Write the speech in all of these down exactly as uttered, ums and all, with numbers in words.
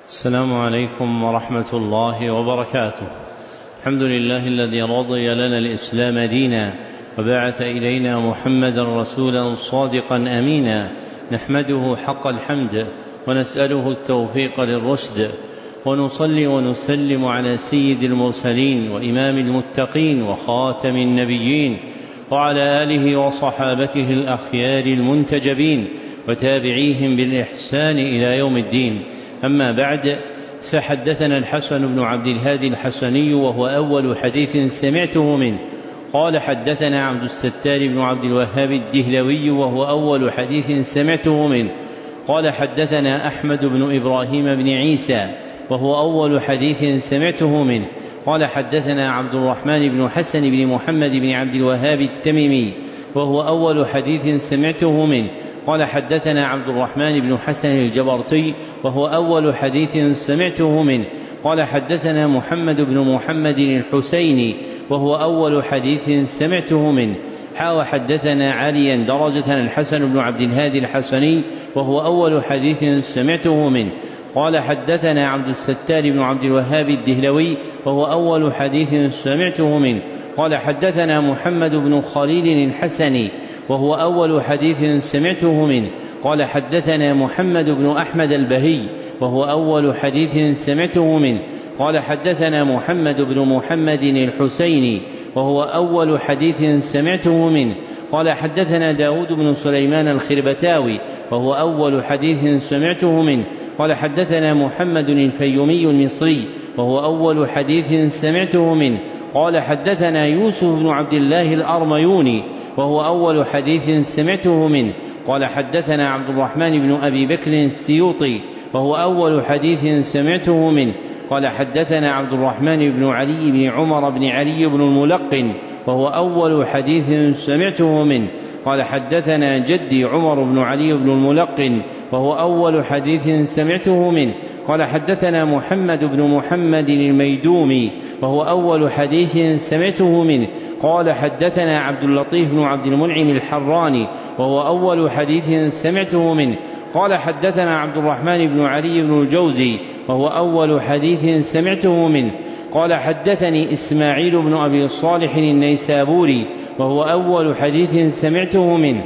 السلام عليكم ورحمة الله وبركاته. الحمد لله الذي رضي لنا الإسلام دينا وبعث إلينا محمدا رسولا صادقا أمينا، نحمده حق الحمد ونسأله التوفيق للرشد، ونصلي ونسلم على سيد المرسلين وإمام المتقين وخاتم النبيين وعلى آله وصحابته الأخيار المنتجبين وتابعيهم بالإحسان إلى يوم الدين. أما بعد، فحدثنا الحسن بن عبد الهادي الحسني وهو أول حديث سمعته منه قال حدثنا عبد الستار بن عبد الوهاب الدهلوي وهو أول حديث سمعته منه قال حدثنا أحمد بن إبراهيم بن عيسى وهو أول حديث سمعته منه قال حدثنا عبد الرحمن بن حسن بن محمد بن عبد الوهاب التميمي وهو أول حديث سمعته منه قال حدثنا عبد الرحمن بن حسن الجبرتي وهو أول حديث سمعته منه قال حدثنا محمد بن محمد الحسيني وهو أول حديث سمعته منه حاو حدثنا عليا درجة الحسن بن عبد الهادي الحسني وهو أول حديث سمعته منه قال حدثنا عبد الستار بن عبد الوهاب الدهلوي وهو أول حديث سمعته منه قال حدثنا محمد بن خليل الحسني وهو أول حديث سمعته منه قال حدثنا محمد بن أحمد البهي وهو أول حديث سمعته منه قال حدثنا محمد بن محمد الحسيني وهو أول حديث سمعته منه قال حدثنا داود بن سليمان الخربتاوي وهو أول حديث سمعته منه قال حدثنا محمد الفيومي المصري وهو أول حديث سمعته منه قال حدثنا يوسف بن عبد الله الأرميوني وهو أول حديث سمعته منه قال حدثنا عبد الرحمن بن أبي بكر السيوطي وهو أول حديث سمعته منه قال حدثنا عبد الرحمن بن علي بن عمر بن علي بن الملقن وهو أول حديث سمعته منه قال حدثنا جدي عمر بن علي بن الملقن وهو أول حديث سمعته منه قال حدثنا محمد بن محمد الميدومي وهو أول حديث سمعته منه قال حدثنا عبد اللطيف بن عبد المنعم الحراني وهو أول حديث سمعته منه قال حدثنا عبد الرحمن بن علي بن الجوزي وهو أول حديث سمعته منه قال حدثني إسماعيل بن أبي صالح النيسابوري وهو أول حديث سمعته منه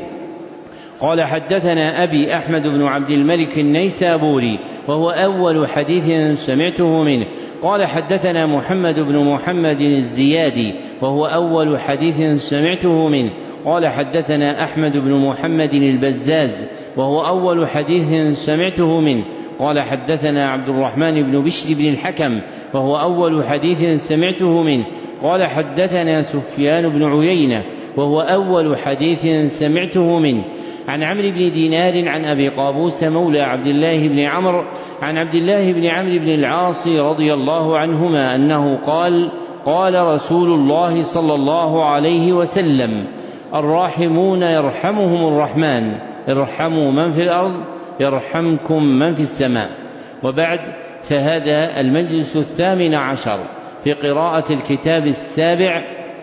قال حدثنا أبي أحمد بن عبد الملك النيسابوري وهو أول حديث سمعته منه قال حدثنا محمد بن محمد الزيادي وهو أول حديث سمعته منه قال حدثنا أحمد بن محمد البزاز وهو أول حديث سمعته منه قال حدثنا عبد الرحمن بن بشر بن الحكم وهو أول حديث سمعته منه قال حدثنا سفيان بن عيينة وهو أول حديث سمعته منه عن عمرو بن دينار عن أبي قابوس مولى عبد الله بن عمرو عن عبد الله بن عمرو بن العاص رضي الله عنهما أنه قال قال رسول الله صلى الله عليه وسلم الراحمون يرحمهم الرحمن ارحموا من في الأرض يرحمكم من في السماء. وبعد، فهذا المجلس الثامن عشر في قراءة الكتاب السابع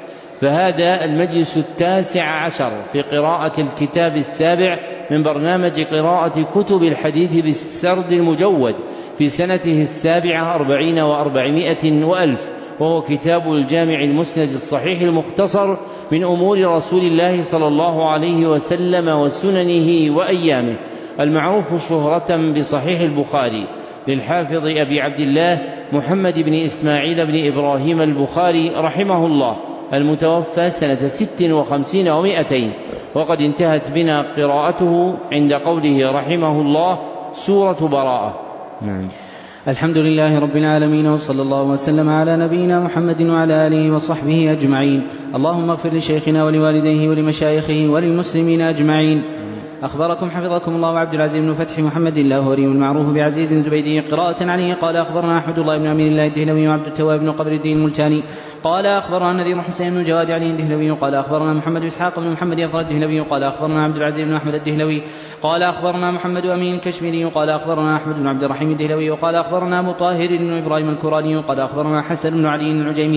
فهذا المجلس التاسع عشر في قراءة الكتاب السابع من برنامج قراءة كتب الحديث بالسرد المجود في سنته السابعة أربعين وأربعمائة وألف، وهو كتاب الجامع المسند الصحيح المختصر من أمور رسول الله صلى الله عليه وسلم وسننه وأيامه، المعروف شهرة بصحيح البخاري للحافظ أبي عبد الله محمد بن إسماعيل بن إبراهيم البخاري رحمه الله، المتوفى سنة ست وخمسين ومائتين، وقد انتهت بنا قراءته عند قوله رحمه الله سورة براءة. نعم. الحمد لله رب العالمين، وصلى الله وسلم على نبينا محمد وعلى آله وصحبه أجمعين. اللهم اغفر لشيخنا ولوالديه ولمشايخه وللمسلمين أجمعين. أخبركم حفظكم الله عبد العزيز بن فتح محمد اللاهوري المعروف بعزيز الزبيدي قراءة عليه قال أخبرنا أحمد الله بن أمين الله الدهلوي وعبد التواب بن قبر الدين الملتاني قال أخبرنا نذير حسين بن جواد علي الدهلوي قال أخبرنا محمد إسحاق بن محمد يفر الدهلوي قال أخبرنا عبد العزيز بن أحمد الدهلوي قال أخبرنا محمد أمين الكشميري قال أخبرنا أحمد بن عبد الرحيم الدهلوي قال أخبرنا أبو طاهر بن إبراهيم الكراني قال أخبرنا حسن بن علي العجيمي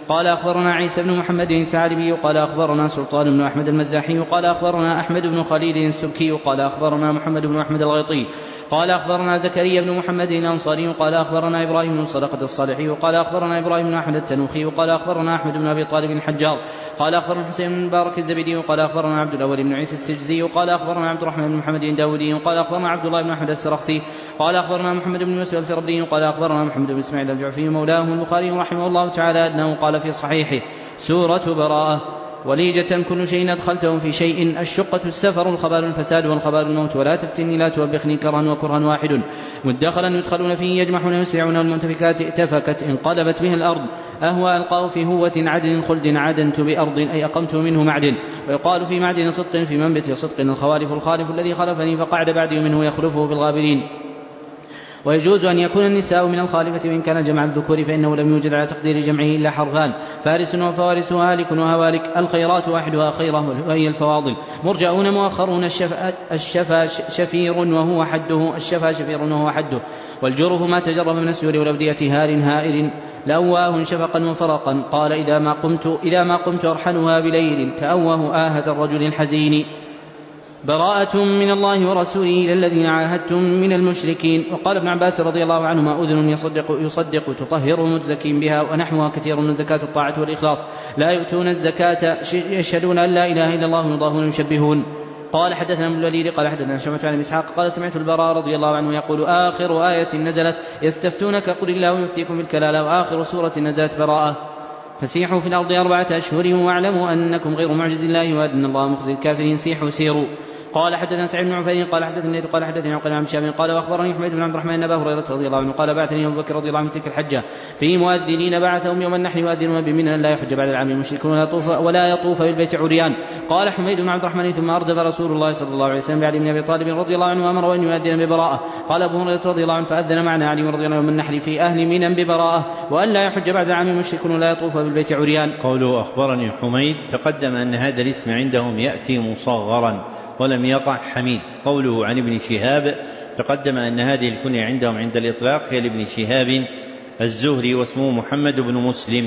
قال أخبرنا عيسى بن محمد الثعلبي قال أخبرنا سلطان بن أحمد المزاحي قال أخبرنا أحمد بن خليل السبكي قال أخبرنا محمد بن أحمد الغيطي قال أخبرنا زكريا بن محمد الأنصاري قال أخبرنا إبراهيم بن صدقة الصالحي قال أخبرنا إبراهيم بن أحمد التنوخي قال أخبرنا أحمد بن أبي طالب الحجار قال أخبرنا حسين بن مبارك الزبيدي قال أخبرنا عبد الأول بن عيسى السجزي قال أخبرنا عبد الرحمن بن محمد الداودي قال أخبرنا عبد الله بن أحمد السرخسي قال أخبرنا محمد بن يوسف الفربري قال أخبرنا محمد بن إسماعيل الجعفي مولاه البخاري رحمه الله تعالى أنه قال في صحيحه: سورة براءة: وليجة كل شيء أدخلته في شيء، الشقة السفر، الخبال الفساد، والخبال الموت، ولا تفتني لا توبخني كرها وكرها واحد، مدخلا يدخلون فيه يجمحون يسرعون، المنتفكات ائتفكت انقلبت به الأرض، أهوى ألقاه في هوة عدن خلد عدنت بأرض أي أقمت منه معدن. ويقال في معدن صدق في منبت صدق الخوالف الخالف الذي خلفني فقعد بعدي منه يخلفه في الغابرين. ويجوز أن يكون النساء من الخالفة وإن كان جمع الذكور فإنه لم يوجد على تقدير جمعه إلا حرفان: فارس وفوارس وهالك وهوالك. الخيرات واحدها خيرة وهي الفواضل. مرجعون مؤخرون. الشفا, الشفا شفير وهو حده الشفا شفير وهو حده. والجرف ما تجرب من السور والأبدية هار هائر لأواه شفقا وفرقا. قال: إذا ما قمت إذا ما قمت أرحنها بليل كأواه آهة الرجل الحزين. براءة من الله ورسوله إلى الذين عاهدتم من المشركين. وقال ابن عباس رضي الله عنهما: أذن يصدق, يصدق تطهر متزكين بها، ونحوها كثير من زكاة الطاعة والإخلاص، لا يؤتون الزكاة يشهدون أن لا إله إلا الله ويضاهون يشبهون. قال حدثنا ابن الوليد قال حدثنا شعبة عن إسحاق قال: سمعت البراء رضي الله عنه يقول: آخر آية نزلت يستفتونك قل الله يفتيكم بالكلالة، وآخر سورة نزلت براءة. فسيحوا في الأرض أربعة أشهر واعلموا أنكم غير معجز الله وأن الله مخزي الكافرين، سيحوا سيروا. قال حدثنا سعيد بن عفير قال حدثني قال حدثني عقيل عن شاب قال: واخبرني حميد بن عبد الرحمن ان ابا هريره رضي الله عنه قال: بعثني ابو بكر رضي الله عنه في تلك الحجه في مؤذنين بعثهم يوم النحر يؤذنون بمنى لا يحج بعد العام المشركون ولا يطوف ولا يطوف بالبيت عريان. قال حميد بن عبد الرحمن: ثم اردف رسول الله صلى الله عليه وسلم بعلي بن ابي طالب رضي الله عنه وامره ان يؤذن ببراءه. قال ابو هريره رضي الله عنه: فاذن معنا علي رضي الله عنه يوم النحر في اهل منى ببراءه، وان لا يحج بعد العام المشركون ولا يطوف بالبيت عريان. قوله أخبرني حميد تقدم أن هذا الاسم عندهم يأتي مصغرا ولم يقع حميد. قوله عن ابن شهاب تقدم أن هذه الكنية عندهم عند الإطلاق هي لابن شهاب الزهري واسمه محمد بن مسلم.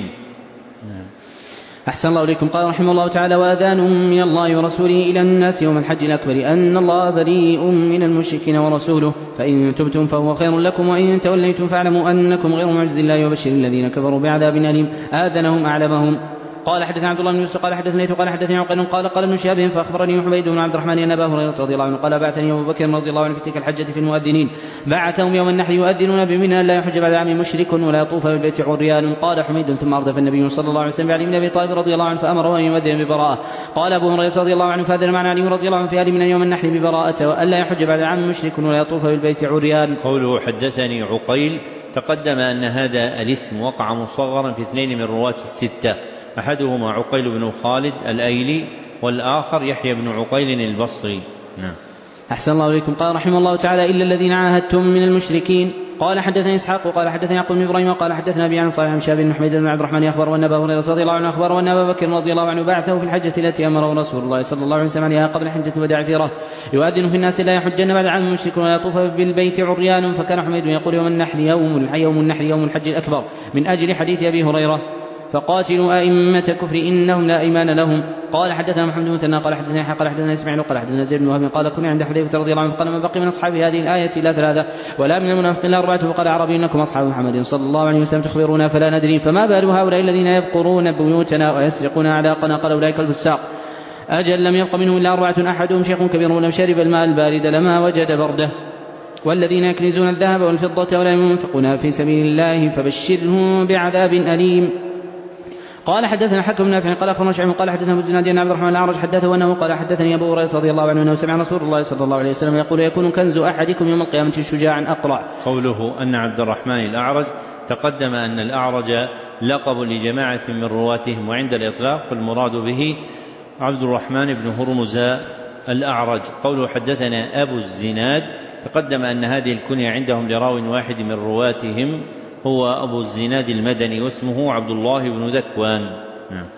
أحسن الله إليكم. قال رحمه الله تعالى: وأذان من الله ورسوله إلى الناس يوم الحج الأكبر أن الله بريء من المشركين ورسوله، فإن تبتم فهو خير لكم، وإن توليتم فاعلموا أنكم غير معجز الله، وبشر الذين كفروا بعذاب أليم. آذنهم أعلمهم. قال حدثنا عبد الله بن يوسف قال حدثني قال حدثني عقيل قال قال ابن شهاب: فاخبرني حميد بن عبد الرحمن ان ابا هريره رضي الله عنه قال: بعثني ابو بكر رضي الله عنه في تلك الحجه في المؤذنين، بعثهم يوم النحر يؤذنون بمنى لا يحج بعد عام مشرك ولا يطوف بالبيت عريان. قال حميد: ثم اردف النبي صلى الله عليه وسلم بعلي بن ابي طالب رضي الله عنه فامره ان يؤذن ببراءه. قال ابو هريره رضي الله عنه: فاذن معنا علي رضي الله عنه في اهل منى يوم النحر ببراءه، وان لا يحج بعد عام مشرك ولا يطوف بالبيت عريان. قوله حدثني عقيل تقدم أن هذا الاسم وقع مصغرا في اثنين من رواة الستة، أحدهما عقيل بن خالد الأيلي والآخر يحيى بن عقيل البصري. نعم. أحسن الله إليكم. قال رحمه الله تعالى: إلا الذين عاهدتم من المشركين. قال حدثنا إسحاق قال حدثنا يعقوب بن إبراهيم قال حدثنا أبي عن صالح عن شهاب بن حميد بن عبد الرحمن أخبر وأن أبا هريرة رضي الله عنه أخبر وأن أبا بكر رضي الله عنه بعثه في الحجة التي أمره رسول الله صلى الله عليه وسلم عليها قبل حجة الوداع في رهط يؤذن في الناس لا يحجن بعد عام المشرك ولا يطوف بالبيت عريان. فكان حميد يقول: يوم النحر يوم يوم النحر يوم الحج الأكبر، من أجل حديث أبي هريرة: فقاتلوا أئمة الكفر إنهم لا إيمان لهم. قال حدثنا محمد بن مثنى قال حدثنا يحيى قال حدثنا إسماعيل قال حدثنا زيد بن وهب قال: كنا عند حذيفة رضي الله عنه فقال: ما بقي من أصحاب هذه الآية إلا ثلاثة ولا من المنافقين إلا أربعة، وقال: عربي إنكم أصحاب محمد صلى الله عليه وسلم تخبرونا فلا ندري، فما بال هؤلاء الذين يبقرون بيوتنا ويسرقون أعناقنا؟ قال: أولئك الفساق. أجل لم يبق منهم إلا أربعة أحدهم شيخ كبير لو شرب الماء البارد لما وجد برده، والذين يكنزون الذهب والفضة ولا ينفقونها في سبيل الله فبشرهم بعذاب أليم. قال حدثنا حكم بن نافع قال اخبرنا شعيب قال حدثنا ابو الزناد عن عبد الرحمن الاعرج حدثه انه قال: حدثني ابو هريره رضي الله عنه انه سمع رسول الله صلى الله عليه وسلم يقول: يكون كنز احدكم يوم القيامه شجاعا اقرع. قوله ان عبد الرحمن الاعرج تقدم ان الاعرج لقب لجماعه من رواتهم، وعند الاطلاق فالمراد به عبد الرحمن بن هرمز الاعرج. قوله حدثنا ابو الزناد تقدم ان هذه الكنيه عندهم لراو واحد من رواتهم هو أبو الزناد المدني واسمه عبد الله بن ذكوان.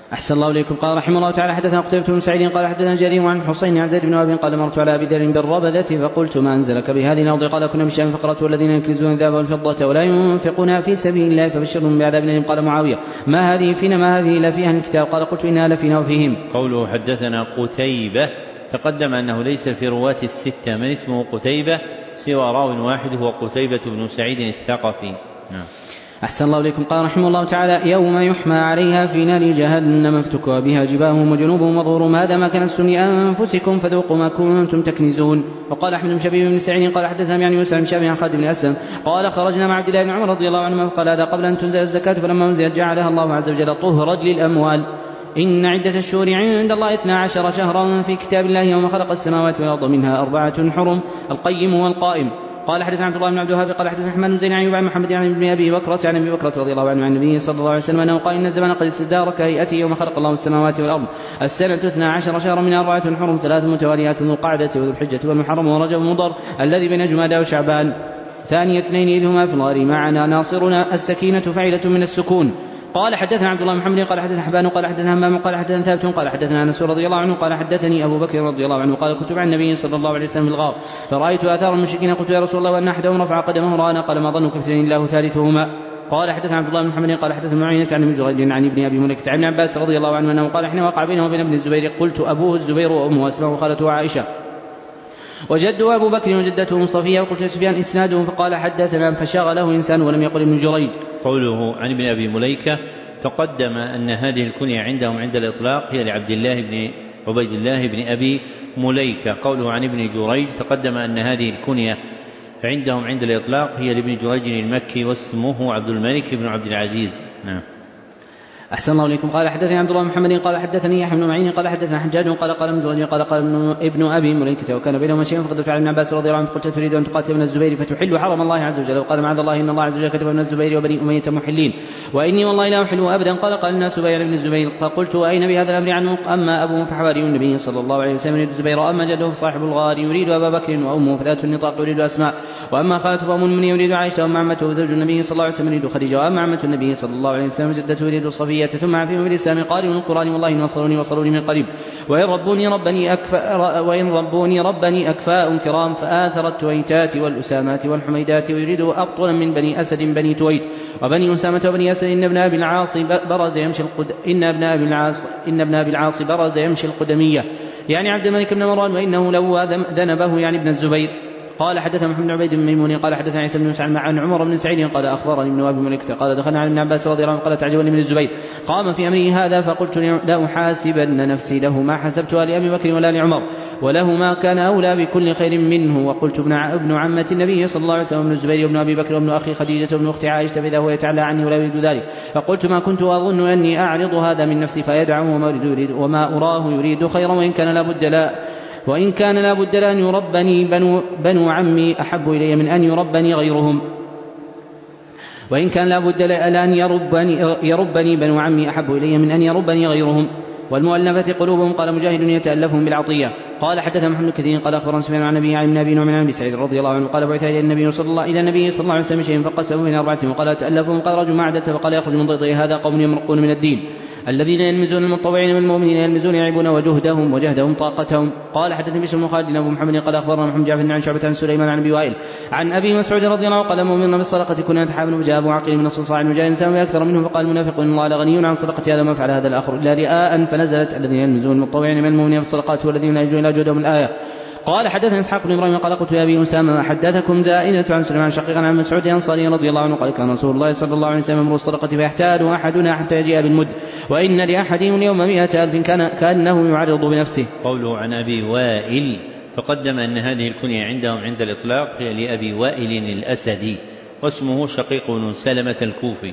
أحسن الله إليكم. قال رحمه الله تعالى حدثنا قتيبة بن سعيد قال حدثنا جرير عن حسين عن زيد بن وهب قال مرت على أبي ذر بالربذة فقلت ما أنزلك بهذه الأرض؟ قال كنا بالشام فقرأت والذين يكنزون الذهب والفضة ولا ينفقونها في سبيل الله فبشرهم بعذاب أليم. قال معاوية ما هذه فينا ما هذه إلا في أهل الكتاب؟ قال قلت إنها لفينا وفيهم. قوله حدثنا قتيبة تقدم أنه ليس في رواة الستة من اسمه قتيبة سوى راو واحد هو قتيبة بن سعيد الثقفي. نعم. أحسن الله إليكم. قال رحمه الله تعالى يوم يحمى عليها في نار جهنم افتكوا بها جباههم وجنوبهم وظهورهم هذا ما كنزتم لأنفسكم فذوقوا ما كنتم تكنزون. وقال أحمد بن شبيب بن سعيد قال حدثنا يعني يوسف بن شابه عن خالد بن أسلم قال خرجنا مع عبد الله بن عمر رضي الله عنهما فقال هذا قبل أن تنزل الزكاة فلما أنزلت جعلها الله عز وجل طهرا للأموال. إن عدة الشهور عند الله اثنا عشر شهرا في كتاب الله يوم خلق السماوات والأرض منها أربعة حرم القيم والقائم. قال حدثنا عبد الله بن عبد الوهاب قال حدثنا أحمد بن زين عن عن محمد عن ابن أبي بكرة عن أبي بكرة رضي الله عنه عن النبي صلى الله عليه وسلم أنه قال إن الزمان قد استدار كهيئته يوم خلق الله السماوات والأرض السنة اثنا عشر شهرا من أربعة حرم ثلاث متواليات ذو القعدة وذو الحجة والمحرم ورجب مضر الذي بين جمادى وشعبان ثاني اثنين إذ هما في الغار معنا ناصرنا السكينة فعيلة من السكون. قال حدثنا عبد الله بن محمد قال حدثنا حبان قال حدثنا همام قال حدثنا ثابت قال حدثنا انس رضي الله عنه قال حدثني ابو بكر رضي الله عنه قال كنت مع النبي صلى الله عليه وسلم في الغار فرايت اثار المشركين قلت يا رسول الله وان احدهم رفع قدمه رانا قال ما ظنك باثنين الله ثالثهما. قال حدثنا عبد الله بن محمد قال حدثنا معينة عن ابن جريج عن ابن ابي مليكة عن ابن عباس رضي الله عنه انه قال حين وقع بينه وبين ابن الزبير قلت ابوه الزبير وامه اسماء خالته عائشه وجده أبو بكر وجدته صفية. وقلت سفيان إسناده فقال حدثنا فشغله إنسان ولم يقل ابن جريج. قوله عن ابن أبي مليكة تقدم أن هذه الكنية عندهم عند الإطلاق هي لعبد الله بن عبيد الله بن أبي مليكة. قوله عن ابن جريج تقدم أن هذه الكنية عندهم عند الإطلاق هي لابن جريج المكي واسمه عبد الملك بن عبد العزيز. نعم. أحسن الله إليكم. قال حدثني عبد الله بن محمد قال حدثني يحيى بن معين قال حدثنا حجاج قال قال ابن جريج قال قال ابن أبي مليكة وكان بينهما شيء فقد فعل ابن عباس رضي الله عنه قلت تريد أن تقاتل ابن الزبير فتحل حرم الله عز وجل وقال معاذ الله إن الله عز وجل كتب ابن الزبير وبني أمية محلين وإني والله لا أحل أبدا. قال قال الناس بين ابن الزبير فقلت أين بهذا الأمر عنه؟ أما أبوه فحواري النبي صلى الله عليه وسلم يريد الزبير أما جده فصاحب الغار يريد أبا بكر وأمه فذات النطاق يريد أسماء وأما خالته فأم المؤمنين يريد عائشة وأما عمته وزوج النبي صلى الله عليه وسلم يريد خديجة وأما عمة النبي صلى الله عليه وسلم جدته يريد صفية ثم عفيهم بالإسلام قارئ القرآن والله نصروني وصلوني من قريب وإن ربوني ربني أكفاء وإن ربوني ربني أكفاء كرام فآثر التويتات والأسامات والحميدات ويريد أبطلا من بني أسد بني تويت وبني أسامة وبني أسد إن ابن أبي العاص برز يمشي القد إن ابن أبي العاص إن ابن أبي العاص برز يمشي القدمية يعني عبد الملك بن مروان وإنه لو ذنبه يعني ابن الزبير. قال حدثنا محمد بن عبيد بن ميمون قال حدثنا عيسى بن مسعود عن عمر بن سعيد قال اخبرني ابن ابي مليكة قال دخلنا على ابن عباس رضي الله عنه قال تعجبني من الزبير قام في امره هذا فقلت لا احاسبن نفسي له ما حسبتها لابي بكر ولا لعمر وله ما كان اولى بكل خير منه. وقلت ابن ابن عمة النبي صلى الله عليه وسلم ابن الزبير وابن ابي بكر وابن اخي خديجة وابن اختي عائشة فاذا هو يتعلى عني ولا يريد ذلك فقلت ما كنت اظن اني اعرض هذا من نفسي فيدعه وما يريد وما اراه يريد خيرا وان كان لابد لا وإن كان لا بد لأن يربني بنو, بنو عمي أحب إلي من أن يربني غيرهم وإن كان لا بد لأن يربني, يربني بنو عمي أحب إلي من أن يربني غيرهم والمؤلفة قلوبهم. قال مجاهد يتألفهم بالعطية. قال حدثنا محمد كثير قال أخبرنا سفيان عن النبي عن النبي نعم عن سعيد رضي الله عنه قال بعث إلى النبي صلى الله إلى النبي صلى الله عليه وسلم شيء فقسموا من أربعة وقال تألفهم قال رجل معدة فقال يخرج من ضيطه هذا قوم يمرقون من الدين الذين يلمزون المتطوعين من المؤمنين يلمزون يعيبون وجهدهم وجهدهم طاقتهم. قال حدثني بشر بن خالد أبو محمد قال أخبرنا محمد جعفر عن شعبة عن سليمان عن أبي وائل عن أبي مسعود رضي الله عنه قال مؤمن بالصدقة كنا نتحامل وجاء أبو عقيل من نصف صاع وجاء إنسان أكثر منه فقال المنافق إن الله لغني عن صدقة هذا ما فعل هذا الآخر إلا رئاء فنزلت الذين يلمزون المتطوعين من المؤمنين بالصدقات والذين لا يجدون إلا جهدهم الآية. قال حدثنا إسحاق بن إبراهيم قال قلت يا أبي أسامة حدثكم زائنة عن سليمان شقيقا عن مسعود الأنصاري رضي الله عنه قال كان رسول الله صلى الله عليه وسلم يأمر الصدقة فيحتاج أحدنا حتى يجيء بالمد وإن لأحدهم اليوم مئة ألف كان كأنه يعرض بنفسه. قوله عن أبي وائل تقدم أن هذه الكنية عندهم عند الإطلاق هي لأبي وائل الأسدي واسمه شقيق بن سلمة الكوفي.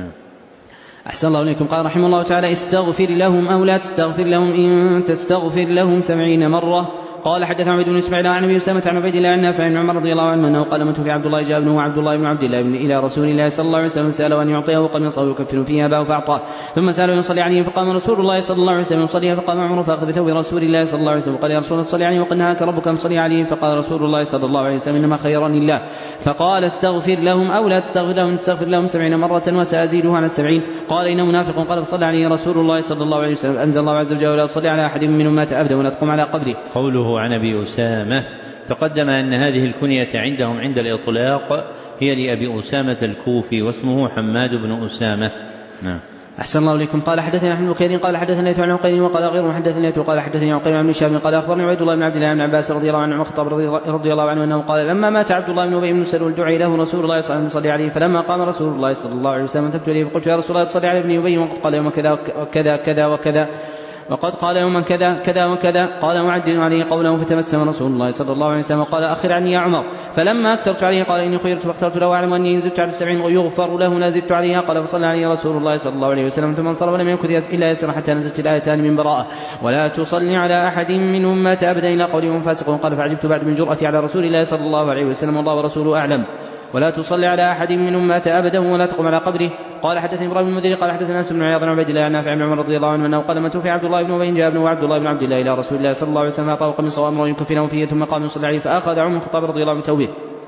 أحسن الله إليكم. قال رحمه الله تعالى استغفر لهم أو لا تستغفر لهم إن تستغفر لهم سبعين مرة قال حدثنا عبد بن اسماعيل عن ابي اسامه عن عبيد الله عن نافع عن عمر رضي الله عنه انه قال من توفي عبد الله جاء ابنه وعبد الله بن عبد الله بن الى رسول الله صلى الله عليه وسلم ساله ان يعطيه قميصه يكفن فيها اباه فاعطاه ثم ساله ان يصلي عليه فقام رسول الله صلى الله عليه وسلم يصلي فقام عمر فاخذ بثوب رسول الله صلى الله عليه وسلم قال يا رسول الله صلي عليه وقد نهاك ربك ان تصلي عليه فقال رسول الله صلى الله عليه وسلم انما خيرني الله فقال استغفر لهم او لا تستغفر لهم تستغفر لهم سبعين مره وسازيده على السبعين قال انه منافق قال فصلى عليه رسول الله صلى الله عليه وسلم انزل الله عز وجل ولا تصلي على احد منهم مات ابدا ولا تقم على قبره. قوله عن ابي اسامه تقدم ان هذه الكنيه عندهم عند الاطلاق هي لابي اسامه الكوفي واسمه حماد بن اسامه. نعم. أحسن الله إليكم. قال حدثنا أحمد بن قال حدثنا ليث عن عقيل وقال غير حدثنا ليث وقال حدثني عقيل عن هشام قال أخبرني عبد الله بن عبد الله بن عباس رضي الله عنه عن الخطاب رضي الله عنه أنه قال لما مات عبد الله بن أبي بن سلول دعي له رسول الله صلى الله عليه وسلم عليه فلما قام رسول الله صلى الله عليه وسلم ثبت إليه فقلت يا رسول الله صلي على ابن أبي وقد قال يوم كذا وكذا كذا وكذا وقد قال يوما كذا كذا وكذا قال معدل عليه قوله فتبسم رسول الله صلى الله عليه وسلم وقال أخر عني يا عمر فلما أكثرت عليه قال إني خيرت فاخترت له أعلم أني إن زدت على السبعين يغفر له لا زدت عليها قال فصلى عليه رسول الله صلى الله عليه وسلم ثم انصرف ولم يمكث إلا يسر حتى نزلت الآيتان من براءة ولا تصلي على أحد منهم مات أبدا إلى قولهم فاسق قال فعجبت بعد من جرأتي على رسول الله صلى الله عليه وسلم والله ورسوله أعلم ولا تصلي على أحد منهم مات أبدا ولا تقم على قبره. قال حدثني إبراهيم بن المديري قال حدثنا أنس بن عياض عن عبيد الله عن نافع بن عمر رضي الله عنه أنه قال من توفي عبد الله بن أبي جاء ابنه وعبد الله بن عبد الله إلى رسول الله صلى الله عليه وسلم فأعطاه قميصا وأمره يكفنه فيه ثم قام يصلي عليه فأخذ عمر الخطاب رضي الله عنه بثوبه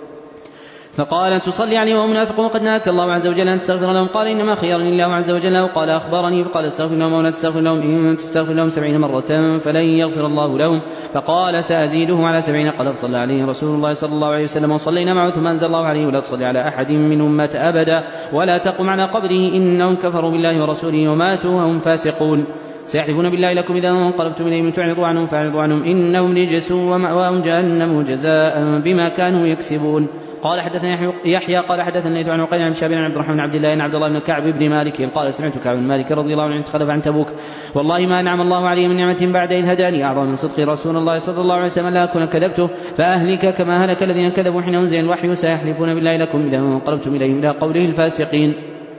فقال تصلي عليه وهو منافق وقد نهاك الله عز وجل أن تستغفر لهم قال إنما خيرني الله عز وجل وقال أخبرني فقال استغفر لهم ولا تستغفر لهم إن تستغفر لهم سبعين مرة فلن يغفر الله لهم فقال سأزيده على سبعين قال فصلى عليه رسول الله صلى الله عليه وسلم وصلينا معه ثم أنزل الله عليه ولا تصلي على أحد منهم مات أبدا ولا تقم على قبره إنهم كفروا بالله ورسوله وماتوا وهم فاسقون سيحلفون بالله لكم إذا انقلبتم إليهم تعرضوا عنهم فاعرضوا عنهم إنهم رجس ومأواهم جهنم جزاء بما كانوا يكسبون. قال حدثنا يحيى قال حدثنا ليث عن عقيل عن شابير عن عبد الرحمن عبد الله عن عبد الله بن كعب بن مالك قال سمعت كعب بن مالك رضي الله عنه تخلف عن تبوك والله ما أنعم الله عليه من نعمة بعد إذ هداني أعظم من صدق رسول الله صلى الله عليه وسلم لا أكون كذبته فأهلك كما هلك الذين كذبوا حين أنزل الوحي سيحلفون بالله لكم إذا انقلبتم إليهم إلى قوله الفاسقين.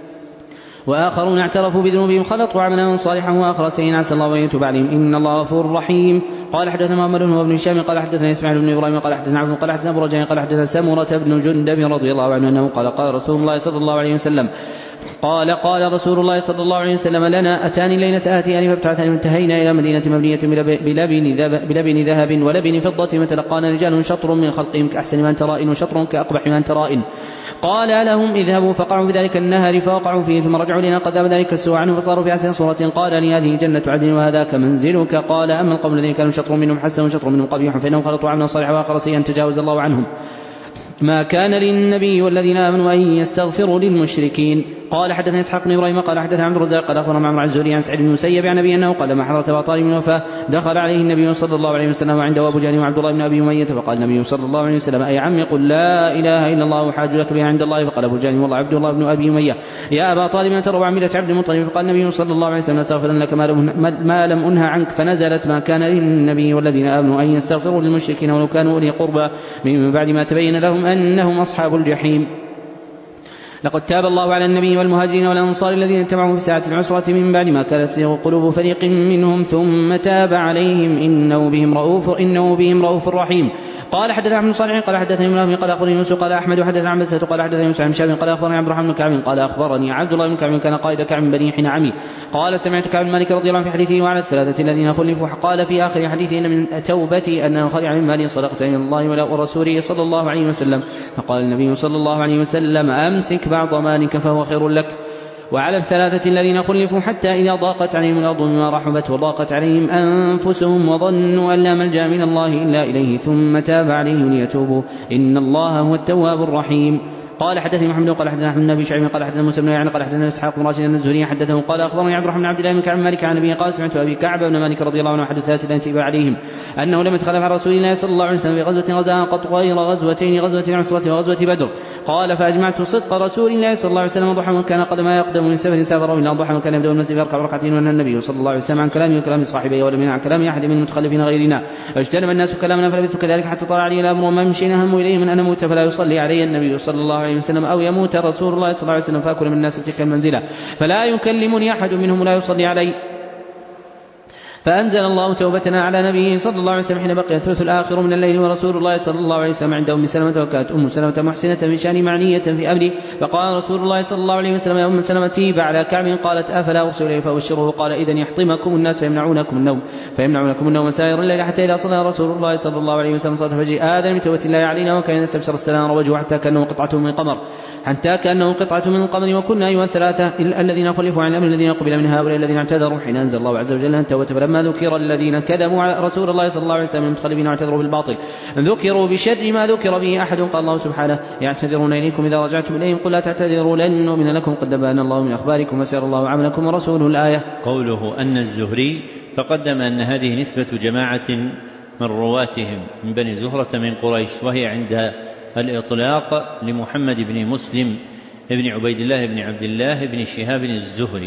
وآخرون اعترفوا بذنوبهم خلطوا عملا صالحا وآخر سيئا عسى الله أن يتوب عليهم إن الله غفور رحيم. قال حدثنا محمد بن ابن هشام قال حدثنا إسماعيل بن إبراهيم قال حدثنا عبد قال حدثنا أبو رجاء قال حدثنا سمرة بن جندب رضي الله عنه أنه قال قال رسول الله صلى الله عليه وسلم قال قال رسول الله صلى الله عليه وسلم لنا أتاني ليلة آتياني فابتعثني وانتهينا إلى مدينة مبنية بلبن ذهب ولبن فضة فتلقانا رجال شطر من خلقهم كأحسن من ترائن وشطر كأقبح من ترائن قال لهم اذهبوا فقعوا بذلك النهر فوقعوا فيه ثم رجعوا لنا قد ذهب ذلك السوء عنه فصاروا في أحسن صورة قال لي هذه جنة عدن وهذاك منزلك قال أما القوم الذين كانوا شطر منهم حسن وشطر منهم قبيح فإنهم خلطوا عملا صالحا وآخر سيئا تجاوز الله عنهم ما كان للنبي والذين آمنوا أن يستغفروا للمشركين. قال حدثنا إسحاق بن إبراهيم قال حدثنا عبد الرزاق قال أخبرنا معمر عن الزهري عن سعيد بن المسيب عن أبي أنه قال ما حضرت أبا طالب من وفاة دخل عليه النبي صلى الله عليه وسلم وعنده أبو جهل وعبد الله بن أبي أمية فقال النبي صلى الله عليه وسلم أي عم قل لا إله إلا الله وحاج لك بها عند الله فقال أبو جهل والله عبد الله بن أبي أمية يا أبا طالب ترى عملة عبد المطلب فقال النبي صلى الله عليه وسلم أستغفر لك ما لم أنهى عنك فنزلت ما كان للنبي والذين آمنوا أن يستغفروا للمشركين ولو كانوا أولي قربى من بعد ما تبين لهم أنهم أصحاب الجحيم. لقد تاب الله على النبي والمهاجرين والأنصار الذين اتبعوه في ساعة العسرة من بعد ما كانت تزيغ قلوب فريق منهم ثم تاب عليهم إنه بهم رؤوف إنه بهم رؤوف رحيم. قال حدثنا عبد صالح قال حدثني ابن قال أخبرني يوسف قال أحمد حدثنا عن بسة قال حدثني يوسف عن شاب قال أخبرني عبد الرحمن بن كعب قال أخبرني عبد الله بن كعب كان قائد كعب بني حين عمي قال سمعت كعب مالك رضي الله عنه في حديثه وعلى الثلاثة الذين خلفوا قال في آخر حديثه إن من توبتي أن أخلع من مالي صدقة إلى الله ورسوله صلى الله عليه وسلم فقال النبي صلى الله عليه وسلم أمسك بعض مالك فهو خير لك. وعلى الثلاثة الذين خلفوا حتى إذا ضاقت عليهم الأرض بما رحبت وضاقت عليهم أنفسهم وظنوا أن لا ملجأ من الله إلا إليه ثم تاب عليهم ليتوبوا إن الله هو التواب الرحيم. قال حدثني محمد قال حدثنا احمد بن ابي شعيب قال حدثنا موسى بن يعني قال حدثنا اسحاق بن راشد الزهري حدثه قال اخبرني عبد الرحمن بن عبد الله بن كعب مالك عن ابي قال سمعت ابي كعب بن مالك رضي الله عنه احد الثلاثه التي تبع عليهم انه لم يتخلف عن رسول الله صلى الله عليه وسلم في غزوه غزاها قط غير غزوتين غزوه العسره وغزوه بدر. قال فاجمعت صدق رسول الله صلى الله عليه وسلم ضحى وكان قد ما يقدم من سفر سافر الى ضحى وكان يبدا المسجد يركع ركعتين وان النبي صلى الله عليه وسلم عن كلامه وكلام صاحبه ولم عن كلام احد من المتخلفين غيرنا فاجتنب الناس كلامنا فلبثت كذلك حتى طلع علي الامر وما مشينا هم اليه من ان اموت فلا يصلي علي النبي صلى الله عليه وسلم او يموت رسول الله صلى الله عليه وسلم فأكل من الناس تلك المنزلة فلا يكلمني أحد منهم لا يصلي علي فأنزل الله توبتنا على نبيه صلى الله عليه وسلم حين بقي الثلث الآخر من الليل ورسول الله صلى الله عليه وسلم عند أم سلمة، وكانت أم سلمة محسنة في شأن معنية في أمره، فقال رسول الله صلى الله عليه وسلم يا أم سلمة تيب على كعب، قالت أفلا أرسل إليه فأبشره، قال إذن يحطمكم الناس فيمنعونكم النوم فيمنعونكم النوم سائر الليل حتى إذا صلى رسول الله صلى الله عليه وسلم صلاة الفجر آذن بتوبة الله علينا، وكان يستبشر استنار وجهه حتى كأنه قطعة من قمر حتى كأنه قطعة من القمر. وكنا أيها الثلاثة الذين خلفوا عن الأمر الذين قبل من هؤلاء الذين اعتذروا حين أنزل الله عز وجل التوبة، فلما ذكر الذين كذبوا على رسول الله صلى الله عليه وسلم المتخلفين واعتذروا بالباطل ذكروا بشر ما ذكر به أحد، قال الله سبحانه يعتذرون إليكم إذا رجعتم إليهم قل لا تعتذروا لن نؤمن لكم قد نبأنا الله من أخباركم وسير الله عملكم ورسوله الآية. قوله أن الزهري تقدم أن هذه نسبة جماعة من رواتهم من بني زهرة من قريش، وهي عند الإطلاق لمحمد بن مسلم ابن عبيد الله بن عبد الله بن شهاب الزهري.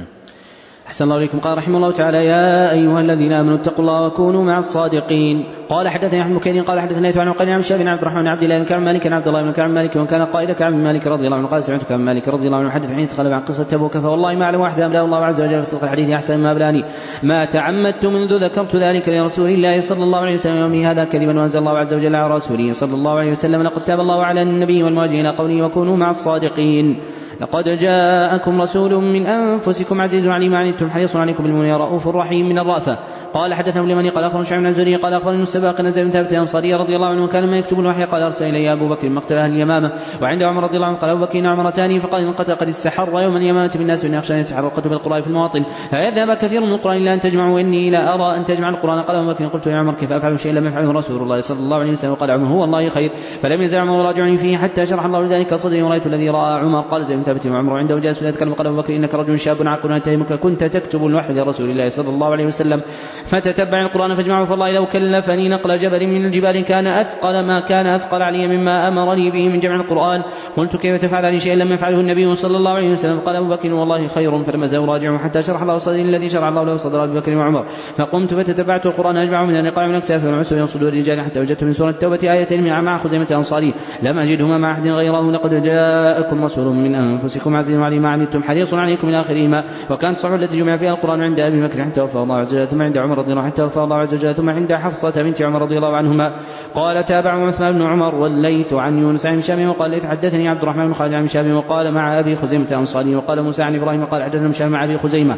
أحسن الله إليكم. قال رحمه الله تعالى يا أيها الذين آمنوا اتقوا الله وكونوا مع الصادقين. قال حدثني أحمد بن قال حدثني عن عقيل عن شاب بن عبد الرحمن بن عبد الله بن كعب مالك عبد الله بن كعب مالك، وكان قائد كعب بن مالك رضي الله عنه قال سمعت كعب مالك رضي الله عنه حدث حين تخلف عن قصة تبوك فوالله ما أعلم واحد أملأ الله عز وجل في صدق الحديث أحسن ما أبلاني ما تعمدت منذ ذكرت ذلك لرسول الله صلى الله عليه وسلم يومي هذا كذبا، وأنزل الله عز وجل على رسوله صلى الله عليه وسلم لقد تاب الله على النبي والمهاجرين قوله وكونوا مع الصادقين. لقد جاءكم رسول من أنفسكم عزيز عليم ما عنتم حريص عليكم بالمؤمنين رؤوف رحيم من الرأفة. قال حدثنا لمن قال أخبرنا شعيب بن الزهري قال أخبرنا السباق نزل بن ثابت الأنصاري رضي الله عنه وكان ما يكتب الوحي قال أرسل إلي أبو بكر مقتل أهل اليمامة، وعند عمر رضي الله عنه قال أبو بكر عمرتان فقال إن قتل قد استحر يوم اليمامة بالناس وإن أخشى أن يسحر القتل بالقرآن في المواطن فيذهب كثير من القرآن إلا أن تجمعوا إني لا أرى أن تجمع القرآن. قال أبو بكر قلت يا عمر كيف أفعل شيئا لم يفعله رسول الله صلى الله عليه وسلم؟ قال عمر هو الله خير، فلم يزل عمر راجعني فيه حتى شرح الله ذلك صدري ورأيت الذي رأى عمر. قال زيد بن ثابت وعمر عنده جالس يتكلم قال أبو بكر إنك رجل شاب عاقل أتهمك كنت تكتب الوحي لرسول الله صلى الله عليه وسلم فتتبع القرآن فاجمعه، فالله لو كلفني نقل جبل من الجبال كان أثقل ما كان أثقل علي مما أمرني به من جمع القرآن. قلت كيف تفعل لي شيئا لم يفعله النبي صلى الله عليه وسلم؟ قال أبو بكر والله خير، فلم أزل راجعه حتى شرح الله صدري الذي شرع الله له صدر أبي بكر وعمر، فقمت فتتبعت القرآن أجمعه من النقاع من الأكتاف والعسر من صدور الرجال حتى وجدت من سورة التوبة آيتين من مع خزيمة أنصاري لم أجدهما مع أحد غيره لقد جاءكم رسول من أنفسكم عزيز عليم ما عنتم حريص عليكم إلى آخرهما. وكانت الصحبة التي جمع فيها القرآن عند أبي بكر حتى وفاه الله عز وجل، ثم عند عمر رضي الله عنه حتى وفاه الله عز وجل، ثم عند حفصة بنت عمر رضي الله عنهما. قال تابعه عثمان بن عمر والليث عن يونس عن هشام وقال ليث حدثني عبد الرحمن بن خالد عن هشام وقال مع أبي خزيمة أنصاري، وقال موسى عن إبراهيم قال حدثنا هشام مع أبي خزيمة،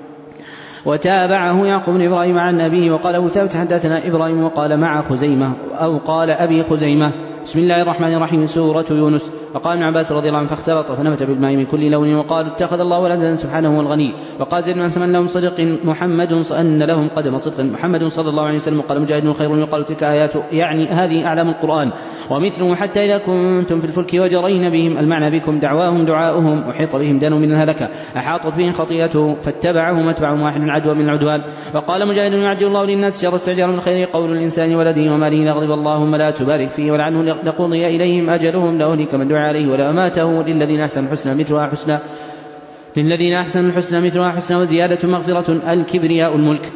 وتابعه يعقوب بن إبراهيم عن أبيه وقال أبو ثابت حدثنا إبراهيم وقال مع خزيمة أو قال أبي خزيمة. بسم الله الرحمن الرحيم. سورة يونس. وقال ابن عباس رضي الله عنه فاختلط فنبت بالماء من كل لون وقال اتخذ الله ولدا سبحانه والغني. وقال زيد بن سمن لهم صدق محمد أن لهم قدم صدق محمد صلى الله عليه وسلم. وقال مجاهد خير يقال تلك آيات يعني هذه أعلام القرآن ومثله حتى إذا كنتم في الفلك وجرين بهم المعنى بكم دعواهم دعاؤهم أحيط بهم دنو من الهلكة أحاطت بهم خطيئته فاتبعهم متبعهم واحد عدوى من العدوان. وقال مجاهد يعجل الله للناس شر استعجال من خير قول الإنسان ولده وماله لغضب اللهم لا تبارك فيه ولعنه لقضي إليهم أجلهم لأهلك من دعا عليه ولا أماته للذين أحسنوا الحسنى مثلها حسنى للذين أحسنوا الحسنى مثلها حسنى وزيادة مغفرة الكبرياء الملك.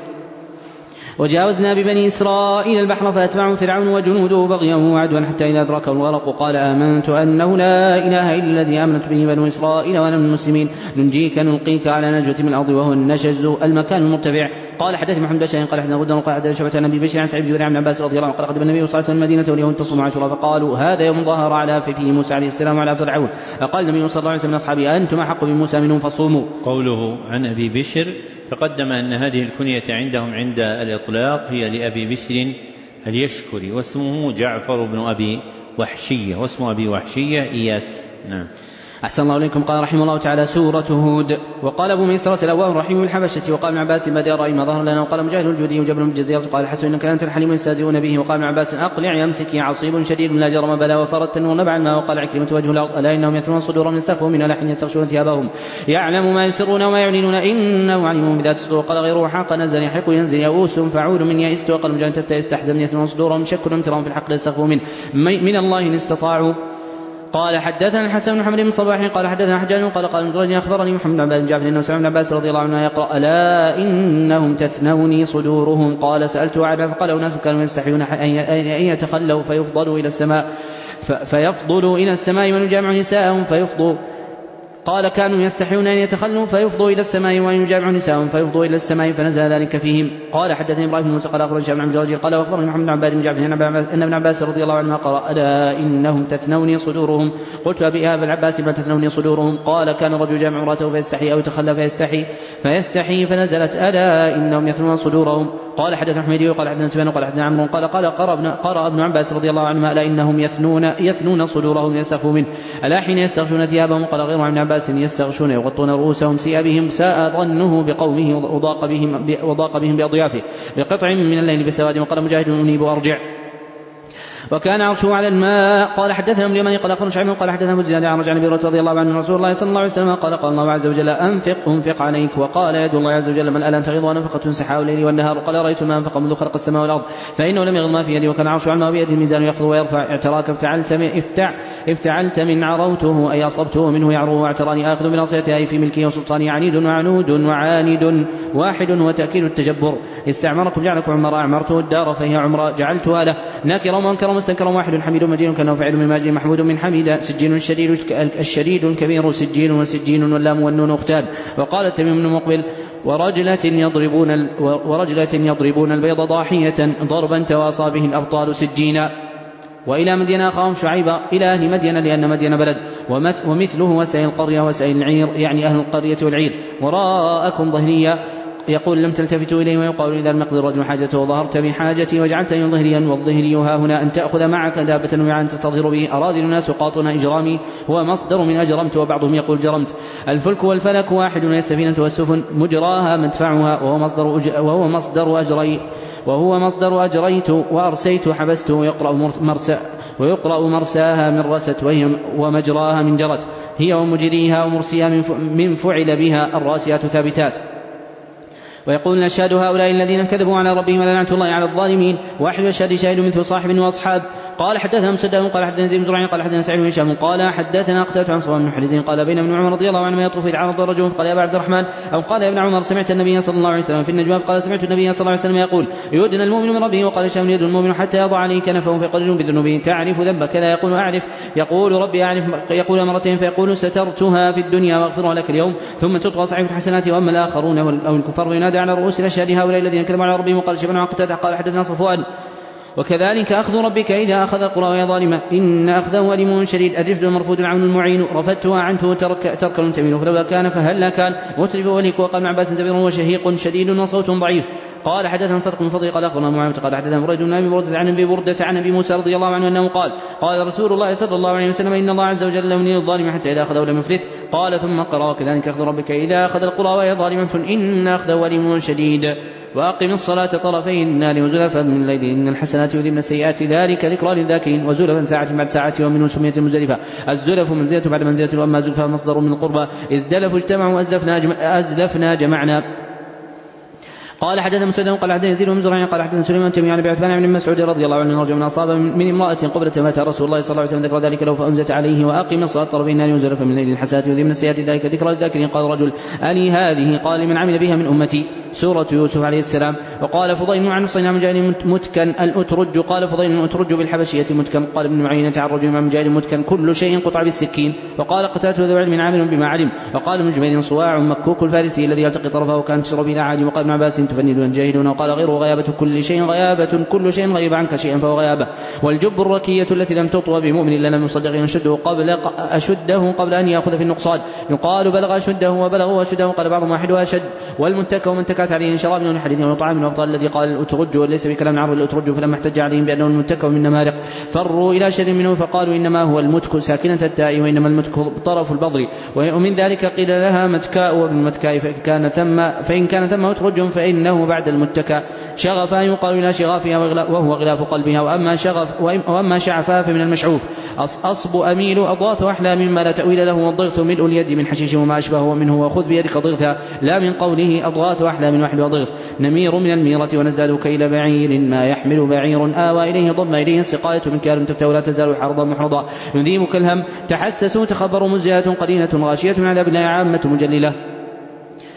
وجاوزنا ببني إسرائيل البحر فأتبعهم فرعون وجنوده بغيا وعدوا حتى إذا أدركه الغرق قال آمنت أنه لا إله إلا الذي آمنت به بنو إسرائيل وأنا من المسلمين ننجيك نلقيك على نجوة من الأرض وهو النشز المكان المرتفع. قال حدث محمد بن قال حدثنا غدا قال حدث شعبة عن أبي بشر عن سعيد بن عن عباس رضي الله عنه قال قدم النبي صلى الله عليه وسلم المدينة واليهود تصوم عاشوراء فقالوا هذا يوم ظهر على فيه موسى عليه السلام وعلى فرعون. فقال النبي صلى الله عليه وسلم أصحابه أنتم أحق بموسى منهم فصوموا. قوله عن أبي بشر تقدم أن هذه الكنية عندهم عند الإطلاق هي لأبي بشر اليشكري واسمه جعفر بن أبي وحشية واسم أبي وحشية إياس. نعم. أحسن الله إليكم. قال رحمه الله تعالى سورة هود. وقال أبو ميسرة الأواه الرحيم الحبشة. وقال ابن عباس بدأ رأي ما ظهر لنا. وقال مجاهد الجودي وجبل بن الجزيرة قال حسن إنك أنت الحليم يستهزئون به. وقال ابن عباس أقلع يمسك عصيب شديد لا جرم بلا وفرت ونبع الماء. وقال عكرمة وجه الأرض ألا إنهم يثرون صدورهم يستخفوا من لحن يستغشون ثيابهم يعلم ما يسرون وما يعلنون إنه عليم بذات الصدور. قال غيره حق نزل يحق ينزل يئوس فعول من يئست. وقال مجاهد تبتئ يستحزن يثرون صدورهم شك امترهم في الحق يستخفوا منه من الله إن استطاعوا. قال حدثنا الحسن بن محمد بن صباح قال حدثنا حجاج قال قال ابن جريج أخبرني محمد بن جعفر إنه سمع ابن عباس رضي الله عنه يقرأ ألا إنهم تثنوني صدورهم. قال سألته عنها فقال أناس كانوا يستحيون أن يتخلوا فيفضلوا إلى السماء فيفضلوا إلى السماء ونجامع نساءهم فيفضوا قال كانوا يستحيون أن يتخلوا فيفضوا إلى السماء وأن يجامعوا نساءهم فيفضوا إلى السماء فنزل ذلك فيهم. قال حدثني إبراهيم بن موسى قال أخبرني هشام بن عبد الرجيل قال وأخبرني محمد بن عباد بن جعفر أن ابن عباس رضي الله عنهما قرأ ألا إنهم تثنوني صدورهم. قلت أبي أبا العباس ما تثنوني صدورهم؟ قال كان الرجل جامع امرأته فيستحي أو يتخلى فيستحي فيستحي فنزلت ألا إنهم يثنون صدورهم. قال حدثنا حميدي وقال حدثنا سفيان وقال حدثنا عمرو قال قال قرأ ابن عباس رضي الله عنهما ألا إنهم يثنون يثنون صدورهم يسخوا منه ألا حين يستغشون ثيابهم. قال غير ابن عباس يستغشون يغطون رؤوسهم سيئ بهم ساء ظنه بقومه وضاق بهم وضاق بهم بأضيافه بقطع من الليل بسواد. وقال مجاهد أنيب أرجع وكان عرشه على الماء. قال حدثنا ابن اليماني قال أخبرنا شعيب قال حدثنا أبو زياد عن رجع النبي رضي الله عنه رسول الله صلى الله عليه وسلم قال قال الله عز وجل أنفق أنفق عليك. وقال يد الله عز وجل من ألا تغيض ونفقة سحاء الليل والنهار. قال رأيت ما أنفق منذ خلق السماء والأرض فإنه لم يغض ما في يدي. وكان عرشه على الماء بيده الميزان يخفض ويرفع اعتراك افتعلت من افتع افتعلت من عروته أي أصبته منه يعروه واعتراني آخذ بناصيته أي في ملكه وسلطاني عنيد وعنود وعاند واحد وتأكيد التجبر. استعمركم جعلكم عمراء أعمرته الدار فهي عمراء جعلتها له ناكرا ومنكرا مستنكرا واحد حميد مجيد كانه فعل من ماجد محمود من حميد سجين الشديد الشديد الكبير سجين وسجين واللام والنون أختان. وقال تميم بن مقبل ورجلة يضربون ورجلة يضربون البيض ضاحية ضربا تواصى به الأبطال سجينا. وإلى مدين أخاهم شعيبا إلى أهل مدين لأن مدين بلد ومثله وسائل القرية وسائل العير يعني أهل القرية والعير. وراءكم ظهرية يقول لم تلتفتوا إليه ويقال إذا المقدر الرجل حاجته وظهرت بحاجتي وجعلتني ظهريا والظهري ها هنا أن تأخذ معك دابة وعن تستظهر به أراضي الناس قاطن إجرامي هو مصدر من أجرمت وبعضهم يقول جرمت. الفلك والفلك واحد والسفينة والسفن مجراها مدفعها وهو مصدر أج... وهو مصدر أجري وهو مصدر أجريت وأرسيت حبست ويقرأ مرسى ويقرأ مرساها من رست ومجراها من جرت هي ومجريها ومرسيها من فعل بها الراسيات ثابتات. ويقول نشهد هؤلاء الذين كذبوا على ربهم لعنة الله على الظالمين. واحد يشهد شاهد مثل صاحب وأصحاب. قال حدثنا مسدد قال حدثنا زيد بن زرع قال حدثنا سعيد بن هشام قال حدثنا قتادة عن صفوان بن حريز قال بين ابن عمر رضي الله عنهما يطوف إذ عرض الرجل قال يا أبا عبد الرحمن أو قال يا ابن عمر سمعت النبي صلى الله عليه وسلم في النجوى قال سمعت النبي صلى الله عليه وسلم يقول يدنى المؤمن من ربه. وقال هشام يدنى المؤمن حتى يضع عليه كنفه فيقرر بذنوبه تعرف ذنبك لا يقول أعرف يقول ربي أعرف يقول مرتين فيقول سترتها في الدنيا واغفرها لك اليوم ثم تطغى صحيفة الحسنات. وأما الآخرون أو الكفار وينادى على رؤوس الأشهاد هؤلاء الذين كذبوا على ربهم. وقال شيخ بن قتادة قال حدثنا صفوان وكذلك أخذ ربك إذا أخذ القرى وهي ظالمة إن أخذه أليم شديد. الرفد المرفود العون المعين رفدتها عنه ترك ترك تميل فلولا كان فهلا كان مترف وليك. وقال مع عباس زبير وشهيق شديد وصوت ضعيف. قال حدثنا صدق من فضل قال أخبرنا معاوية قال حدثنا بريد بن أبي بردة عن أبي بردة عن أبي موسى رضي الله عنه أنه قال قال رسول الله صلى الله عليه وسلم إن الله عز وجل يملي الظالم حتى إذا أخذه لم يفلت. قال ثم قرأ وكذلك أخذ ربك إذا أخذ القرى وهي ظالمة إن أخذه أليم شديد. وأقم الصلاة طرفي النار وزلفا من الليل إن الحسنات يذهبن السيئات ذلك ذكرى للذاكرين. وزلفا ساعة بعد ساعة ومنه سمية المزدلفة. الزلف منزلة بعد منزلة وأما زلفا مصدر من القربى ازدلفوا اجتمعوا أزلفنا, أزلفنا جمعنا. قال حدثنا مسدد قال حدثنا يزيد بن زرع قال حدثنا سليمان تيمي عن عثمان بن مسعود رضي الله عنه رجل من أصاب من امرأة قبلة مات رسول الله صلى الله عليه وسلم ذكر ذلك له فأنزلت عليه وأقم الصلاة طرفي النار وزلفا من الليل الحسنات وذي من السيئات ذلك ذكرى للذاكرين. قال رجل ألي هذه؟ قال من عمل بها من أمتي سورة يوسف عليه السلام. وقال فضيل عن صينع مجاهد متكن الأترج قال فضيل الأترج بالحبشية متكن. قال ابن معينة عن رجل مع مجاهد متكن كل شيء قطع بالسكين. وقال قتادة ذو علم عامل بما علم. وقال ابن جبير صواع مكوك الفارسي الذي يلتقي طرفه وكان تشرب إلى عاجم. وقال ابن عباس تفندون جاهدون. وقال غير غيابة كل شيء غيابة كل شيء غيب عنك شيئا فهو غيابة. والجب الركية التي لم تطوى بمؤمن لنا من صدق يشده قبل أشده قبل أن يأخذ في النقصان. يقال بلغ أشده وبلغوا أشده قال بعضهم واحد وأشد. والمتكى ومن تكات عليه شراب من حديث وطعام من أبطال الذي قال الأترج وليس بكلام عرب الأترج فلما احتج عليهم بأنه المتكى من نمارق فروا إلى شر منه فقالوا إنما هو المتك ساكنة التاء وإنما المتك طرف البضر. ومن ذلك قيل لها متكاء وبالمتكاء فإن كان ثم فإن كان ثم أترج فإنه بعد المتكى. شغفا يقال إلى شغافها وهو غلاف قلبها. وأما, شغف وأما شعفا فمن المشعوف أصب أميل أضاث أحلى مما لا تأويل له والضغث ملء اليد من حشيش وما أشبهه منه وخذ بيدك ضغثا لا من قوله أضغاث أحلى من واحد وضغث. نمير من الميرة ونزال كيل بعير ما يحمل بعير آوى إليه ضم إليه السقاية من كار تفتى ولا تزال حرضا محرضا. يذيبك الهم تحسسوا تخبروا مزجات قليلة غاشية من عذاب الله عامة مجللة.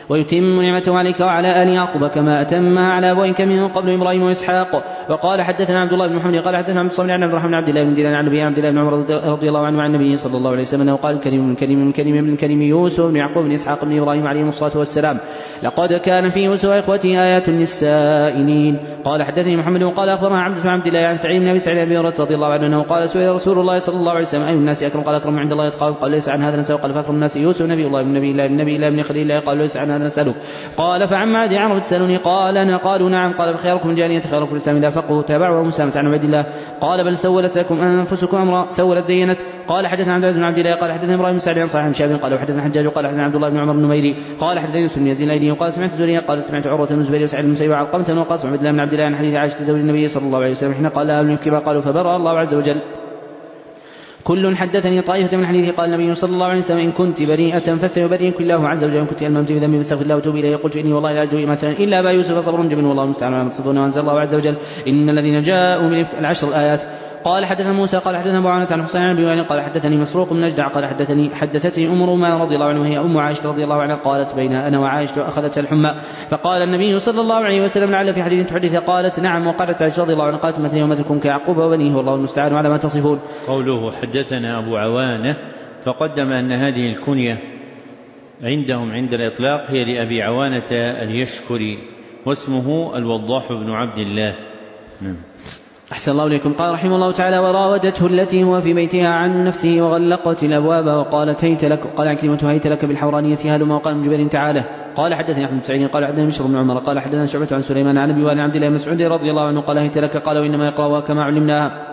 ويتم نعمته عليك وعلى آل يعقوب كما أتمها على أبويك من قبل إبراهيم وإسحاق. وقال حدثنا عبد الله بن محمد قال حدثنا عبد الصمد عن عبد الرحمن عبد الله بن دينار عن أبي عبد الله بن عمر رضي الله عنه عن النبي صلى الله عليه وسلم أنه قال الكريم من كريم من كريم من كريم يوسف بن يعقوب بن إسحاق بن إبراهيم عليهم الصلاة والسلام لقد كان في يوسف وإخوته آيات للسائلين. قال حدثني محمد وقال أخبرنا عبد بن عبد الله عن سعيد بن أبي سعيد أبي هريرة رضي الله عنه قال سئل رسول الله صلى الله عليه وسلم أي الناس أكرم قال أكرم عند الله يتقى قال ليس عن هذا نسأله قال فأكرم الناس يوسف نبي الله بن نبي الله بن نبي الله بن خليل الله قال ليس عن هذا نسأله قال فعما عاد عمرو تسألني قال أنا قالوا نعم قال فخيركم الجانية خيركم الإسلام إذا فقهوا تابعوا ومسامة عن عبد الله قال بل سولت لكم أنفسكم أمرا سولت زينت. قال حدثنا عبد العزيز بن عبد الله قال حدثنا إبراهيم بن سعد عن صالح بن شهاب قال وحدثنا حجاج قال حدثنا عبد الله بن عمر بن نميري قال حدثنا يوسف بن يزيد الأيلي قال سمعت زوريا قال سمعت عروة بن الزبير وسعيد بن المسيب وعلقمة وقاسم عبد الله بن عبد الله عن حديث عائشة زوج النبي صلى الله عليه وسلم حين قال لها ابن كما قالوا فبرأ الله عز وجل كل حدثني طائفة من حديثه. قال النبي صلى الله عليه وسلم إن كنت بريئة فسيبرئك الله عز وجل إن كنت ألممت بذنبي فاستغفر الله وتوب إليه. قلت إني والله لا أجد مثلا إلا أبا يوسف صبر جبن والله المستعان على ما تصفون. وأنزل الله عز وجل إن الذين جاءوا من العشر الآيات. قال حدثنا موسى قال حدثنا أبو عوانة عن حسين عن أبي وائل قال حدثني مسروق بن نجدع قال حدثني حدثتني أم رومان رضي الله عنها وهي أم عائشة رضي الله عنها قالت بين أنا وعائشة أخذتها الحمى فقال النبي صلى الله عليه وسلم لعل في حديث تحدث قالت نعم وقالت عائشة رضي الله عنها قالت مثلي ومثلكم كيعقوب وبنيه والله المستعان على ما تصفون. قوله حدثنا أبو عوانة تقدم أن هذه الكنية عندهم عند الإطلاق هي لأبي عوانة اليشكري واسمه الوضاح بن عبد الله. نعم. أحسن الله إليكم. قال رحمه الله تعالى وراودته التي هو في بيتها عن نفسه وغلقت الأبواب وقالت هيت لك قال عكرمة هيت لك بالحورانية هلما وقال من جبل تعالى. قال حدثني أحمد بن سعيد قال حدثني بشر بن عمر قال حدثنا شعبة عن سليمان عن أبي وائل عن عبد الله بن مسعود رضي الله عنه قال هيت لك قال وإنما يقرأها كما علمناها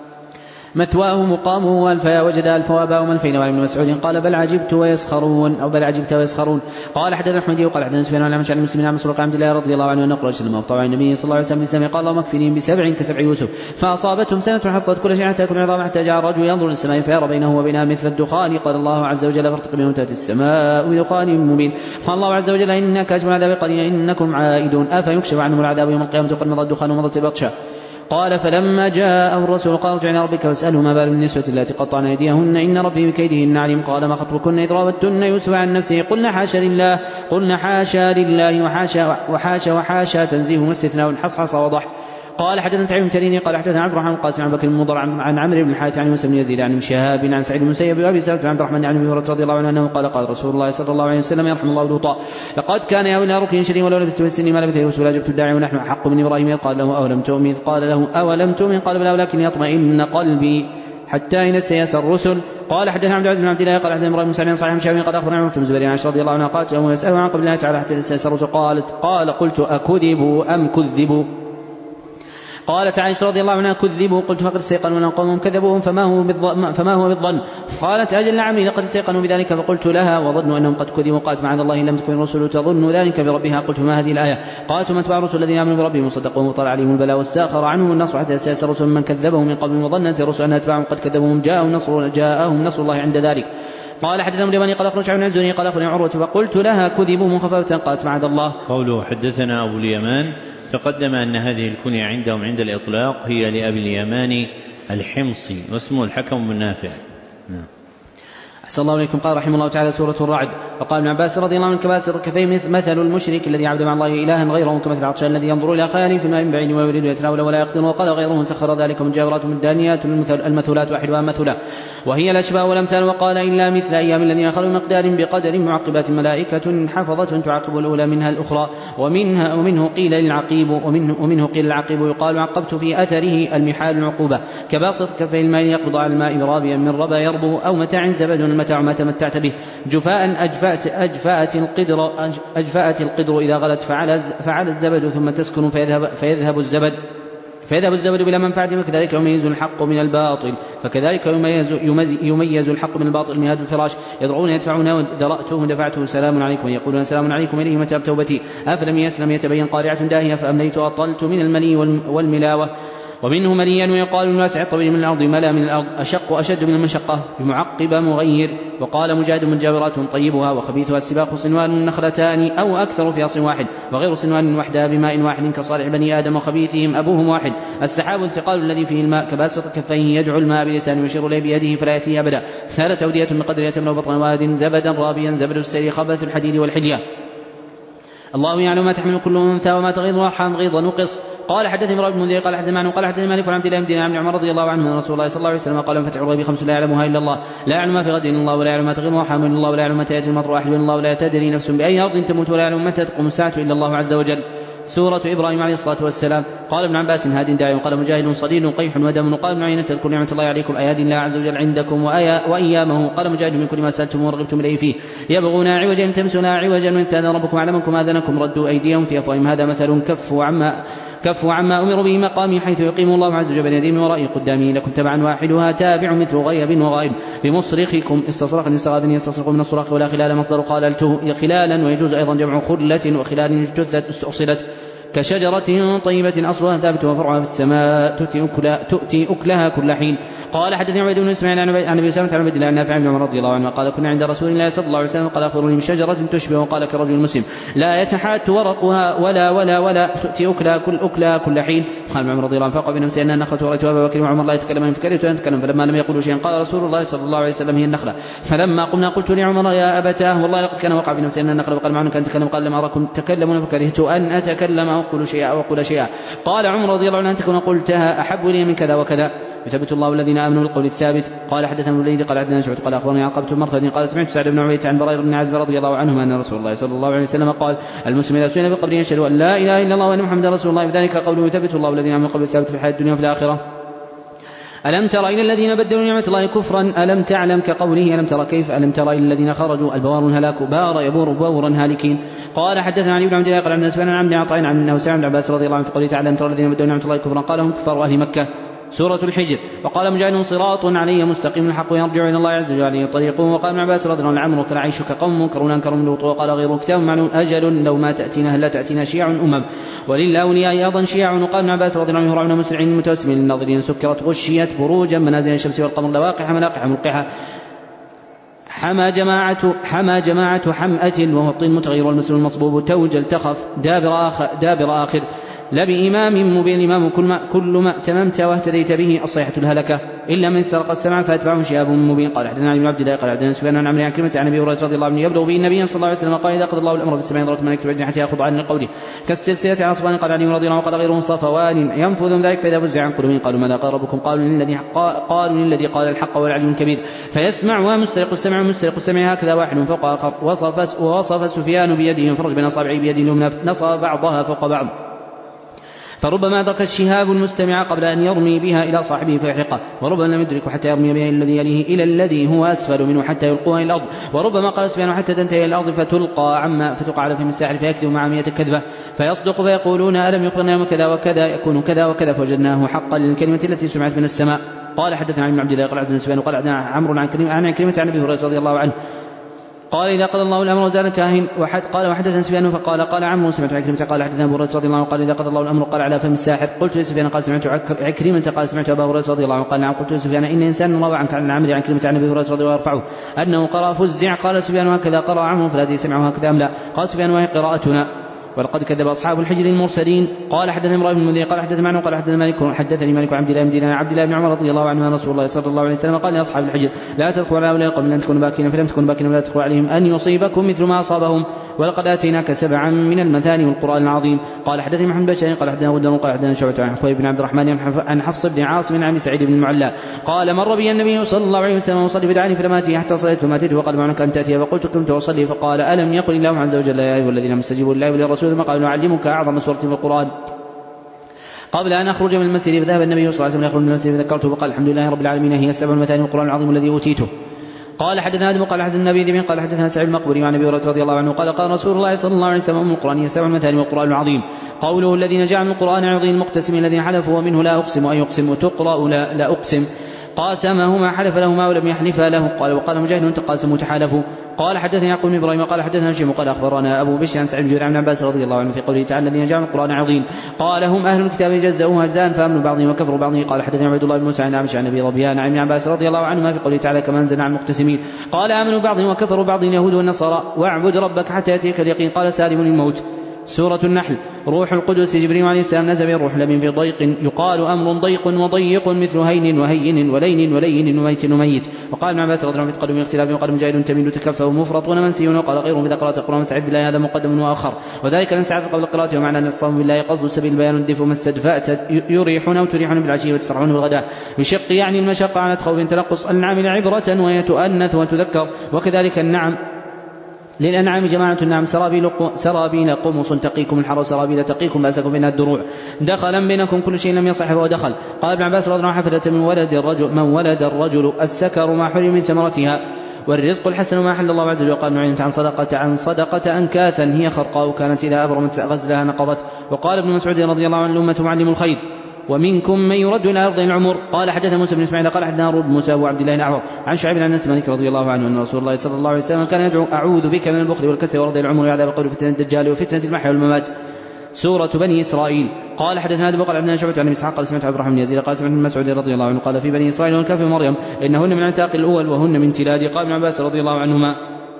مثواه مقامه والفيا وجد ألف واباء ملفين. وعن ابن مسعود قال بل عجبت ويسخرون أو بل عجبت ويسخرون. قال حدثنا أحمد وقال حدثنا سفيان عن عمش عن المسلمين عن مسروق عبد الله رضي الله عنه أن قال سلم وطبع النبي صلى الله عليه وسلم السماء قال اللهم اكفنيهم بسبع كسبع يوسف فأصابتهم سنة حصت كل شيء تأكل العظام حتى جاء الرجل ينظر إلى السماء فيرى بينه وبينها مثل الدخان. قال الله عز وجل فارتق بهم تأتي السماء بدخان مبين. قال الله عز وجل إنك أجمع العذاب قليلا إنكم عائدون أفيكشف عنهم العذاب يوم القيامة قد مضى الدخان ومضت البطشة. قال فلما جاء الرسول قال ارجع إلى ربك واسأله ما بال النسوة التي قطعن أيديهن إن ربي بكيدهن عليم. قال ما خطبكن إذ راودتن يوسف عن نفسه قلنا حاشا لله قلنا حاشا لله وحاشا وحاشا وحاشا تنزيه واستثناء حصحص وضح. قال حدثنا سعيد بن تريني قال حدثنا عبد الرحمن القاسم عن بكر المضر عن عمرو بن الحارث عن موسى بن يزيد عن شهاب عن سعيد بن المسيب وابي سلمة عن عبد الرحمن عن ابي هريرة رضي الله عنه انه قال قال رسول الله صلى الله عليه وسلم يرحم الله لوطا لقد كان يأوي الى ركن شديد ولو لبثت في السن ما لبث يوسف ولا جبت الداعي ونحن احق من ابراهيم. قال له اولم تؤمن قال له اولم تؤمن قال بلى ولكن يطمئن قلبي حتى إن سيأس الرسل. قال حدثنا عبد العزيز بن عبد الله قال حدثنا إبراهيم بن سعد صحيح شاوي قال أخبرنا عمرو بن الزبير عن عائشة رضي الله عنها قالت له يسأله عن قبل الله تعالى حتى سيأس الرسل قالت قال قلت أكذبوا أم كذبوا. قالت عائشة رضي الله عنها كذبوا قلت فقد استيقنوا أن قومهم كذبوهم فما هو بالظن, فما هو بالظن. قالت أجل عمري لقد استيقنوا بذلك فقلت لها وظنوا أنهم قد كذبوا. قالت معاذ الله لم تكن الرسل تظن ذلك بربها. قلت ما هذه الآية. قالت ما تبع الرسل الذين آمنوا بربهم وصدقوا وطلع عليهم البلاء واستأخر عنهم النصر حتى سيأس الرسل من كذبهم من قبل وظنت الرسل أن أتباعهم قد كذبوهم جاءهم نصر جاءهم نصر الله عند ذلك. قال حدثنا اليماني قال أخرج عن عزوني قال أخبرني عروة فقلت لها كذبوا مخففة. قالت معاذ الله. قوله حدثنا أبو اليمان تقدم أن هذه الكنية عندهم عند الإطلاق هي لأبي اليمان الحمصي واسمه الحكم بن نافع. نعم. أحسن الله إليكم. قال رحمه الله تعالى سورة الرعد وقال ابن عباس رضي الله عنه كباسط كفيه مثل المشرك الذي عبد مع الله إلها غيره كمثل العطشان الذي ينظر إلى خياله في الماء من بعيد ويريد يتناول ولا يقدر. وقال غيره سخر ذلك من جابرات من الدانيات المثلات واحدها مثلا وهي الأشباه والأمثال. وقال إلا مثل أيام الذين خلوا مقدار بقدر معقبات ملائكة حفظة تعقب الأولى منها الأخرى ومنها ومنه قيل للعقيب ومنه, ومنه قيل العقيب يقال عقبت في أثره المحال العقوبة كباسط كفيه الماء يقبض على الماء رابيا من ربا يربو أو متاع زبد المتاع ما تمتعت به جفاء أجفأت, أجفأت, القدر أجفأت القدر إذا غلت فعل, فعل الزبد ثم تسكن فيذهب, فيذهب الزبد فيذهب الزبد بلا منفعة. وكذلك يميز الحق من الباطل فكذلك يميز, يميز, يميز الحق من الباطل مهاد الفراش يدعون يدفعون ودرأته دفعته سلام عليكم ويقولون سلام عليكم إليه متاب توبتي أفلم يسلم يتبين قارعة داهية فأمليت أطلت من المني والملاوة. ومنه منيا ويقال الواسع الطويل من الأرض ملا من الأرض أشق أشد من المشقة بمعقبة مغير. وقال مجاهد من جابرات طيبها وخبيثها السباق صنوان نخلتان أو أكثر في أصل واحد وغير صنوان وحدها بماء واحد كصالح بني آدم وخبيثهم أبوهم واحد. السحاب الثقال الذي فيه الماء كباسط كفيه يدعو الماء بلسانه ويشير إليه بيده فلا يأتيه أبدا. سالت أودية من قدر يتملأ بطن واد زبدا رابيا زبد السير خبث الحديد والحلية. الله يعلم ما تحمل كل أنثى وما تغيض الأرحام غيظا نقص. قال حدثني ابن المنذر قال حدثني معن قال حدثني مالك عن عبد الله بن دينار بن عمر رضي الله عنه أن رسول الله صلى الله عليه وسلم قال فتح الغيب خمس لا يعلمها إلا الله لا يعلم ما في غد إلا الله ولا يعلم ما تغيض الأرحام إلا الله ولا يعلم متى يأتي المطر أحد إلا الله ولا تدري نفس بأي أرض تموت ولا يعلم متى تقوم الساعة إلا الله عز وجل. سورة إبراهيم عليه الصلاة والسلام. قال ابن عباس هاد داعي وقال مجاهد صديد قيح ودم. وقال ابن عيينة تذكر نعمة الله عليكم أياد الله عز وجل عندكم وأيامه. قال مجاهد من كل ما سألتم ورغبتم إليه فيه يبغون عوجا تمسون عوجا من كان ربكم أعلمكم آذنكم ردوا أيديهم في أفواههم هذا مثل كفوا عما كفوا عما أمروا به مقامي حيث يقيم الله عز وجل بين يديه من ورائي قدامي لكم تبعا واحدها تابع مثل غيب وغائب بمصرخكم استصرخ استغاثني يستصرخ من الصراخ ولا خلال مصدر خاللته خلالا ويجوز أيضا جمع خلة وخلال اجتثت استأصلت كشجرة طيبة أصلها ثابت وفرعها في السماء تؤتي, أكلا تؤتي أكلها كل حين. قال حدثني عبيد بن إسماعيل عن أبي أسامة عن عبد الله النافع بن عمر رضي الله عنه قال كنا عند رسول الله صلى الله عليه وسلم قال أخبروني بشجرة تشبه وقال كرجل مسلم لا يتحات ورقها ولا ولا ولا تؤتي أكلها كل أكلها كل حين. قال عمر رضي الله عنه فقال بنفسي أنها النخلة ورأيت أبا بكر وعمر لا يتكلم فكرهت أن أتكلم فلما لم يقولوا شيئا قال رسول الله صلى الله عليه وسلم هي النخلة. فلما قمنا قلت لعمر يا أبتاه والله لقد كان وقع في نفسي أنها النخلة وقال معنا كان تكلم قال لم أراكم تكلمون فكرهت أن أتكلم أو أقول شيئا أو أقول شيئا. قال عمر رضي الله عنه أن تكون قلتها أحب لي من كذا وكذا يثبت الله الذين آمنوا بالقول الثابت. قال حدثنا الوليد قال حدثنا شعبة قال أخبرني عقبة مرثد قال سمعت سعد بن عبيدة عن براء بن عازب رضي الله عنهما أن رسول الله صلى الله عليه وسلم قال المسلم إذا سئل بقبره يشهد أن لا إله إلا الله وأن محمدا رسول الله بذلك قوله يثبت الله الذين آمنوا بالقول الثابت في الحياة الدنيا وفي الآخرة. ألم تر إلى الذين بدلوا نعمة الله كفرا ألم تعلم كقوله ألم تر كيف ألم تر إلى الذين خرجوا البوار هلاك بار يبور بورا هالكين. قال حدثنا علي بن عبد الله قال عن سفيان عن عطاء عن أنه سمع ابن عباس رضي الله عنه في قوله تعالى ألم تر الذين بدلوا نعمة الله كفرا قال هم كفار أهل مكة. سورة الحجر. وقال مجاهد صراط علي مستقيم الحق يرجع إلى الله عز وجل عليه طريقه. وقال ابن عباس رضي الله عنه عمرك لعيشك قوم منكرون أنكروا لوط وقال غير كتاب معلوم أجل لو ما تأتينا هل لا تأتينا شيع أمم وللأولياء أيضا شيع. وقال ابن عباس رضي الله عنه يهرعون مسرعين متوسمين للناظرين سكرت غشيت بروجا منازل الشمس والقمر لواقح ملاقح ملقحة حمى جماعة حمى جماعة حمأة وهو الطين متغير والمسلم المصبوب توج التخف دابر آخر, دابر آخر لا بإمام مبين إمام كل ما, كل ما تممت واهتديت به الصيحة الهلكة إلا من سرق السمع فأتبعه شهاب مبين. قال حدثنا بن عبد الله قال حدثنا سفيان عن عمرو عن كلمة عن أبي هريرة رضي الله عنه يبلغ به النبي صلى الله عليه وسلم قال إذا قضى الله الأمر في السماء ضربت ملائكة بأجنحة يأخذ عن قوله كالسلسلة عن صفوان قال علي رضي الله عنه قال غيره صفوان ينفذ ذلك فإذا فزع عن قلوبهم قالوا ماذا قال ربكم قالوا للذي قالوا للذي قال الحق والعلي الكبير فيسمع ومسترق السمع ومسترق السمع هكذا واحد فوق آخر. وصف ووصف سفيان بيده فرج بين أصابعه بيده اليمنى نصب بعضها فوق بعض فربما أدرك الشهاب المستمع قبل أن يرمي بها إلى صاحبه فيحرقه وربما لم يدرك حتى يرمي بها الذي يليه إلى الذي هو أسفل منه حتى يلقوها إلى الأرض. وربما قال سفيان حتى تنتهي إلى الأرض فتلقى عما فتقع على فم الساحل فيكذب مع مئة كذبة فيصدق فيقولون ألم يخبرنا يوم كذا وكذا يكون كذا وكذا فوجدناه حقا للكلمة التي سمعت من السماء. قال حدثنا عن عبد الله قال حدثنا سفيان قال حدثنا عمرو عن كلمة عن كلمة عن أبي هريرة رضي الله عنه قال إذا قضى الله الأمر وزال الكاهن وحد قال وحدثنا سفيان فقال قال عمرو سمعت عكرمة قال حدثنا أبو هريرة رضي الله عنه قال إذا قضى الله الأمر قال على فم الساحر قلت لسفيان قال سمعت عكرمة قال سمعت أبا هريرة رضي الله عنه قال نعم قلت لسفيان إن إنسان روى عنك عن عمرو عن كلمة عن أبي هريرة رضي الله عنه يرفعه أنه قرأ فزع قال سفيان هكذا قرأ عمرو فالذي سمعه هكذا أم لا قال سفيان وهي قراءتنا ولقد كذب أصحاب الحجر المرسلين. قال حدثنا إبراهيم بن المنذر قال حدثنا معه قال حدثنا مالك حدثني مالك عن عبد الله بن دينار عبد الله بن عمر رضي الله عنه رسول الله صلى الله عليه وسلم قال لأصحاب الحجر لا تدخلوا على هؤلاء القوم لن تكونوا باكين فلم تكونوا باكين ولا تدخلوا عليهم أن يصيبكم مثل ما أصابهم ولقد آتيناك سبعا من المثاني والقرآن العظيم. قال حدثني محمد بن بشار قال حدثنا ودر قال حدثنا شعبة عن حبيب بن عبد الرحمن عن حفص بن عاصم عن سعيد بن المعلى قال مر بي النبي صلى الله عليه وسلم وصلي فدعاني فلم آتي حتى صليت فما أتيت وقال معنك أن تأتي فقلت قمت وأصلي فقال ألم يقل الله عز وجل يا أيها الذين استجيبوا لله وللرسول ما قال نعلمك أعظم سورة في القرآن. قبل أن أخرج من المسجد فذهب النبي صلى الله عليه وسلم يخرج من المسجد فذكرته وقال الحمد لله رب العالمين هي السبع المثاني والقرآن العظيم الذي أوتيته. قال حدثنا آدم قال حدثنا النبي ذي قال حدثنا سعيد المقبري عن أبي هريرة رضي الله عنه قال قال رسول الله صلى الله عليه وسلم أم القرآن هي السبع المثاني والقرآن العظيم. قوله الذين جاء من القرآن عظيم المقتسم الذين حلفوا ومنه لا أقسم أن يقسم وتقرأ لا, لا أقسم قاسمهما حلف لهما ولم يحلفا له. قال وقال مجاهد تقاسموا تحالفوا. قال حدثنا يعقوب بن إبراهيم قال حدثنا هشام قال أخبرنا أبو بشر عن سعيد بن جبير عن عباس رضي الله عنه في قوله تعالى الذين جاءوا القرآن عظيم قال هم أهل الكتاب جزأوه أجزاء فأمنوا بعضهم وكفروا بعضهم. قال حدثنا عبد الله بن موسى عن عمش عن أبي ربيان عن ابن عباس رضي الله عنهما في قوله تعالى كما أنزلنا على المقتسمين قال آمنوا بعضهم وكفروا بعضهم اليهود والنصارى واعبد ربك حتى يأتيك اليقين. قال سالم الموت سورة النحل. روح القدس جبريل عليه السلام نزل به الروح الأمين في ضيق يقال أمر ضيق وضيق مثل هين وهين ولين ولين وميت وميت. وقال ابن عباس رضي الله عنه في تقدم الاختلاف وقال مجاهد تميل تكفى ومفرط ونمنسي وقال غيره إذا قرأت القرآن مستعد بالله هذا مقدم وآخر وذلك الانسعاف قبل القراءة ومعنى الاتصام بالله قصد سبيل البيان الدفء ما استدفأت يريحون وتريحون بالعشي وتسرعون بالغداء بشق يعني المشقة على خوف تلقص النعم عبرة وهي تؤنث وتذكر. وكذلك النعم للأنعام جماعة النعم سرابيل قمص تقيكم الحر سرابيل تقيكم بأسكم بينها الدروع دخلا بينكم كل شيء لم يصح وهو دخل. قال ابن عباس رضي الله عنه حفلة من ولد الرجل من ولد الرجل السكر ما حرم من ثمرتها والرزق الحسن ما حل الله عز وجل. وقال نعينت عن صدقة عن صدقة أنكاثا هي خرقاء كانت إذا أبرمت غزلها نقضت. وقال ابن مسعود رضي الله عنه الأمة معلم الخير ومنكم من يرد إلى أرض العمر. قال حدث موسى بن إسماعيل قال حدثنا رب موسى وعبد الله الأعور عن شعيب عن أنس مالك رضي الله عنه أن رسول الله صلى الله عليه وسلم كان يدعو أعوذ بك من البخل والكسل ورد العمر وعذاب القبر وفتنة الدجال وفتنة المحيا والممات. سورة بني إسرائيل. قال حدثنا أبو بكر عن شعبة عن إسحاق قال سمعت عبد الرحمن بن يزيد قال سمعت ابن مسعود رضي الله عنه قال في بني إسرائيل والكهف ومريم إنهن من عتاق الأول وهن من تلاد. قال ابن عباس رضي الله عنهما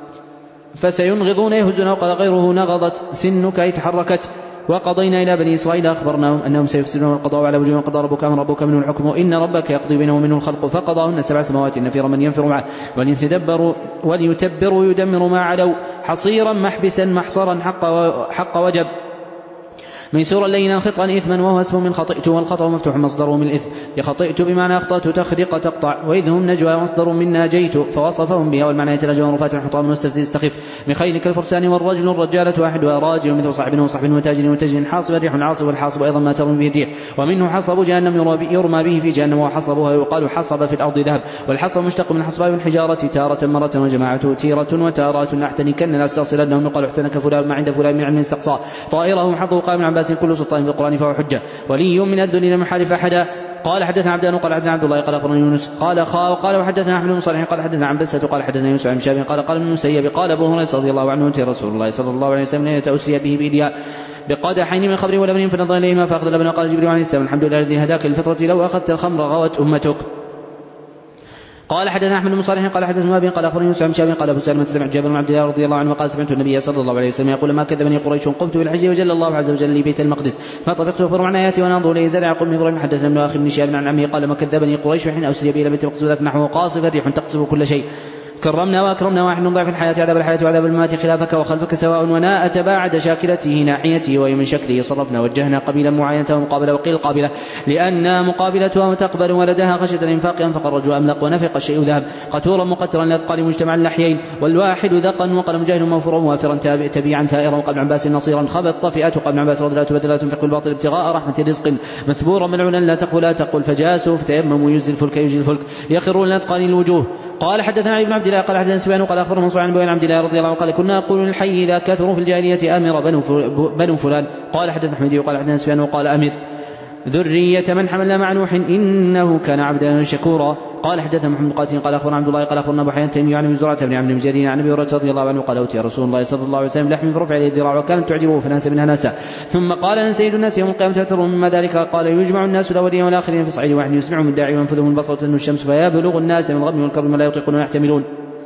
فسينغضون يهزون. وقال غيره نغضت سنك أي تحركت. وقضينا إلى بني إسرائيل أخبرناهم أنهم سيفسدون القضاء على وجوه قضى ربك أمر ربك منه الحكم إن ربك يقضي بينهم منه الخلق فقضاهن سبع سماوات نفير من ينفر معه وليتدبروا وليتبروا يدمروا ما علوا حصيرا محبسا محصرا حق, حق وجب ميسورا لينا خطأ إثما وهو اسم من خطئت والخطأ مفتوح مصدره من الإثم يخطئت بمعنى أخطأت تخرق تقطع وإذ هم نجوى مصدر من ناجيت فوصفهم بها والمعنى يتلاجون رفات حطام واستفزي استخف من خيل كالفرسان والرجل الرجالة واحد وراجل مثل صاحب وصاحب وتاجر وتجر حاصب الريح العاصب والحاصب أيضا ما ترمي به الريح ومنه حصب جهنم يرمى به في جهنم وحصبها يقال حصب في الأرض ذهب والحصب مشتق من حصباء الحجارة تارة مرة وجماعة تيرة وتارات أحتنكن لا استأصلنهم يقال احتنك فلان ما عند فلان من علم استقصاء طائره حظه قال من عباس كل سلطان في القرآن فهو حجة ولي من الذل لم يحالف أحدا. قال حدثنا عبدان قال حدثنا عبد الله قال أخبرنا يونس قال خا وقال وحدثنا أحمد بن صالح قال حدثنا عن بسة قال حدثنا يوسف عن شاب قال قال ابن المسيب قال أبو هريرة رضي الله عنه أتي رسول الله صلى الله عليه وسلم ليلة أسري به بإلياء بقدحين من خمر ولبن فنظر إليهما فأخذ اللبن قال جبريل عليه السلام الحمد لله الذي هداك للفطرة لو أخذت الخمر غوت أمتك. قال حدثنا أحمد بن صالح قال حدثنا أبي قال أخبرني يوسف عن شاب قال أبو سلمة سمعت جابر بن عبد الله رضي الله عنه قال سمعت النبي صلى الله عليه وسلم يقول ما كذبني قريش قمت بالحج وجل الله عز وجل لي بيت المقدس فطفقت أخبر عن آياتي وننظر إليه زرع قل من إبراهيم حدثنا ابن أخي بن شهاب عن عمه قال ما كذبني قريش حين أسري به إلى بيت المقدس وذاك نحوه قاصف الريح تقصف كل شيء كرمنا وأكرمنا واحد من ضعف الحياة عذاب الحياة وعذاب الممات خلافك وخلفك سواء ونا أتباعد شاكلته ناحيته ومن شكله صرفنا وجهنا قبيلا معاينة ومقابلة وقيل قابلة لأن مقابلتها وتقبل ولدها خشية الإنفاق أنفق الرجل أملق ونفق الشيء ذهب قتورا مقترا لأثقال مجتمع اللحيين والواحد ذقا وقال مجاهد موفرا وافرا تبيعا ثائرا وقال عباس نصيرا خبط طفئة وقال عباس رضي الله عنه لا تنفق بالباطل ابتغاء رحمة رزق مثبورا ملعونا لا تقول لا تقول فجاسوا فتيمموا يجزي الفلك يجزي الفلك يخرون لأثقال الوجوه. قال حدثنا ابن عبد الله قال حدثنا سفيان قال اخبرنا منصور عن ابي عبد الله رضي الله عنه قال كنا نقول للحي اذا كثروا في الجاهليه امر بنو فلان. قال حدثنا احمد وقال حدثنا سفيان وقال امر ذرية من حملنا مع نوح إنه كان عبدا شكورا. قال حدثنا محمد قاتل قال أخبرنا عبد الله قال أخبرنا أبو حيان تيمي عن زرعة بن عمرو بن جرير عن أبي هريرة رضي الله عنه قال أوتي رسول الله صلى الله عليه وسلم لحم فرفع إليه الذراع وكانت تعجبه فناس منها ناسا ثم قال أن سيد الناس يوم القيامة تأثر مما ذلك قال يجمع الناس الأولين والآخرين في صعيد واحد يسمعهم الداعي وينفذهم البصر وتنم الشمس فيبلغ الناس من الغم والكرب لا يطيقون ويحتملون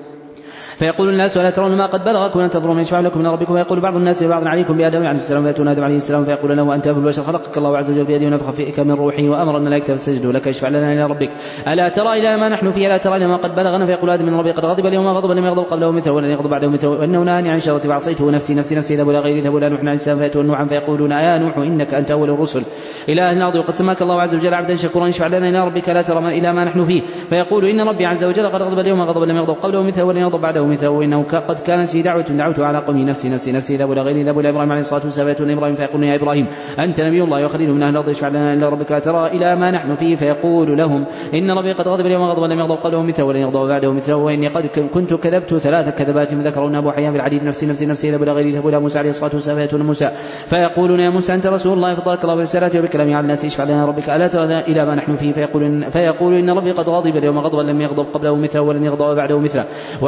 فيقول الناس ولا ترون ما قد بلغكم أن تنظروا من يشفع لكم من ربكم ويقول بعض الناس لبعض عليكم بآدم عليه السلام فيأتون آدم عليه السلام فيقول له أنت أبو البشر خلقك الله عز وجل بيده ونفخ فيك من روحه وأمر الملائكة فسجدوا لك اشفع لنا إلى ربك ألا ترى إلى ما نحن فيه ألا ترى إلى ما قد بلغنا فيقول آدم من ربي قد غضب اليوم غضب لم يغضب قبله مثله ولن يغضب بعده مثله وإنه نهاني عن شرة فعصيته نفسي نفسي نفسي ذهبوا إلى غيري ذهبوا إلى نوح عليه السلام فيأتون نوحا فيقولون يا نوح إنك أنت أول الرسل إلى أهل الأرض وقد سماك الله عز وجل عبدا شكورا اشفع لنا إلى ربك ألا ترى إلى ما نحن فيه فيقول إن ربي عز وجل قد غضب اليوم غضب لم يغضب قبله مثله ولن يغضب بعده مثله وإنه قد كان في دعوة دعوته على قومي نفسي نفسي نفسي ذهبوا إلى غيري ذهبوا إلى إبراهيم عليه الصلاة والسلام فيأتون إبراهيم فيقولون يا إبراهيم أنت نبي الله وخليل من أهل الأرض اشفع لنا إلى ربك ترى إلى ما نحن فيه فيقول لهم إن ربي قد غضب اليوم غضب لم يغضب قبله مثله ولن يغضب بعده مثله وإني قد كنت كذبت ثلاث كذبات ذكرون أبو حيان في الحديث نفسي نفسي نفسي ذهبوا إلى غيري ذهبوا إلى موسى عليه الصلاة والسلام فيأتون موسى فيقولون يا موسى أنت رسول الله فطارك الله برسالته وبكلامه على الناس اشفع لنا ربك ألا ترى إلى ما نحن فيه فيقول فيقول إن ربي قد غضب اليوم غضبا لم يغضب قبله مثله ولن يغضب بعده مثله وإني قد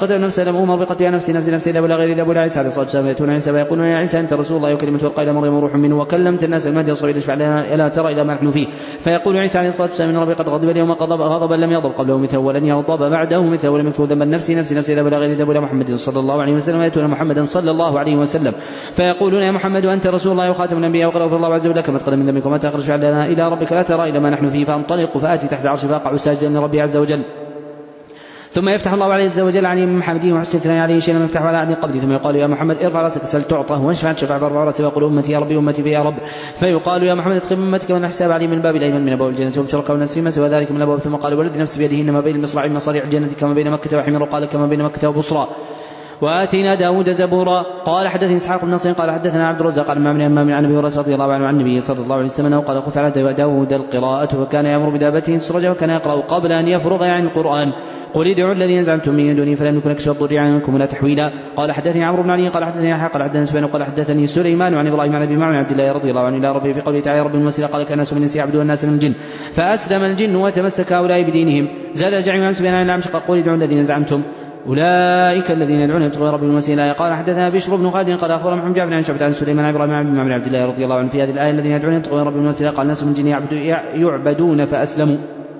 قتل نفسه لم أمر بقتل نفسي نفسي نفسي إلا ولا غير إلا ولا عيسى عليه الصلاة والسلام يأتون عيسى ويقولون يا عيسى أنت رسول الله وكلمة ألقى إلى مريم وروح منه وكلمت الناس المهدي الصغير اشفع لنا ألا ترى إلى ما نحن فيه. فيقول عيسى عليه الصلاة والسلام إن ربي قد غضب اليوم غضبا لم يغضب قبله مثله ولن يغضب بعده مثله ولم يكن ذنبا نفسي نفسي نفسي إلا ولا غير إلا ولا محمد صلى الله عليه وسلم ويأتون محمدا صلى الله عليه وسلم فيقولون يا محمد أنت رسول الله وخاتم الأنبياء وقد غفر الله عز وجل كما تقدم من ذنبك وما تأخر اشفع لنا إلى ربك لا ترى إلى ما نحن فيه. فانطلق فآتي تحت العرش فأقع ساجدا لربي عز وجل ثم يفتح الله عز وجل علي من محمده وحسن ثناء عليه شيئا لم يفتح على عهد قبلي ثم يقال يا محمد ارفع راسك سل تعطى واشفع شفع باربع راسي ويقول امتي يا ربي امتي في يا رب. فيقال يا محمد ادخل امتك وان حساب علي من الباب الايمن من ابواب الجنه هم شركاء الناس فيما سوى ذلك من الابواب. ثم قال والذي نفسي بيده انما بين المصراع مصاريع الجنه كما بين مكه وحمير قال كما بين مكه وبصرى. وآتينا داود زبورا. قال حدثني إسحاق بن نصر قال حدثنا عبد الرزاق قال ما من أمام عن أبي هريرة رضي الله عنه عن النبي صلى الله عليه وسلم قال خف على داود القراءة فكان يأمر بدابته تسرج وكان يقرأ قبل أن يفرغ عن القرآن قل ادعوا الذين زعمتم من دوني فلم يكن أكشف الضر عنكم ولا تحويلا. قال حدثني عمرو بن علي قال حدثني يحيى قال حدثني سفيان قال حدثني سليمان عن إبراهيم عن أبي معمر عبد الله رضي الله عنه إلى ربه في قوله تعالى رب المسيرة قال كان الناس من الناس يعبدون الناس من الجن فأسلم الجن وتمسك هؤلاء بدينهم. زاد الجعي عن سفيان عن الأعمش قل ادعوا الذين زعمتم أولئك الذين يدعون يبتغون رب المسيرة. قال حدثنا بشر بن خالد قال أخبر محمد جعفر عن شعبة عن سليمان عن إبراهيم عن معمر عبد الله رضي الله عنه في هذه الآية الذين يدعون يبتغون رب المسيرة قال الناس من الجن يعبدون فأسلموا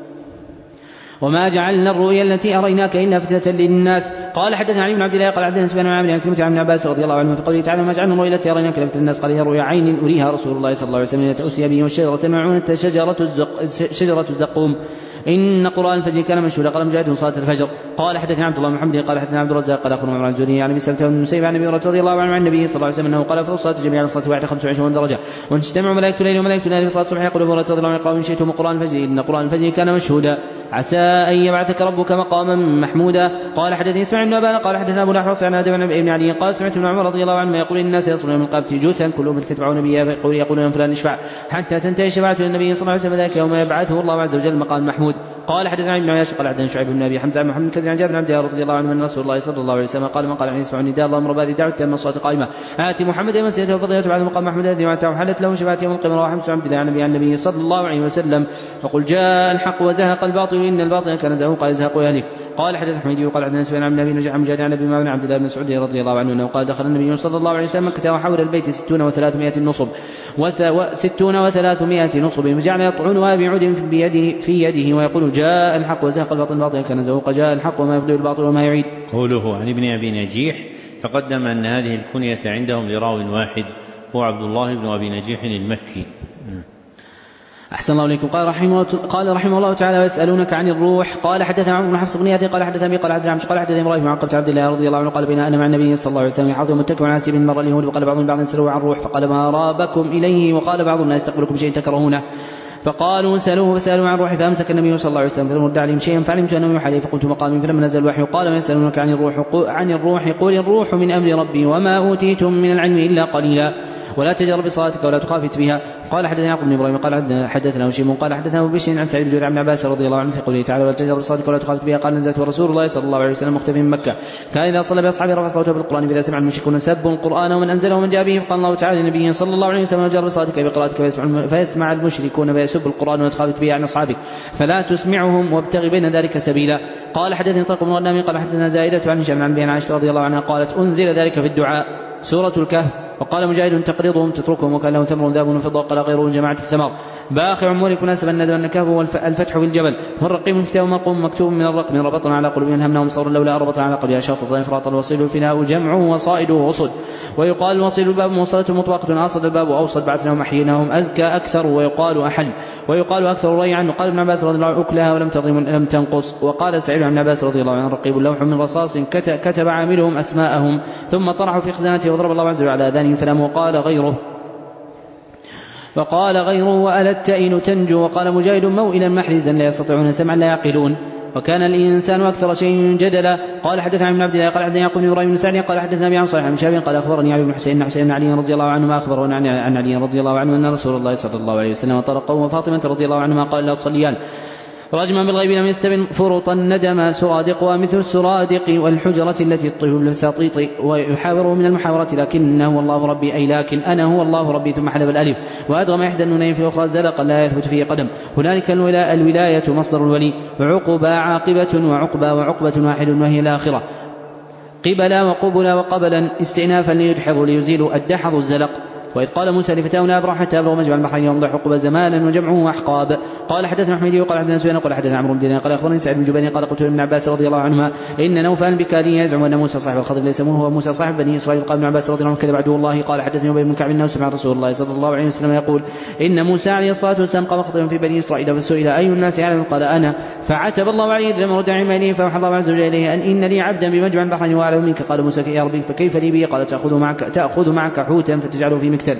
وما جعلنا الرؤيا التي أريناك إلا فتنة للناس. قال حدثنا علي بن عبد الله قال حدثنا سفيان عن عمرو عن كلمة عن عباس رضي الله عنه في قوله تعالى ما جعلنا الرؤيا التي أريناك إلا فتنة للناس قال هي رؤيا عين أريها رسول الله صلى الله عليه وسلم أتأسي به والشجرة معونة شجرة الزق شجرة الزقوم إن قرآن الفجر كان مشهودا. قال مجاهد صلاة الفجر. قال حدثنا عبد الله بن محمد قال حدثنا عبد الرزاق قال أخبرنا عن الزهري عن أبي سلمة بن مسيب عن أبي هريرة رضي الله عنه عن النبي صلى الله عليه وسلم أنه قال أفضل الصلاة جميعا الصلاة واحدة خمسة وعشرون درجة وتجتمع ملائكة الليل وملائكة النهار في صلاة الصبح يقول أبو هريرة رضي الله عنه قال إن شئتم قرآن الفجر إن قرآن الفجر كان مشهودا عسى أن يبعثك ربك مقاما محمودا. قال حدثني اسماعيل بن أبان قال حدثنا أبو الأحوص عن آدم بن علي قال سمعت ابن عمر رضي الله عنه يقول الناس يصلون من القابة جثا كلهم تتبعون به فيقول يقولون فلان اشفع حتى تنتهي الشفاعة للنبي صلى الله عليه وسلم ذلك يوم يبعثه الله عز وجل مقام محمود. قال حدثنا ابن عياش قال حدثنا شعيب بن ابي حمزه عن محمد كذب عن جابر بن عبد الله رضي الله عنه ان رسول الله صلى الله عليه وسلم قال من قال عن يسمع النداء اللهم رب هذه دعوه تامه الصلاه قائمه آتي محمد مسيرته وفضيلته بعد مقام محمود الذي وعدته حلت له شفاعه يوم القيامه وحمد عبد الله عن النبي عن النبي صلى الله عليه وسلم فقل جاء الحق وزهق الباطل ان الباطل كان زهوقا يزهق ويهلك. قال حدث حميدي وقال حدثنا سفيان عن ابي نجع مجاهد عن ابي معمر عبد الله بن مسعود رضي الله عنه انه قال دخل النبي صلى الله عليه وسلم مكه وحول البيت ستون وثلاثمائة نصب وستون وثلاثمائة نصب وجعل يطعنها بعود بيده في يده ويقول جاء الحق وزهق الباطل الباطل كان زهوقا جاء الحق وما يبدو الباطل وما يعيد. قوله عن ابن ابي نجيح تقدم ان هذه الكنية عندهم لراو واحد هو عبد الله بن ابي نجيح المكي. أحسن الله إليكم. قال رحمه قال رحمه الله تعالى ويسألونك عن الروح. قال حدثنا عمرو بن حفص بن ياتي قال حدثنا قال عبد العمش قال حدثنا إبراهيم عن عبد الله رضي الله عنه قال بين أنا مع النبي صلى الله عليه وسلم حاضر متكئ على سيب مر اليهود وقال بعضهم بعضا سألوه عن الروح فقال ما رابكم إليه وقال بعضهم لا يستقبلكم شيء تكرهونه فقالوا سألوه فسألوا عن الروح فأمسك النبي صلى الله عليه وسلم فلم يرد عليهم شيئا فعلمت أنه يوحى إليه فقلت مقامي فلما نزل الوحي قال ما يسألونك عن الروح عن الروح قل الروح من أمر ربي وما أوتيتم من العلم إلا قليلا ولا تجر بصلاتك ولا تخافت بها. قال حدثنا يعقوب بن ابراهيم قال حدثنا هشيم قال حدثنا ابو بشر عن سعيد بن جبير عن عباس رضي الله عنه في قوله تعالى ولا تجر بصلاتك ولا تخافت بها. قال نزلت ورسول الله صلى الله عليه وسلم مختفي من مكه كان اذا صلى باصحابه رفع صوته بالقران فاذا سمع المشركون سبوا القران ومن انزله ومن جاء به فقال الله تعالى لنبيه صلى الله عليه وسلم وجر بصلاتك بقراءتك فيسمع, فيسمع المشركون فيسب القران وتخافت به عن اصحابك فلا تسمعهم وابتغ بين ذلك سبيلا. قال حدثني طلق بن غنام قال حدثنا زائدة عن هشام عن عائشة رضي الله عنها قالت انزل ذلك في الدعاء سورة الكهف. وقال مجاهد تقرضهم تتركهم وكان له ثمر ذهب وفضة وقال غيره جماعة الثمر باخع مولك ناسبا ندوا أن الكهف والفتح في الجبل والرقيم الكتاب مرقوم مكتوب من الرقم ربطنا على قلوبهم الهمنا صور لولا ربطنا على قلبها شاطط إفراط الوصيل الفناء جمعه وصائده وصد ويقال الوصيل الباب موصلة مطبقة أصد الباب وأوصد بعثناهم أحييناهم أزكى أكثر ويقال أحل ويقال أكثر ريعا. وقال ابن عباس رضي الله عنه أكلها ولم تضم لم تنقص. وقال سعيد بن عباس رضي الله عنه رقيب اللوح من رصاص كتب عاملهم أسماءهم ثم طرحوا في خزانته وضرب الله عز وجل على آذانهم فلم. وقال غيره وقال غيره وألا التئن تنجو. وقال مجاهد موئلا محرزا لا يستطيعون سمعا لا يعقلون وكان الإنسان أكثر شيء جدلا. قال حدثنا ابن عبد الله قال حدثنا يعقوب بن إبراهيم بن سعد قال حدثنا أبي عن صالح بن شهاب قال أخبرني علي بن حسين حسين بن علي رضي الله عنهما أخبرنا عن علي رضي الله عنه أن رسول الله صلى الله عليه وسلم طرقه وفاطمة رضي الله عنهما قال لا تصليان رجما بالغيب لم يستبن فرط الندم سرادق ومثل السرادق والحجرة التي تطيب بالساطيط ويحاوره من المحاورة لكنه الله ربي أي لكن أنا هو الله ربي ثم حلب الألف وأدغم إحدى النونين في الأخرى زلقا لا يثبت فيه قدم. هنالك الولاية مصدر الولي وعقبى عاقبة وعقبى وعقبة واحد وهي الآخرة قبلا وقبلا وقبلا استئنافا ليدحض ليزيل الدحض الزلق. وإذ قال موسى لفتاه لا أبرح حتى أبلغ مجمع البحرين وأمضي حقبة زمانا وجمعه أحقاب. قال حدثنا حميدي وقال حدثنا سفيان قال حدثنا عمرو بن دينار قال أخبرني سعيد بن جبير قال قلت لابن عباس رضي الله عنهما إن نوفل البكالي يزعم أن موسى صاحب الخضر ليس هو موسى صاحب بني إسرائيل. قال ابن عباس رضي الله عنه كذب عدو الله. قال حدثني أبي بن كعب أنه سمع رسول الله صلى الله عليه وسلم يقول إن موسى عليه الصلاة والسلام قام خطبا في بني إسرائيل فسئل أي الناس أعلم قال أنا فعتب الله عليه إذ لم يرد علما إليه فأوحى الله عز وجل إليه أن إن لي عبدا بمجمع البحرين وأعلم منك. قال موسى يا ربي فكيف لي به؟ قال تأخذ معك, تأخذ معك حوتا فتجعله في مكتل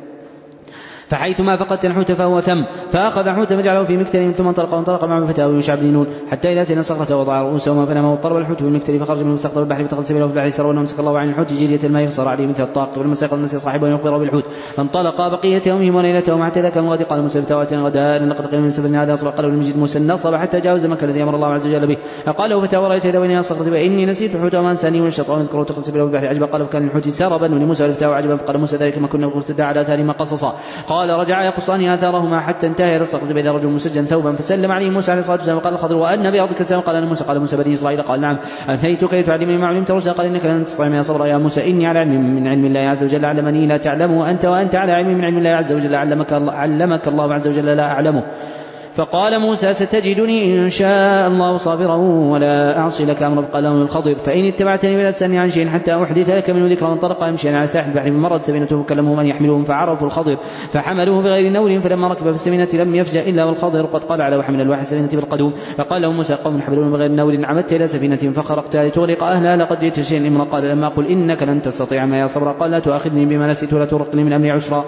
فحيثما فقدت الحوت فهو ثم. فأخذ حوتا فجعله في مكتل ثم انطلق وانطلق مع فتاه يوشع بن نون حتى إذا أتينا صخرة وضع رؤوسهما فنام واضطرب الحوت بالمكتل فخرج منه مستقطب البحر فاتخذ سبيله في البحر سرا وامسك الله عن الحوت جرية الماء فصار عليه مثل الطاق ولما استيقظ الناس صاحبه يخبره بالحوت فانطلقا بقية يومهم وليلتهم حتى ذاك الغد. قال موسى لفتاواتنا غداء لقد قيل من سفرنا هذا أصبح قالوا المجد موسى نصب حتى جاوز المكان الذي أمر الله عز وجل به. فقال له فتاه ورأيت إذا بيننا صخرة فإني نسيت الحوت وما أنساني والشيطان اذكره واتخذ سبيله في البحر عجبا. قال فكان الحوت سربا ولموسى ولفتاه عجبا. فقال موسى ذلك ما كنا ارتدى على آثارهما قصصا. قال رجع يقصان آثارهما حتى انتهى إلى الصخرة بين رجل مسجا ثوبا فسلم عليه موسى عليه الصلاة والسلام. قال الخضر وأن بأرضك السلام. قال أنا موسى. قال موسى بني إسرائيل. قال نعم أنهيتك لتعلمني ما علمت رشدا. قال إنك لن تستطيع معي صبرا يا موسى إني على علم من علم الله عز وجل علمني لا تعلمه أنت وأنت على علم من علم الله عز وجل علمك الله, علمك الله عز وجل لا أعلمه. فقال موسى ستجدني إن شاء الله صابرا ولا أعصي لك أمرا. قال له الخضر فإن اتبعتني فلا تسألني عن شيء حتى أحدث لك منه ذكرا. وانطلق يمشي على ساحل البحر فمرت سفينته فكلمه من يحملهم فعرفوا الخضر فحملوه بغير نول فلما ركب في السفينة لم يفجأ إلا والخضر قد قال على وحمل الواحد سفينة بالقدوم. فقال له موسى قوم حملون بغير نول عمدت إلى سفينة فخرقتها لتغرق أهلها لقد جئت شيئا إمرا. قال لما أقل إنك لن تستطيع معي صبرا. قال لا تؤاخذني بما نسيت ولا ترقني من أمري عسرا.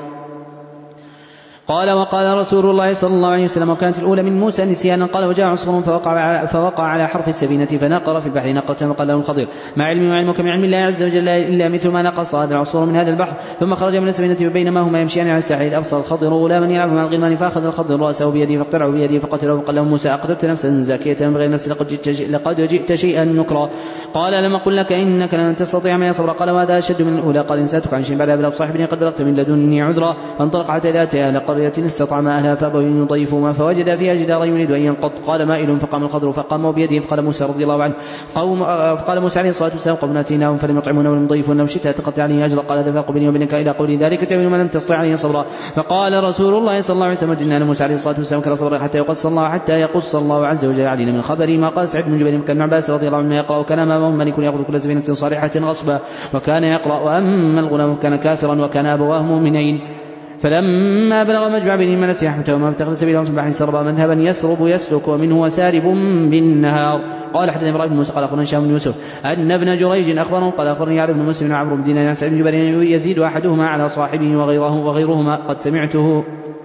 قال وقال رسول الله صلى الله عليه وسلم وكانت الأولى من موسى نسيانا. قال وجاء عصفور فوقع, فوقع على حرف السفينة فنقر في البحر نقرة. وقال له الخضر ما علمي وعلمك من علم الله عز وجل إلا مثل ما نقص هذا العصفور من هذا البحر. ثم خرج من السفينة بينما هما يمشيان على الساحل أبصر الخضر غلاما يلعب مع الغلمان فأخذ الخضر رأسه بيده فاقتلعه بيده فقتله. فقال له موسى أقتلت نفسا زاكية بغير نفس لقد جئت, لقد جئت شيئا نكرا. قال لم أقل لك إنك لن تستطيع معي صبرا. قال وهذا أشد من الأولى. قال إن سألتك عن شيء بعد أبلغ صاحبني قد بلغت من لدني عذرا. فانطلق حتى إذا أتى أهل قرية استطعم أهلها فأبوا أن يضيفوهما فوجد فيها جدارا يريد أن ينقض. قال مائل فقام الخضر فقام بيده. فقال موسى رضي الله عنه قوم فقال موسى عليه الصلاة والسلام قوم أتيناهم فلم يطعمون ولم يضيفون لو شئت تقطع عليه أجرا. قال هذا فرق بيني وبينك إلى قولي ذلك تأويل ما لم تستطع عليه صبرا. فقال رسول الله صلى الله عليه وسلم جئنا موسى عليه الصلاة والسلام كان صبرا حتى يقص الله حتى يقص الله عز وجل علينا من خبر ما قال سعيد بن جبير كان عباس رضي الله عنه يقرأ وكان أمامهم ملك يأخذ كل سفينة صالحة غصبا وكان يقرأ وأما الغلام كان كافرا وكان أبواه مؤمنين. فلما بلغ مجمع بينهما نسي حوتهما فاتخذ سبيلهم في البحر سربا مذهبا يسرب يسلك ومنه وسارب بالنهار. قال حدثنا ابراهيم بن موسى قال اخبرنا هشام بن يوسف ان ابن جريج اخبره قال اخبرني علي بن مسلم وعمرو بن دينار عن سعيد بن جبير يزيد احدهما على صاحبه وغيره وغيرهما قد سمعته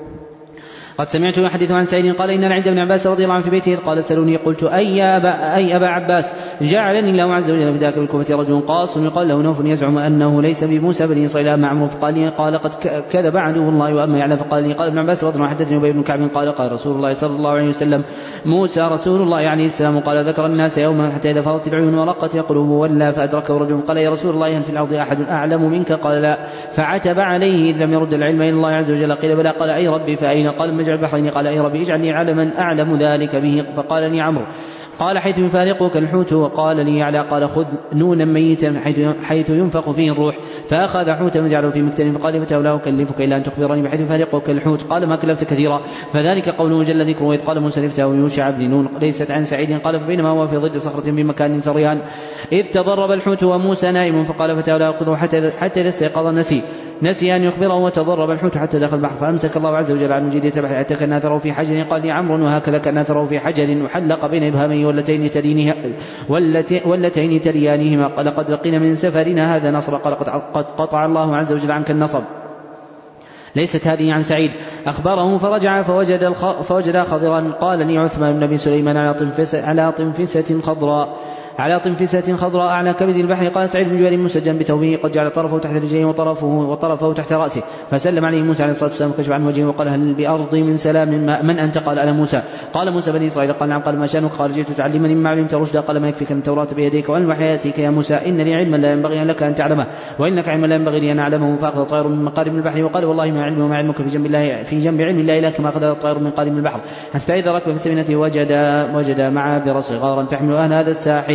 قد سمعت يحدث عن سعيد قال إن عند ابن عباس رضي الله عنه في بيته قال سألوني قلت أي أبا, أي أبا عباس جعلني الله عز وجل في ذاك الكوفة رجل قاص يقال له نوف يزعم أنه ليس بموسى بني إسرائيل مع عمرو. فقال لي قال قد كذب عدو الله وأما يعلم. فقال لي قال ابن عباس رضي الله عنه حدثني أبي بن كعب قال قال رسول الله صلى الله عليه وسلم موسى رسول الله عليه السلام قال ذكر الناس يوما حتى إذا فاضت العيون ورقت القلوب ولا فأدركه رجل قال يا رسول الله هل في الأرض أحد أعلم منك؟ قال لا. فعتب عليه إذ لم يرد العلم إلى الله عز وجل. قيل بلى. قال أي ربي فأين؟ قال مجعل البحرين. قال أي ربي اجعلني علما أعلم ذلك به. فقال لي عمرو قال حيث يفارقك الحوت. وقال لي على قال خذ نونا ميتا حيث ينفق فيه الروح. فأخذ حوتا وجعله في مكتل. فقال فتاه لا أكلفك إلا أن تخبرني بحيث يفارقك الحوت. قال ما كلفت كثيرا. فذلك قوله جل ذكره إذ قال موسى لفتاه يوشع بن نون ليست عن سعيد قال فبينما هو في ضد صخرة في مكان ثريان إذ تضرب الحوت وموسى نائم. فقال فتاه لا أخذه حتى حتى إذا استيقظ نسي نسي أن يخبره وتضرب الحوت حتى دخل البحر. فأمسك الله عز وجل عن مجيدية البحر حتى كان أثره في حجر. قال لي عمرو وهكذا كان أثره في حجر وحلق بين إبهامه واللتين تلينها واللتين تليانهما. قال لقد لقينا من سفرنا هذا نصب. قال قد قطع الله عز وجل عنك النصب. ليست هذه عن سعيد. أخبره فرجع فوجد, فوجد خضرا. قال لي عثمان بن أبي سليمان على طنفسة, على طنفسة خضراء على طنفسة خضراء أعلى كبد البحر. قال سعيد بن جبير مسجا بثوبه قد جعل طرفه تحت رجليه وطرفه, وطرفه تحت رأسه. فسلم عليه موسى عليه الصلاة والسلام كشف عن وجهه وقال هل بأرض من سلام من أنت؟ قال أنا موسى. قال موسى بني إسرائيل. قال نعم. قال ما شأنك؟ قال جئت تعلمني مما علمت رشدا. قال ما يكفيك التوراة بيديك وأن الوحي يأتيك يا موسى إن لي علما لا ينبغي لك أن تعلمه وإنك علما لا ينبغي لي أن أعلمه. فأخذ طائر من مقارب البحر وقال والله ما علمي وما علمك في جنب الله في جنب علم الله لك ما أخذ الطائر من قارب البحر. حتى إذا ركب في السفينة وجد وجد معها بر صغارا تحمل أهل هذا الساحل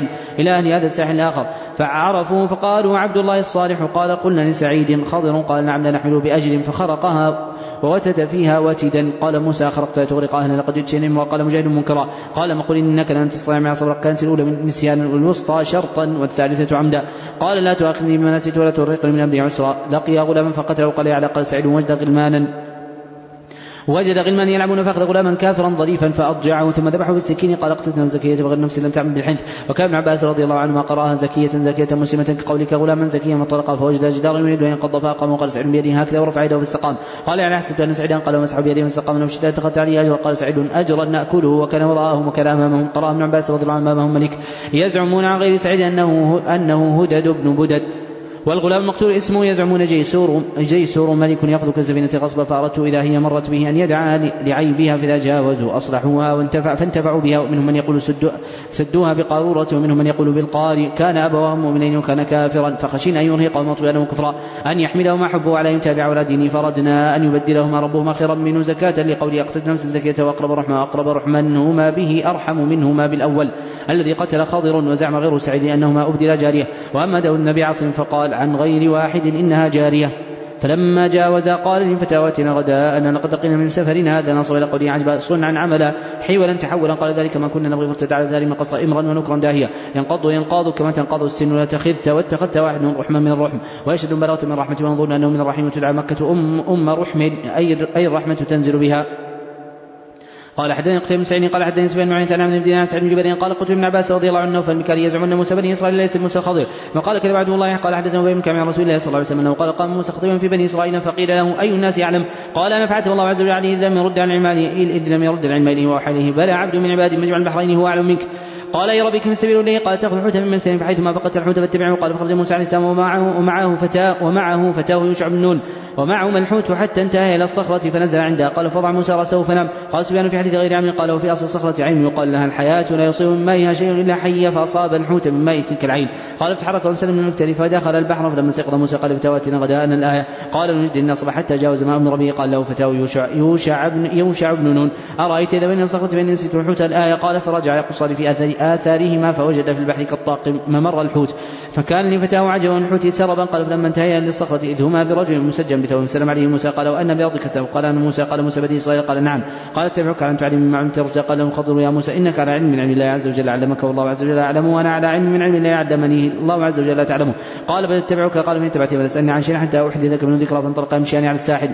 إلى أهل هذا الساحل الآخر فعرفوا فقالوا عبد الله الصالح. قال قلنا لسعيد خضر قال نعم لا نحمل بأجل فخرقها ووتد فيها وتدا. قال موسى خرقتها تغرق أهلا لقد جئت شيئا. وقال مجاهد منكرا قال ما قل إنك لن تستطيع معي صبرا. كانت الأولى من نسيان والوسطى شرطا والثالثة عمدا. قال لا تؤاخذني بما نسيت ولا ترهقني من أمري عسرا. لقي غلاما فقتله قال يعلى قال سعيد وجد غلمانا وجد غلمان يلعبون فأخذ غلاما كافرا ظريفا فأضجعه ثم ذبحه بالسكين. قال اقتلت نفسا زكية بغير نفس لم تعمل بالحنث. وكان ابن عباس رضي الله عنهما قرأها زكية زكية مسلمة كقولك غلاما زكيا فطلق فوجد جدارا يريد أن ينقض فأقام وقال سعيد بيده هكذا ورفع يده فاستقام. قال يعني حسبت أن سعيدا قال ومسح بيده فاستقام لو شئت اتخذت عليه أجرا. قال سعيد أجرا نأكله وكان وراءهم وكان أمامهم. قرأ ابن عباس رضي الله عنه أمامهم ملك يزعمون عن غير سعيد أنه, أنه هدد بن بدد والغلام المقتول اسمه يزعمون جيسور جيسور ملك يأخذ كالسفينة غصبا فأردت إذا هي مرت به أن يدعى لعيبها فإذا جاوزوا أصلحوها وانتفع فانتفعوا بها. ومنهم من يقول سدوها بقارورة ومنهم من يقول بالقاري. كان أبواه مؤمنين وكان كافرا فخشين أن يرهقهم طغيانا وكفرا أن يحملهما حبه على يتابع على دينه فردنا أن يبدلهما ربهما خيرا منه زكاة لقول أقتلت نفسا زكية وأقرب رحمة وأقرب رحمنهما به أرحم منهما بالأول الذي قتل خضر وزعم غير سعيد أنهما أبدل جارية. وأما داود النبي عاصم فقال عن غير واحد إنها جارية. فلما جاوزا قال لفتاواتنا غدا أن لقد لقينا من سفرنا هذا نصب إلى قوله عجبا صنعا عملا حيولا تحولا. قال ذلك ما كنا نبغي مرتد على ذلك قص إمرا ونكرا داهية ينقض ينقاض كما تنقض السن ولا تخذت واتخذت واحد من رحمة من الرحم ويشهد براءة من رحمة وانظرنا أنه من الرحيم وتدعى مكة أم, أم رحم أي الرحمة تنزل بها. قال حدثني قتيبة بن سعيد قال حدثني سفيان بن عيينة عن عبد الله سعيد بن جبير قال قلت ابن عباس رضي الله عنه فالمكاري يزعمون موسى بني إسرائيل ليس موسى خضر. وقال كذب عبد الله قال حدثنا أبي بن كعب عن رسول الله صلى الله عليه وسلم قال قام موسى خطيبا في بني إسرائيل فقيل له أي الناس يعلم قال أنا فعلته الله عز وجل عليه إذ لم يرد عن العلم إذ لم يرد العلم إليه وأوحى إليه بلى عبد من عبادي مجمع البحرين هو أعلم منك. قال يا ربي كم السبيل إليه قال تأخذ حوتا من مكتب فحيثما فقدت الحوت فاتبعه. قال فخرج موسى عليه السلام ومعه, ومعه فتاه ومعه فتاه يوشع بن نون ومعه الحوت حتى انتهى إلى الصخرة فنزل عندها. قال فضع موسى رأسه فنام. قال سفيان في حديث غير عمل قال وفي أصل الصخرة عين يقال لها الحياة لا يصيب من مائها شيء إلا حية فأصاب الحوت من ماء تلك العين. قال فتحرك وانسلم من المكتب فدخل البحر فلما استيقظ موسى قال فتواتنا غداء الآية. قال نجد النصب حتى جاوز ماء من ربه. قال له فتاه يوشع, يوشع, بن, يوشع بن نون أرأيت إذا بين الصخرة بين نسيت الحوت الآية. قال فرجع يقصر في آثار آثارهما فوجد في البحر كالطاق ممر الحوت فكان لفتاه عجبا الحوت سربا. قال فلما انتهيا للصخرة إذ هما برجل مسجم بثوب سلم عليه موسى قال وأن بأرضك سبب. قال أنا موسى. قال موسى بني إسرائيل. قال نعم. قال اتبعك على أن تعلم مما علمت رشدا. قال له خضر يا موسى إنك على علم من علم الله عز وجل علمك والله عز وجل أعلم وأنا على علم من علم الله علمني الله عز وجل لا تعلمه. قال بل اتبعك. قال من اتبعتني فلسألني عن شيء حتى أحدثك من ذكرى. فانطلق يمشيان على الساحل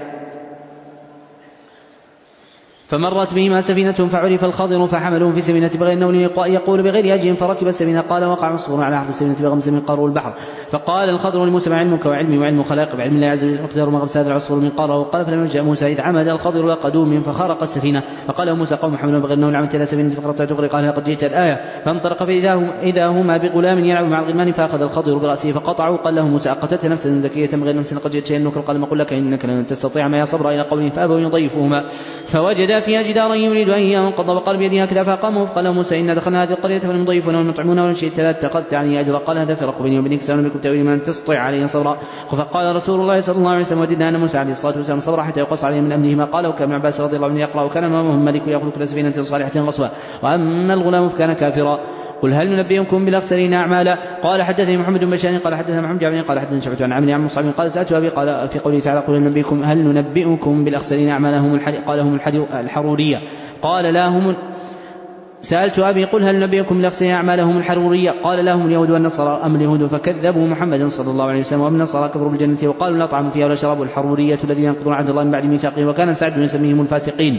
فمرت بهما سفينة فعرف الخضر فحملوه في سفينة بغير نول يقول بغير أجل فركب السفينة. قال وقع مصبور على حرف السفينة بغمس من قار البحر. فقال الخضر لموسى ما علمك وعلمي وعلم خلائق بعلم الله عز وجل مقدار مغمس هذا العصفور من قاره. وقال فلما جاء موسى إذ عمد الخضر لقدوم فخرق السفينة. فقال موسى قوم حملوا بغير نول عملت إلى سفينة فقرت تغرق. قال لقد جئت الآية. فانطلق فإذا هم إذا هما بغلام يلعب مع الغلمان فأخذ الخضر برأسه فقطعوا. قال له موسى أقتلت نفسا زكية بغير نفس لقد جئت شيئا نكرا. قال ما أقول لك إنك لن تستطيع معي صبرا إلى قوله فأبوا يضيفوهما فوجدا فيها جدارا يريد أن ينقض وقال بيده هكذا فقاموا. فقال موسى إن دخلنا هذه القرية فلنضيفون ونطعمون وإن شئت لا اتخذت عليه أجرا. قال هذا فرق بيني وبينك سأنبئكم بكم تأويل من تستطيع عليه صبرا. فقال رسول الله صلى الله عليه وسلم وددنا أن موسى عليه الصلاة والسلام صبرا حتى يقص عليه من أمنهما. قال وكان ابن عباس رضي الله عنه يقرأ وكان أمامهم ملك يأخذ كل سفينة صالحة غصبا وأما الغلام فكان كافرا. قل هل ننبئكم بالأخسرين أعمالا. قال حدثني محمد بن بشار قال حدثنا محمد جعفر قال حدثنا شعبة عن عمرو عن مصعب قال سألت أبي قال في قوله تعالى قل هل ننبئكم هل ننبئكم بالأخسرين أعمالهم قال هم الحرورية. قال لا هم سألت أبي قل هل نبئكم بالأخسرين أعمالهم الحرورية. قال لا هم اليهود والنصارى أم اليهود فكذبوا محمدا صلى الله عليه وسلم وأم النصارى كفروا بالجنة وقالوا لا طعام فيها ولا شراب الحرورية الذين ينقضون عهد الله من بعد ميثاقه وكان سعد يسميهم الفاسقين.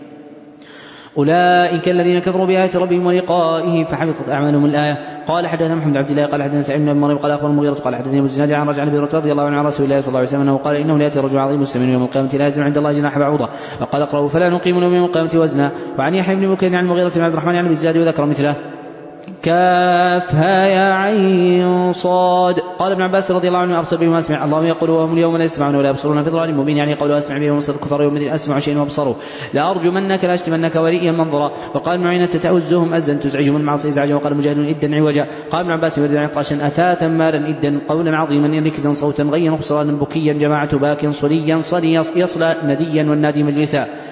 أولئك الذين كفروا بآيات ربهم ولقائه فحبطت أعمالهم الآية. قال حدثنا محمد عبد الله قال حدثنا سعيد بن مريم قال أخبرنا المغيرة قال حدثني أبو الزناد عن رجع عن أبي هريرة رضي الله عنه عن رسول الله صلى الله عليه وسلم أنه قال إنه لا يأتي رجل عظيم السمين يوم القيامة لا يزن عند الله جناح بعوضة. وقال اقرأوا فلا نقيم لهم يوم القيامة وزنا. وعن يحيى بن بكير عن المغيرة بن عبد الرحمن عن أبي الزناد وذكر مثله. كافها يا عين صاد. قال ابن عباس رضي الله عنه أبصر بهم أسمع الله يقول وهم اليوم لا يسمعون ولا يبصرون في ضلال مبين يعني قولوا أسمع بهم وصل الكفار يوم الذين أسمع شيئا وابصروا لأرجمنك لأشتمنك وليا منظرا. وقال ابن عيينة تتعزهم أزا تزعجهم المعصي إزعاجا. وقال مجاهد إدا عوجا. قال ابن عباس ورد عطاشا أثاثا مالا إدا قولا عظيما إن ركزا صوتا غيا خسرانا بكيا جماعة باك صليا صلي يصلى نديا والنادي مجلسا.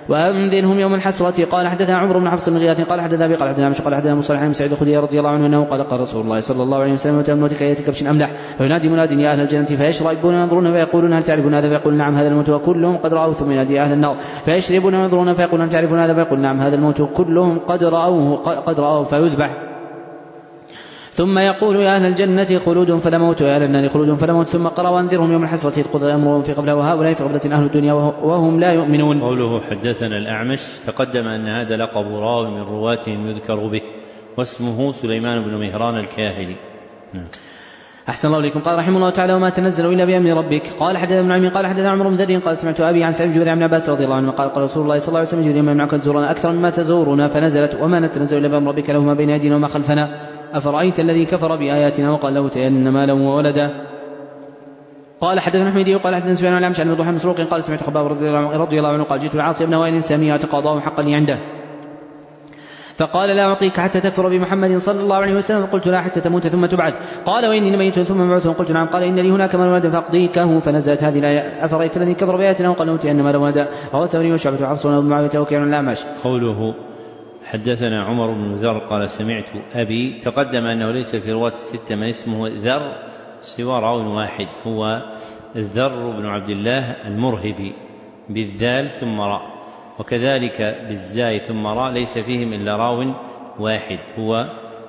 وأنذرهم يوم الحسرة. قال حدثنا عمرو بن حفص بن غياث قال حدثنا أبي قال حدثنا مش قال حدثنا مصالح بن سعيد الخدري رضي الله عنه أنه قال قال رسول الله صلى الله عليه وسلم وتأمنتك أية كبش أملح فينادي مناد يا أهل الجنة فيشربون وينظرون فيقولون هل تعرفون هذا فيقول نعم هذا الموت وكلهم قد رأوه ثم ينادي أهل النار فيشربون وينظرون فيقولون هل تعرفون هذا فيقول نعم هذا الموت وكلهم قد رأوه قد رأوه فيذبح ثم يقول يا أهل الجنة خلود فلا موت ويا أهل النار خلود فلا موت ثم قرأ وانذرهم يوم الحسرة قضى أمرهم في قبله وهؤلاء في قبلة أهل الدنيا وهم لا يؤمنون. قوله حدثنا الأعمش تقدم أن هذا لقب راوي من رواتهم يذكر به واسمه سليمان بن مهران الكاهلي. أحسن الله إليكم. قال رحمه الله تعالى وما تنزل إلا بأمر ربك. قال حدثنا ابن عمي قال حدثنا عمرو بن ذر قال سمعت أبي عن سعيد بن عباس رضي الله عنه قال قال رسول الله صلى الله عليه وسلم جبريل يمنعك أن تزورنا أكثر مما تزورنا فنزلت وما نتنزل إلا بأمر ربك له ما بين أيدينا وما خلفنا أفرأيت الذي كفر بآياتنا وقال له تئن مالا وولدا. قال حدثنا حميدي وقال حدثنا سفيان عن الأعمش عن ضحى مسروق قال سمعت خباب رضي الله عنه قال جئت العاصي بن وائل سامية تقاضاه حقا لي عنده فقال لا أعطيك حتى تكفر بمحمد صلى الله عليه وسلم فقلت لا حتى تموت ثم تبعث قال وإني ميت ثم مبعوث قلت نعم قال إن لي هناك من ولد فأقضيكه فنزلت هذه الآية أفرأيت الذي كفر بآياتنا وقال له تئن مالا وولدا. رواه الثوري وشعبة وحفص بن معاوية وكيع الأعمش. قوله حدثنا عمر بن ذر قال سمعت أبي تقدم أنه ليس في رواة الستة من اسمه ذر سوى راو واحد هو الذر بن عبد الله المرهبي بالذال ثم راء وكذلك بالزاي ثم راء ليس فيهم إلا راو واحد هو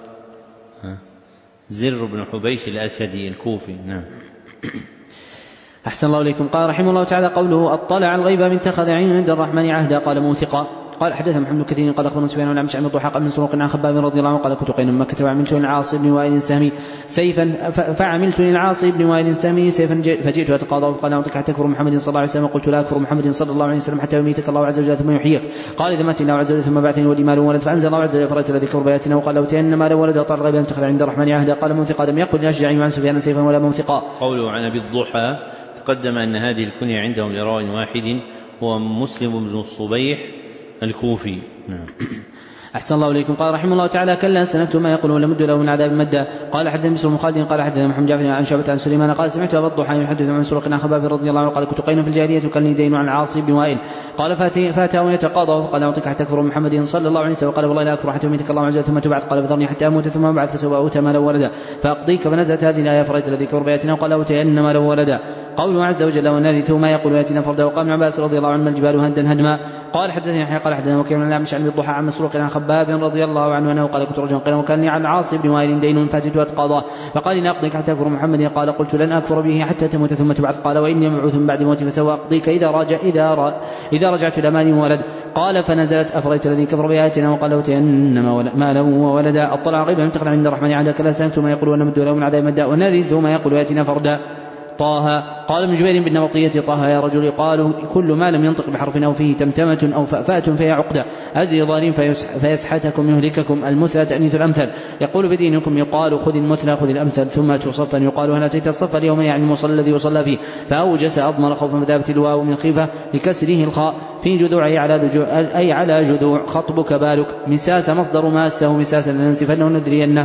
زر بن حبيش الأسدي الكوفي. نعم. أحسن الله إليكم. قال رحمه الله تعالى قوله اطلع الغيب من اتخذ عند الرحمن عهدا قال موثقا. قال حدثنا محمد كثير قال اخبرنا سفيان والأعمش عن الضحى قال من سروق عن خباب رضي الله عنه قال كنت قينا مكة فعملت للعاص بن وائل سهمي سيفا فعملت للعاص بن وائل سهمي سيفا فجئت اتقاضى فقال اعطيك حتى تكفر محمد صلى الله عليه وسلم قلت لا اكفر محمد صلى الله عليه وسلم حتى يميتك الله عز وجل ثم يحييك. قال اذا مات الله عز وجل ثم بعثني ولي مال ولد فانزل الله عز وجل فرأيت الذي كفر بآياتنا وقال لو تئن مالا ولدا طال الغيب لم تخذ عند الرحمن عهدا. قال موثقا لم يقل لأشجعي عن سفيان سيفا ولا موثقا. قوله عن ابي الضحى تقدم ان هذه الكنية عندهم لراو واحد هو مسلم بن الصبيح الكوفي. نعم. أحسن الله إليكم. قال رحمه الله تعالى كلا سنكت ما يقول ولا مد له من عذاب مدا. قال حدثنا بشر بن خالد قال حدثنا محمد جعفر عن شعبة عن سليمان قال سمعت أبا الضحى يحدث عن سروق عن خباب رضي الله عنه قال كنت قينا في الجاهلية وكان لي دين عن العاصي بن وائل قال فاتاه يتقاضى فقال أعطيك حتى تكفر محمد صلى الله عليه وسلم قال والله لا أكفر حتى يميتك الله عز وجل ثم تبعث قال فذرني حتى أموت ثم أبعث فسوف أؤتى مالا ولدا فأقضيك فنزلت هذه الآية فرأيت الذي كفر بآياتنا وقال أوتين مالا ولدا. قوله عز وجل ونرث ما يقول آياتنا فردا. وقال ابن عباس رضي الله عنه الجبال هدا هدما. قال حدثني يحيى قال حدثنا وكيع الأعمش عن الضحى عن مسروق عن خباب رضي الله عنه أنه قال كنت رجلا قيل وكان عن عاص بن وائل دين فاتت واتقاضاه فقال إن أقضيك حتى أكفر محمد قال قلت لن أكفر به حتى تموت ثم تبعث قال وإني مبعوث بعد موتي فسوى أقضيك إذا رجع إذا ر... إذا رجعت إلى مالي وولد. قال فنزلت أفرأيت الذي كفر بآياتنا وقال لأوتين مالا وولدا. اطلع غيبا لم تخل عند الرحمن عهدا كلا سنكت ما يقول ونمد له من عذاب مدا ونرث ما يقول آياتنا فردا. طه. قال ابن جبير بالنمطية طه يا رجل يقال كل ما لم ينطق بحرف أو فيه تمتمة أو فأفاة فهي عقدة أزي ضار فيسحتكم يهلككم المثلى تأنيث الأمثل. يقول بدينكم يقال خذ المثلى خذ الأمثل ثم تصفا يقال هل أتيت الصف اليوم يعني المصلى الذي يصلى فيه فأوجس أضمر خوفا فذابت الواو من خيفة لكسره الخاء في جذوعه على ذجوع أي على جذوع خطبك بالك. مساس مصدر ماسه مساسا لننسفنه ندرينه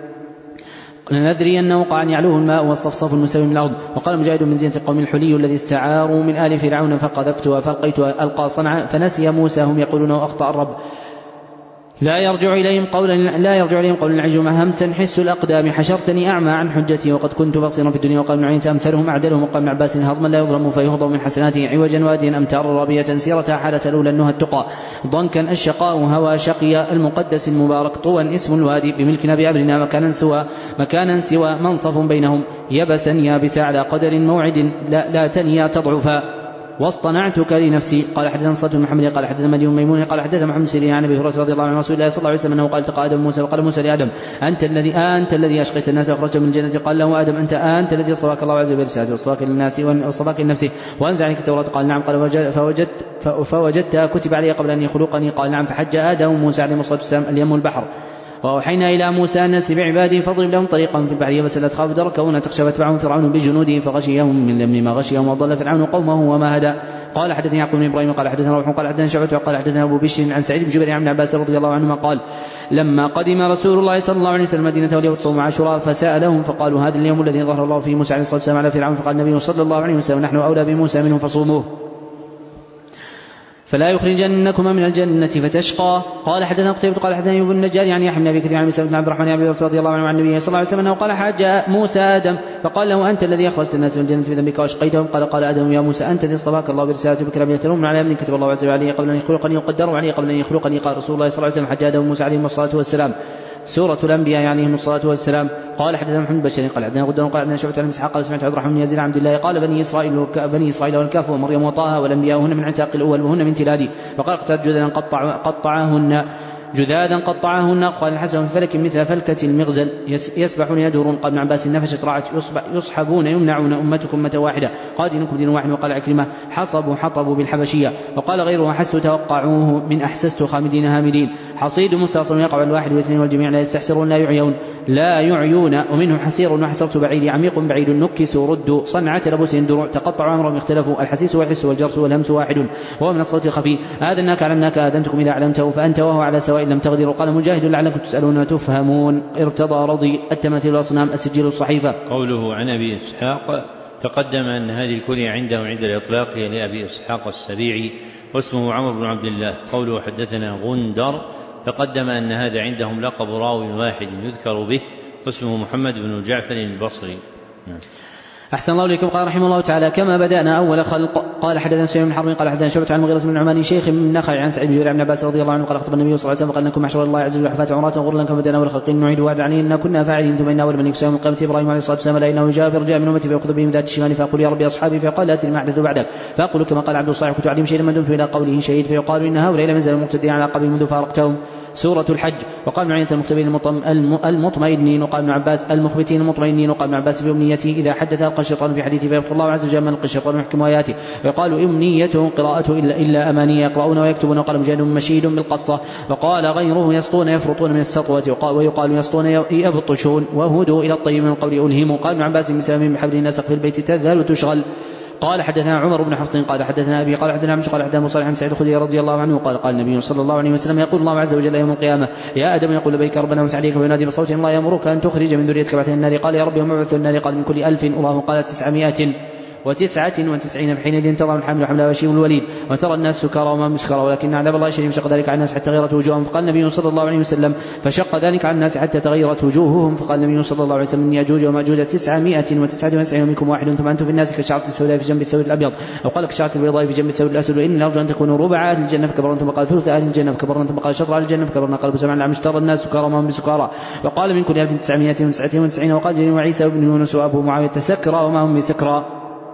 لندري أنه وقع أن يعلوه الماء والصفصف المستوي من الأرض. وقال مجاهد من زينة القوم الحلي الذي استعاروا من آل فرعون فقذفتها فألقيتها ألقى صنعا فنسي موسى هم يقولون أخطأ الرب لا يرجع إليهم قولا لا يرجع إليهم قولا العجم همسا حس الأقدام حشرتني أعمى عن حجتي وقد كنت بصيرا في الدنيا. وقال ابن عيينة أمثلهم أعدلهم. وقال ابن عباس هضما لا يظلم فيهضم من حسناته عوجا واديا أمتار رابية سيرتها حالة الأولى النهى التقى ضنكا الشقاء هوى شقي المقدس المبارك طوى اسم الوادي بملكنا بأمرنا مكانا سوى مكانا سوى منصف بينهم يبسا يابسا على قدر موعد لا, لا تنيا تضعفا واصطنعتك لنفسي. قال حدثنا صلى محمد قال حدثنا مدين ميمون قال حدثنا محمد سيرين عن ابي هريره رضي الله عنه رسول الله صلى الله عليه وسلم انه قال التقى ادم موسى وقال موسى لادم انت الذي انت الذي اشقيت الناس واخرجت من الجنه. قال له ادم انت انت الذي اصطفاك الله عز وجل برسالته واصطفاك للناس واصطفاك لنفسه وانزع عنك التوراه. قال نعم. قال فوجدت فوجدت كتب علي قبل ان يخلقني. قال نعم. فحج ادم موسى عليه الصلاه والسلام اليم البحر وأوحينا إلى موسى الناس بعباده فاضرب لهم طريقا في البحر يبسا تخاف دركا تخشى فتبعهم فرعون بجنوده فغشيهم من لم ما غشيهم وضل فرعون قومه وما هدى. قال حدثني يعقوب بن إبراهيم قال حدثنا روح قال حدثنا شعبة قال حدثنا أبو بشر عن سعيد بن جبير عن عباس رضي الله عنهما قال لما قدم رسول الله صلى الله عليه وسلم المدينة واليهود صوم عاشوراء فسألهم فقالوا هذا اليوم الذي ظهر الله فيه موسى عليه الصلاة والسلام على فرعون. فقال النبي صلى الله عليه وسلم نحن أولى بموسى منهم فصوموه. فلا يخرجنكما من الجنة فتشقى. قال حدثنا قتيبة قال حدثنا ابن النجار يعني يحيى بن أبي كثير عن مسلم بن عبد الرحمن أبي هريرة رضي الله عنه عن النبي صلى الله عليه وسلم قال حاج موسى آدم فقال له أنت الذي أخرجت الناس من الجنة بذنبك وأشقيتهم؟ قال قال آدم يا موسى أنت الذي اصطفاك الله برسالته بك لم يتلوم من على ابن كتب الله عز وجل قبل أن يخلقني وقدروا عليه قبل أن يخلقني. قال رسول الله صلى الله عليه وسلم حج آدم وموسى عليهم الصلاة والسلام. سورة الأنبياء عليهم الصلاة والسلام. قال حدثنا محمد بن قال حدثنا غدر قال حدثنا شعبة عن مسحاق قال سمعت عبد الرحمن بن يزيد عبد الله قال بني إسرائيل بني إسرائيل والكهف ومريم وطه والأنبياء هن من عتاق الأول وهن من تلادي. فقال اقترب جذلا قطع قطعهن جذاذا قطعهن. قال الحسن في فلك مثل فلكة المغزل يسبحون يدورون. قال ابن عباس نفشت رعت يصحبون يمنعون أمتكم أمة واحدة قال دينكم دين واحد. وقال عكرمة حصبوا حطبوا بالحبشية. وقال غيره حسوا توقعوه من أحسست خامدين هامدين. حصيد مستأصل يقع الواحد والاثنين والجميع لا يستحسرون لا يعيون لا يعيون ومنه حسير وحسرت بعيد عميق بعيد نكس ردوا صنعة لبس دروع تقطعوا أمرهم اختلفوا. الحسيس والحس والجرس والهمس واحد وهو من الصوت الخفي. آذناك علمناك آذنتكم إذا علمته فأنت وهو على سواء لم تغدروا. قال مجاهد لعلكم تسألون وتفهمون. ارتضى رضي التماثيل الأصنام السجل الصحيفة. قوله عن أبي إسحاق تقدم أن هذه الكنية عنده عند الإطلاق هي لأبي إسحاق السبيعي واسمه عمرو بن عبد الله. قوله حدثنا غندر تقدم أن هذا عندهم لقب راوي واحد يذكر به واسمه محمد بن جعفر البصري. أحسن الله إليكم. قال رحمه الله تعالى كما بدأنا أول خلق. قال حدثنا سفيان بن حرب قال حدثنا شعبة عن المغيرة بن نعمان شيخ من نخع عن سعيد بن جبير عن عباس رضي الله عنه قال خطب النبي صلى الله عليه وسلم فقال انكم محشر الله عز وجل حفاة عراة غرلا كما بدأنا أول خلق نعيد وعد عليه إنا كنا فاعلين. ثم إن أول من يكسى يوم القيامة إبراهيم عليه الصلاة والسلام لأنه جاء برجاء من أمتي فيأخذ بهم ذات الشمال فيقول يا ربي أصحابي فيقال لا تلم أحدث بعدك فأقول كما قال عبد الصالح كنت أعلم شيئا ما دمت إلى قوله شهيد فيقال إن هؤلاء لم يزالوا مقتدين على قبل منذ فارقتهم. سورة الحج. وقال معينة المختبرين المطمئنين وقال ابن عباس المخبتين المطمئنين وقال ابن عباس في أمنيته إذا حدث ألقى الشيطان في حديثه فيبقى الله عز وجل من ألقى الشيطان يحكم آياته. ويقال أمنيته قراءته إلا, إلا أماني يقرؤون ويكتبون. وقال مجاهد مشيد بالقصة. وقال غيره يسطون يفرطون من السطوة. ويقال يسطون يبطشون وهدوا إلى الطيب من القول ألهموا. قال ابن عباس بسلام بحبل الناس في البيت تذهل وتشغل. قال حدثنا عمر بن حفص قال حدثنا أبي قال حدثنا عمش قال حدثنا مصالح عن سعيد الخدري رضي الله عنه قال قال النبي صلى الله عليه وسلم يقول الله عز وجل يوم القيامة يا آدم يقول لبيك ربنا وسعديك وينادي بصوت الله يأمرك أن تخرج من ذريتك بعث النار. قال يا ربي هم بعث النار. قال من كل ألف الله قال تسعمائة وتسعة وتسعين حينئذ تضع الحمل حمل وشيم الوليد وترى الناس سكارى وما هم سكارى ولكن عذاب الله شديد فشق ذلك على الناس حتى غيرت وجوههم. فقال النبي صلى الله عليه وسلم فشق ذلك على الناس حتى تغيرت وجوههم. فقال النبي صلى الله عليه وسلم إني أجوج ومأجوج تسعمائة وتسعة وتسعين ومنكم واحد ثم أنتم في الناس كشعرة السوداء في جنب الثور الأبيض أو قال كشعرة البيضاء في جنب الثور الأسود. وإن أرجو أن تكونوا ربع أهل الجنة فكبرنا. ثم قال ثلث أهل الجنة فكبرنا. ثم قال شطر أهل الجنة فكبرنا. قال سمعنا عم اشترى الناس سكارى وما هم بسكارى. وقال من كل ألف تسعمائة وتسعة وتسعين. وقال جرير وعيسى بن يونس وأبو معاوية سكرى وما هم بسكرى.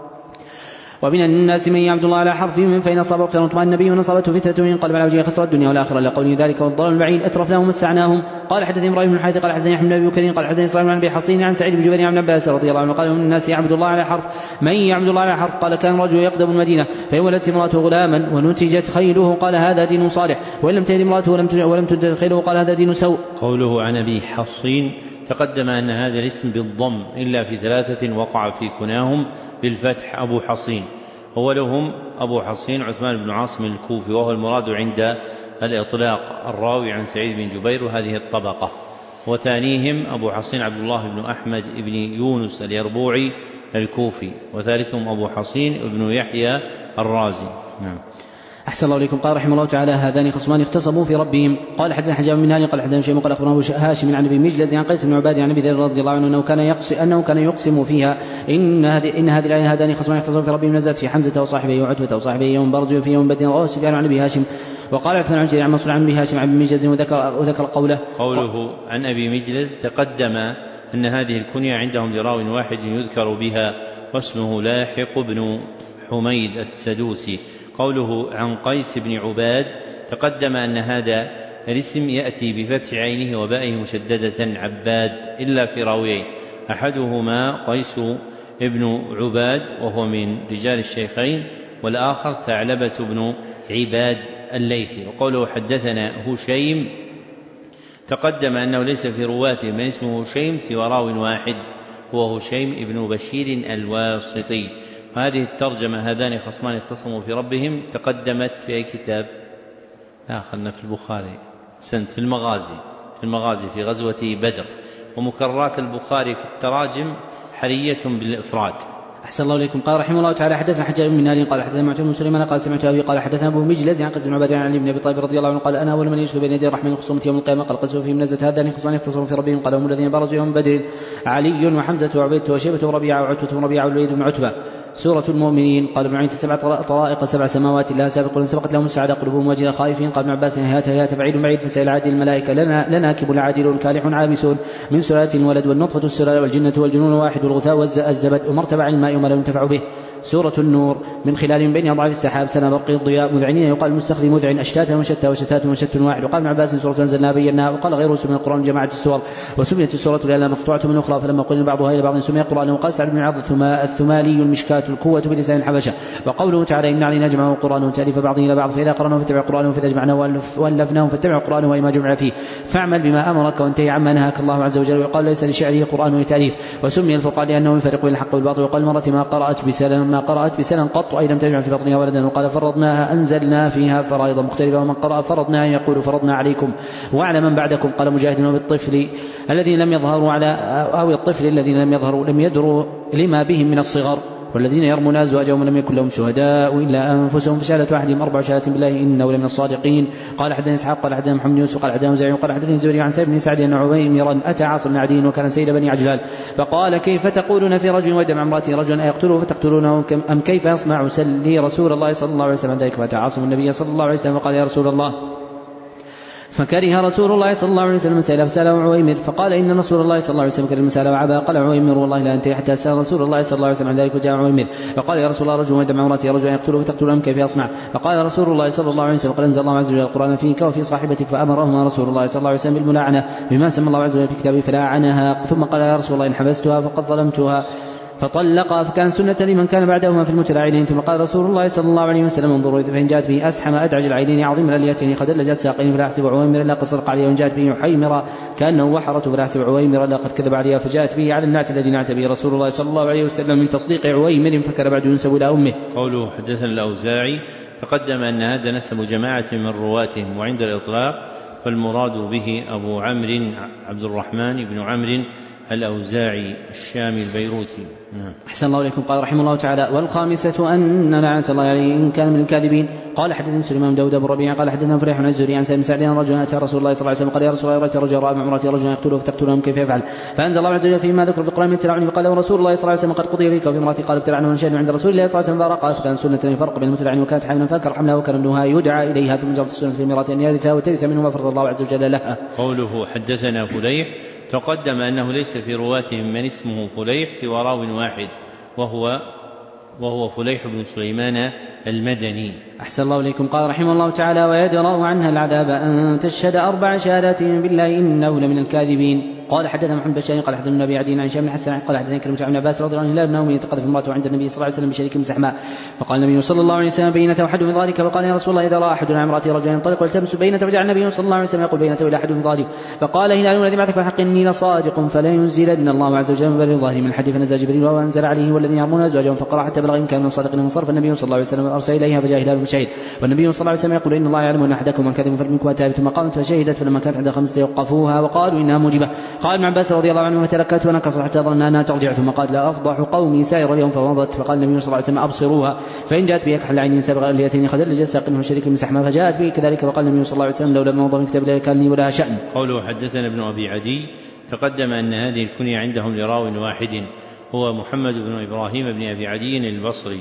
ومن الناس من يعبد الله على حرف من فإن أصابه خير اطمأن النبي وإن أصابته فتنة ينقلب على وجهه خسر الدنيا والآخرة لقوله ذلك والضلال البعيد أترفناهم مسعناهم. قال حدثني إبراهيم بن الحارث قال حدثني أحمد بن أبي بكر قال حدثني إسرائيل بن أبي حصين عن سعيد بن جبير عن عباس رضي الله عنه قال من الناس يعبد الله على حرف من يعبد الله على حرف. قال كان رجل يقدم المدينة فولدت امرأته غلاما ونتجت خيله قال هذا دين صالح وإن لم تلد امرأته ولم تنتج خيله قال هذا دين سوء. قوله عن أبي حصين تقدم أن هذا الاسم بالضم إلا في ثلاثة وقع في كناهم بالفتح أبو حصين. أولهم أبو حصين عثمان بن عاصم الكوفي وهو المراد عند الإطلاق الراوي عن سعيد بن جبير وهذه الطبقة. وثانيهم أبو حصين عبد الله بن أحمد بن يونس اليربوعي الكوفي. وثالثهم أبو حصين بن يحيى الرازي. نعم. أحسن الله إليكم. قال رحمه الله تعالى هذان خصمان اختصموا في ربهم. قال حدثنا حجاب من هاني قال حدثنا شيء قال أخبرنا هاشم عن أبي مجلز عن قيس بن عباد عن أبي ذر رضي الله عنه أنه كان يقسم أنه كان يقسم فيها إن هذه إن هذه الآية هذان خصمان اختصموا في ربهم نزلت في حمزة وصاحبه وعتبة وصاحبه يوم برز وفي يوم بدر رواه سفيان عن أبي هاشم. وقال عثمان عن جرير عن منصور عن أبي هاشم عن أبي مجلز وذكر, وذكر قوله قوله عن أبي مجلز تقدم أن هذه الكنية عندهم لراو واحد يذكر بها واسمه لاحق بن حميد السدوسي. قوله عن قيس بن عباد تقدم أن هذا الاسم يأتي بفتح عينه وبائه مشددة عباد إلا في راويين أحدهما قيس بن عباد وهو من رجال الشيخين والآخر ثعلبة بن عباد الليثي. وقوله حدثنا هشيم تقدم أنه ليس في رواته من اسمه هشيم سوى راو واحد هو هشيم بن بشير الواسطي. هذه الترجمة هذان خصمان اختصموا في ربهم تقدمت في أي كتاب؟ لا خلنا في البخاري سنت في المغازي في المغازي في غزوة بدر. ومكررات البخاري في التراجم حرية بالإفراد أحسن الله إليكم. قال رحمه الله تعالى حدثنا حجاج بن منهال قال حدثنا معتمر بن سليمان قال سمعت أبي قال حدثنا أبو مجلد عن قيس بن عبادة عن علي بن أبي طالب رضي الله عنه قال أنا أول من يشهد بين يدي الرحمن الخصومة يوم القيامة قال قسوا في منزلة هذان خصمان يختصمون في ربهم قال هم الذين برزوا يوم بدر علي وحمزة وعبيدة وشيبة وربيعة وعتبة وربيعة والوليد بن عتبة. سورة المؤمنين. قال ابن عين سبع طرائق سبع سماوات لها سابق سبقت لهم السعادة قلوبهم وجل خائفين. قال ابن عباس هيهات هيهات بعيد بعيد فسائل عادل الملائكة لنا لناكب عادل كالح عابسون من سلالة الولد والنطفة السلالة والجنة والجنون واحد والغثاء والزبد ومرتبع الماء وما لا ينتفع به. سورة النور. من خلال من بين أضعاف السحاب سنة برق الضياء مذعنين يقال المستخدم مذعن أشتاتا وشتى وشتات وشت واحد. وقال ابن عباس سورة أنزلناها بيناها وقال غيره سمي القرآن جماعة السور وسميت السورة لأنها مقطوعة من أخرى فلما قلنا بعضها إلى بعض سمي القرآن. وقال سعد بن عبد الثمالي المشكاة القوة بلسان الحبشة. وقوله تعالى إن علينا جمعه القرآن وتأليف بعضه إلى بعض فإذا قرأناه فاتبع قرآنه فإذا جمعناه وألفناه فاتبع قرآنه وما جمع فيه فاعمل بما أمرك وانتهي عما نهاك الله عز وجل. وقال ليس لشعره قرآن تأليف وسمي الفرقان لأنه يفرق بين الحق والباطل. وقال مرة ما قرأت بسلام ما قرأت بسلام قط أي لم تجمع في بطنها ولدا. وقال فرضناها أنزلنا فيها فرائض مختلفة ومن قرأ فرضناها يقول فرضنا عليكم وعلى من بعدكم. قال مجاهد بالطفل الذين لم يظهروا على أو الطفل الذين لم يظهروا لم يدروا لما بهم من الصغر والذين يرمون أزواجهم لم يكن لهم شهداء إلا أنفسهم فشهادة أحدهم أربع شهادات بالله إنه لمن الصادقين. قال حدثنا إسحاق قال حدثنا محمد يوسف قال حدثنا زعيم قال حدثني الزهري عن سعيد بن سعد أن عويمرا أتى عاصم بن عدي وكان سيد بني عجلان فقال كيف تقولون في رجل ودم امرأته رجلا أيقتله فتقتلونه أم كيف يصنع سلي رسول الله صلى الله عليه وسلم ذلك. فأتى عاصم النبي صلى الله عليه وسلم وقال يا رسول الله فكره رسول الله صلى الله عليه وسلم مسألة فسأله عويمر فقال إن رسول الله صلى الله عليه وسلم كره المسألة وعبا. قال عويمر والله لا أنتهي حتى سأل رسول الله صلى الله عليه وسلم عن ذلك وجاء عويمر فقال يا رسول الله رجل ودم امرأته رجل يقتله فتقتله أم كيف يصنع. فقال رسول الله صلى الله عليه وسلم قد أنزل الله عز وجل القرآن فيك وفي صاحبتك فأمرهما رسول الله صلى الله عليه وسلم بالملاعنة بما سمى الله عز وجل في كتابه فلاعنها. ثم قال يا رسول الله إن حبستها فقد ظلمتها فطلقها فكان سنة لمن كان بعدهما في المتلاعنين. ثم قال رسول الله صلى الله عليه وسلم انظروا فإن جاءت به أسحم أدعج العينين عظيم الأليتين قد لجت ساقين فلا أحسب عويمر لا قصرق عليه. وإن جاءت به حيمرا كأنه وحرة فلا أحسب عويمر لا قد كذب عليها فجاءت به على النعت الذي نعت به رسول الله صلى الله عليه وسلم من تصديق عويمر فكر بعد ينسب إلى أمه. قوله حدثنا الأوزاعي تقدم أن هذا نسب جماعة من رواتهم وعند الإطلاق فالمراد به أبو عمرو عبد الرحمن بن عمرو الأوزاعي الشامي البيروتي. أحسن الله إليكم. قال رحمه الله تعالى والخامسة أن لعنة الله عليه إن كان من الكاذبين. قال حدثنا سليمان داود أبو ربيع قال حدثنا فريح عن الزهري عن سالم سعد رجلا أتى رسول الله صلى الله عليه وسلم قال يا رسول الله رأيت رجلا رأى امرأتي رجلا يقتله فتقتلهم كيف يفعل. فأنزل الله عز وجل فيما ذكر في القرآن من التلاعن فقال له رسول الله صلى الله عليه وسلم قد قضي فيك وفي امرأتي قال ابتلعنه ونشهد عند رسول الله صلى الله عليه وسلم قال فكان سنة فرق بين المتلعن وكانت حاملا فأكر حملها وكان ابنها يدعى إليها في مجرد السنة في الميراث أن يرثها وترث منه ما فرض الله عز وجل لها. قوله حدثنا فليح تقدم أنه ليس في رواتهم من اسمه فليح سوى راو واحد وهو وهو فليح بن سليمان المدني. أحسن الله إليكم. قال رحمه الله تعالى ويدرأ عنها العذاب أن تشهد أربع شهادات بالله إنه لمن الكاذبين. قال حدثنا محمد بن قال حدثنا النبي عدي عن هشام بن حسن قال حدثنا كلمة عن عباس رضي الله عنه لا ابنه يتقذف امرأته عند النبي صلى الله عليه وسلم بشريك مسحماء فقال النبي صلى الله عليه وسلم بينته أحد من ذلك فقال يا رسول الله إذا رأى أحد عن امرأته رجلا ينطلق والتمس بينته فجعل النبي صلى الله عليه وسلم يقول بينته إلى أحد من ذلك فقال هلال الذي بعثك بحق إني لصادق فلا ينزلن الله عز وجل من بر الظاهر من الحد فنزل جبريل وأنزل عليه والذين يرمون أزواجهم فقرأ حتى بلغ إن كان من صادق من صرف النبي صلى الله عليه وسلم أرسل إليها فجاء هلال مشاهد والنبي صلى الله عليه وسلم يقول إن الله يعلم أن أحدكم من كذب فلمنكم وتاب ثم قامت فشهدت فلما كانت عند خمسة يوقفوها وقالوا إنها موجبة. قال ابن عباس رضي الله عنه فتركت ونكصت حتى ظن أنها ترجع ثم قال لا أفضح قومي سائر اليوم فمضت فقال النبي صلى الله عليه وسلم أبصروها فإن جاءت به أكحل عينين سابغ اليتين خدر لجساق منه شريك مسحمة فجاءت به كذلك فقال النبي صلى الله عليه وسلم لولا موضع من كتاب الله كان لي ولا شأن. قوله حدثنا ابن أبي عدي تقدم أن هذه الكنية عندهم لراو واحد هو محمد بن إبراهيم بن أبي عدي البصري.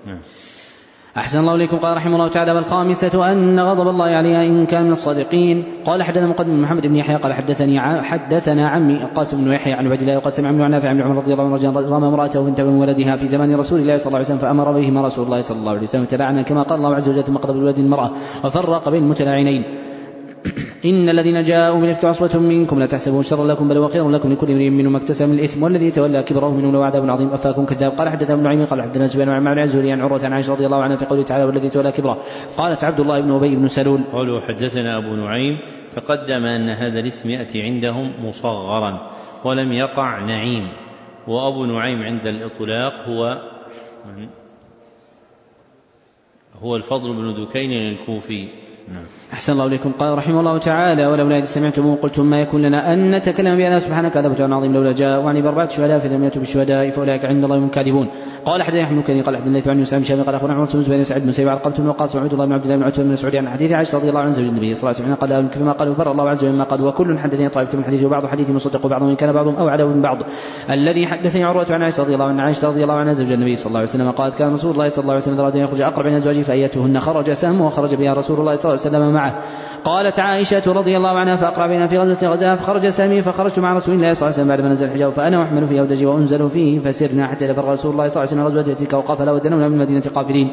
أحسن الله إليكم. قال رحمه الله تعالى والخامسة أن غضب الله عليها إن كان من الصادقين. قال حدثنا مقدم محمد بن يحيى قال حدثني حدثنا عمي القاسم بن يحيى عن عبد الله وقد سمع من نافع عن عمر رضي الله عنه رجلا رمى امرأته بنت من ولدها في زمان رسول الله صلى الله عليه وسلم فأمر بهما رسول الله صلى الله عليه وسلم تلاعنا كما قال الله عز وجل ثم قضى بالولد المرأة وفرق بين المتلاعنين إن الذين جاءوا من الإفك عصبة منكم لا تحسبوا شرا لكم بل هو خير لكم لكل امرئ منهم اكتسب من الإثم والذي تولى كبره منهم له عذاب عظيم أفاكم كذاب. قال حدثنا ابن نعيم قال حدثنا سفيان عن معمر عن زهري عن عروة عن عائشة رضي الله عنها في قوله تعالى والذي تولى كبره قالت عبد الله بن أبي بن سلول. قوله حدثنا أبو نعيم تقدم أن هذا الاسم يأتي عندهم مصغرا ولم يقع نعيم وأبو نعيم عند الإطلاق هو هو الفضل بن دكين الكوفي أحسن الله إليكم. قال رحمه الله تعالى: ولولا إذ سمعتموه قلتم ما يكون لنا أن نتكلم بأن سبحانك هذا بهتان عظيم لولا جاء وعني بأربعة شهداء فلم يأتوا بالشهداء فأولئك عند الله هم الكاذبون. قال حدثنا يحيى بن كثير قال حدثنا الليث عن يوسف بن شهاب قال أخبرنا عمرو بن زبير بن سعيد بن مسيب علقمة بن وقاص وعبد الله بن عبد الله بن عتبة بن مسعود عن حديث عائشة رضي الله عنها زوج النبي صلى الله عليه وسلم قال كما قال بر الله عز وجل ما قال وكل حدثني طائفة من حديث وبعض حديث مصدق وبعضهم إن كان بعضهم أو عدو من بعض. الذي حدثني عروة عن عائشة رضي الله عنها عائشة رضي الله عنها زوج النبي صلى الله عليه وسلم قالت كان رسول الله صلى الله عليه وسلم أراد أن يخرج أقرب من أزواجه فأيتهن خرج سهم وخرج بها رسول الله صلى الله عليه وسلم معه. قالت عائشة رضي الله عنها فأقرأ بنا في غزوة غزاها فخرج سامي فخرجت مع رسول الله صلى الله عليه وسلم بعد ما نزل الحجاب فأنا أحمل في أودجي وأنزل فيه فسرنا حتى لفر رسول الله صلى الله عليه وسلم غزوة تلك وقافل ودنونا من المدينة قافلين.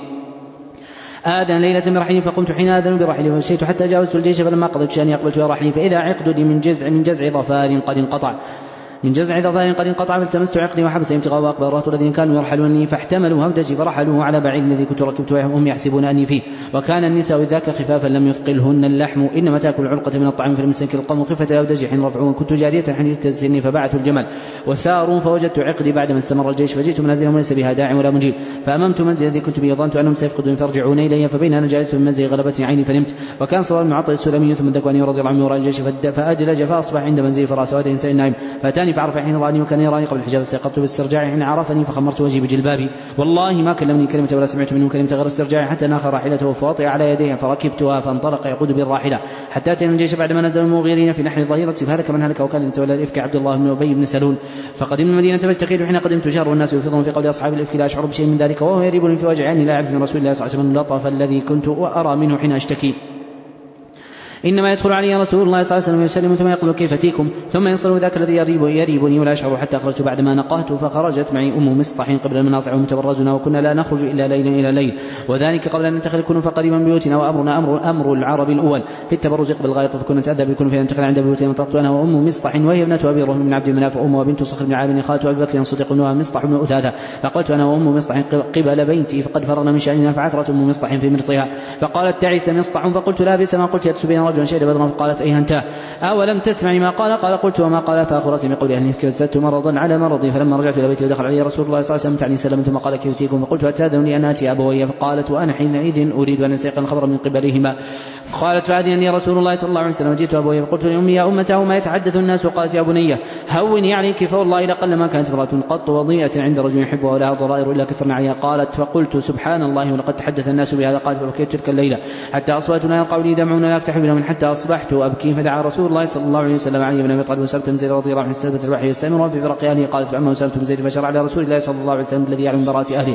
آذن ليلة برحلي فقمت حين آذن برحلي فمشيت حتى جاوزت الجيش فلما قضيت شأني أقبلت يا رحلي فإذا عقدي من جزع من جزع ظفار قد انقطع من جزع ظفار قد انقطع فالتمست عقدي وحبس ابتغاء وأقبلت الذين كانوا يرحلونني فاحتملوا هودجي فرحلوه على بعيد الذي كنت ركبت وهم يحسبون أني فيه. وكان النساء ذاك خفافا لم يثقلهن اللحم إنما تأكل علقة من الطعام فلمسك القوم خفة هودجي حين رفعوه كنت جارية حين تسني فبعثوا الجمل وساروا فوجدت عقدي بعدما استمر الجيش فجئت منازلهم وليس بها داع ولا مجيب فأممت منزل الذي كنت به ظننت أنهم سيفقدون فرجعون إلي فبين أنا جالست من منزل غلبتني عيني فنمت. وكان صواب بن عطاء السلمي ثم ذكواني رضي الله عنه وراء الجيش فأدلج فأصبح عند منزل فراس وهذا إنسان نائم فأتاني فعرف حين رآني وكان يراني قبل الحجاب فاستيقظت باسترجاعي حين عرفني فخمرت وجهي بجلبابي والله ما كلمني كلمة ولا سمعت منه كلمة غير استرجاعي حتى ناخ راحلته فوطئ على يديها فركبتها فانطلق يقود بالراحلة حتى أتينا الجيش بعدما نزل المغيرين في نحر الظهيرة فهلك من هلك وكان يتولى الإفك عبد الله بن أبي بن سلول. فقدمنا المدينة فاستقيل حين قدمت شهر والناس يفيضون في قول أصحاب الإفك لا أشعر بشيء من ذلك وهو يريبني في وجعي أني لا أعرف من رسول الله صلى الله عليه وسلم اللطف الذي كنت وأرى منه حين أشتكي. إنما يدخل علي رسول الله صلى الله عليه وسلم ويسلم ثم يقول كيف تيكم ثم ينصر ذاك الذي يريب يريبني ولا أشعر حتى أخرجت بعدما نقهت فخرجت معي أم مصطح قبل المناصع ومتبرزنا وكنا لا نخرج إلا ليلا إلى ليل وذلك قبل أن ننتقل كن فقريبا بيوتنا وأمرنا أمر, أمر العرب الأول في التبرز قبل الغاية فكنا نتأذى بكون في ننتقل عند بيوتنا وانطلقت أنا وأم مصطح وهي ابنة أبي رهم بن عبد المناف وأم وبنت صخر بن عامر خالة أبي بكر صديق ومصطح بن أثاثة فقلت أنا وأم مصطح قبل بيتي فقد فرغنا من شأننا فعثرت أم مصطح في مرطها فقالت تعيس مصطح فقلت لا بئس ما قلت يتسبين رجلا شهد بدرا فقالت أيها أنت أولم تسمع ما قال قال قلت وما قال فأخرت من قول أهلك ازددت مرضا على مرضي فلما رجعت إلى بيتي ودخل علي رسول الله صلى الله عليه وسلم تعني سلم ثم قال كيف تيكم فقلت أتاذن لي أن آتي أبوي فقالت وأنا حينئذ أريد أن أستيقن الخبر من قبلهما قالت فأذن رسول الله صلى الله عليه وسلم جئت أبوي فقلت لأمي يا أمته ما يتحدث الناس وقالت يا بنية هوني عليك فوالله لقل ما كانت امرأة قط وضيئة عند رجل يحبها ولها ضرائر إلا كثرنا عليها قالت فقلت سبحان الله ولقد تحدث الناس بهذا قالت فبكيت تلك الليلة حتى أصبحت لا يلقى لي دمع لا أكتحب لهم حتى أصبحت أبكي فدعا رسول الله صلى الله عليه وسلم علي بن أبي طالب وسلمة بن زيد رضي الله عنه استلبت الوحي يستمر في فرق أهله قالت فأما سلمة بن زيد فشرع على رسول الله صلى الله عليه وسلم الذي يعلم براءة أهله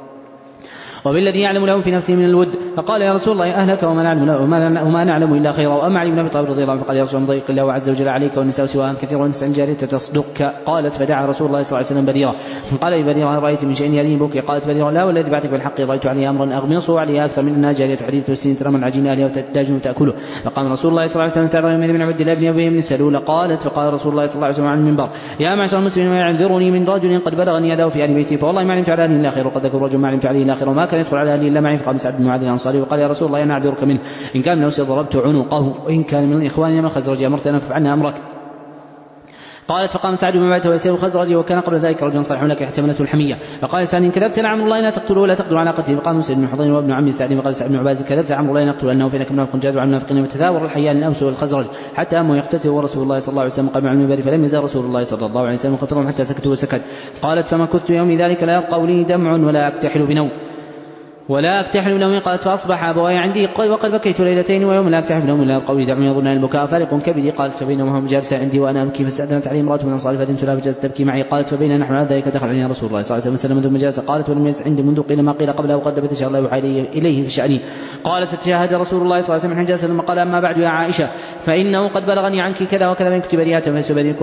وبالذي يعلم له في نفسه من الود فقال يا رسول الله أهلك وما نعلم, وما نعلم إلا خيرا وأما علي بن أبي طالب رضي الله عنه فقال يا رسول الله ضيق الله عز وجل عليك والنساء سواء كثير والنساء جارية تصدقك قالت فدعا رسول الله صلى الله عليه وسلم بديرة قال لي بديرة رأيت من شيء يليبك قالت بديرة لا والذي بعثك بالحق رأيت عليه أمرا أغمصه عليها أكثر من أنها جارية حديث السنين ترى من عجين أهلها وتداجن وتأكله فقام رسول الله صلى الله عليه وسلم تعالى من عبد الله بن أبي بن سلول قالت فقال رسول الله صلى الله عليه وسلم عن المنبر يا معشر المسلمين ما يعذرني من رجل قد بلغني أذاه في أهل بيتي فوالله ما علمت على أهله إلا خير وقد ذكر رجل ما علمت عليه إلا خير وما كان يدخل على أهله إلا معي فقام سعد بن معاذ الأنصاري وقال يا رسول الله أنا أعذرك منه إن كان من أوس ضربت عنقه وإن كان من إخواننا من الخزرج أمرتنا ففعلنا أمرك قالت فقام سعد بن معاذ ويسير الخزرج وكان قبل ذلك رجل صالح لك احتملته الحمية فقال سعد إن كذبت لعمر الله لا تقتله ولا تقدر على قتله فقام سعد بن حضين وابن عم سعد فقال سعد بن عبادة كذبت لعمر الله لا نقتل أنه فينك منافق جاد وعن المنافقين وتثاور الحيان الأوس والخزرج حتى أمه يقتتل ورسول الله صلى الله عليه وسلم قام على المنبر فلم يزال رسول الله صلى الله عليه وسلم خفضهم حتى سكتوا وسكت قالت فما كنت يومي ذلك لا يبقى لي دمع ولا أكتحل بنوم ولا أكتحل بنوم قالت فأصبح أبواي عندي وقد بكيت ليلتين ويوم لا أكتحل بنوم لا القول دعني يظن البكاء فارق كبدي قالت فبينما هم جالسة عندي وأنا أبكي فاستأذنت علي امرأة من أنصاري فأذنت لها فجلست تبكي معي قالت فبين نحن على ذلك دخل علينا رسول الله صلى الله عليه وسلم ثم جلس قالت ولم يجلس عندي منذ قيل ما قيل قبله وقد لبث الله يوحى إليه في شأني قالت فتشاهد رسول الله صلى الله عليه وسلم جلس ثم قال أما بعد يا عائشة فإنه قد بلغني عنك كذا وكذا وإن كنت بريئة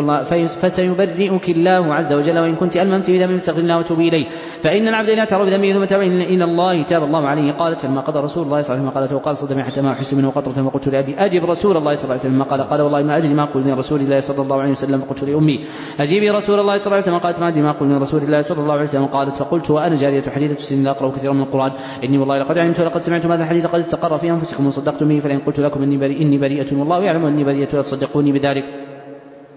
فسيبرئك الله عز وجل وإن كنت ألممت بذنب فاستغفر الله وتوبي إليه فإن العبد لا ترى بذنبه ثم تاب إلى الله تاب الله عليه قالت فلما قضى رسول الله صلى الله عليه وسلم قالت وقال صدمي حتى ما أحس منه قطرة فقلت لأبي أجب رسول الله صلى الله عليه وسلم قال قال والله ما أدري ما قل لرسول الله صلى الله عليه وسلم فقلت لأمي أجيبي رسول الله صلى الله عليه وسلم قالت ما أدري ما قل لرسول الله صلى الله عليه وسلم قالت فقلت وأنا جارية حديثة السن لا أقرأ كثيرا من القرآن إني والله لقد علمت ولقد سمعت هذا الحديث قد استقر في أنفسكم وصدقتم به فلئن قلت لكم إني بريئة إني بريئة والله يعلم أني بريئة لا تصدقوني بذلك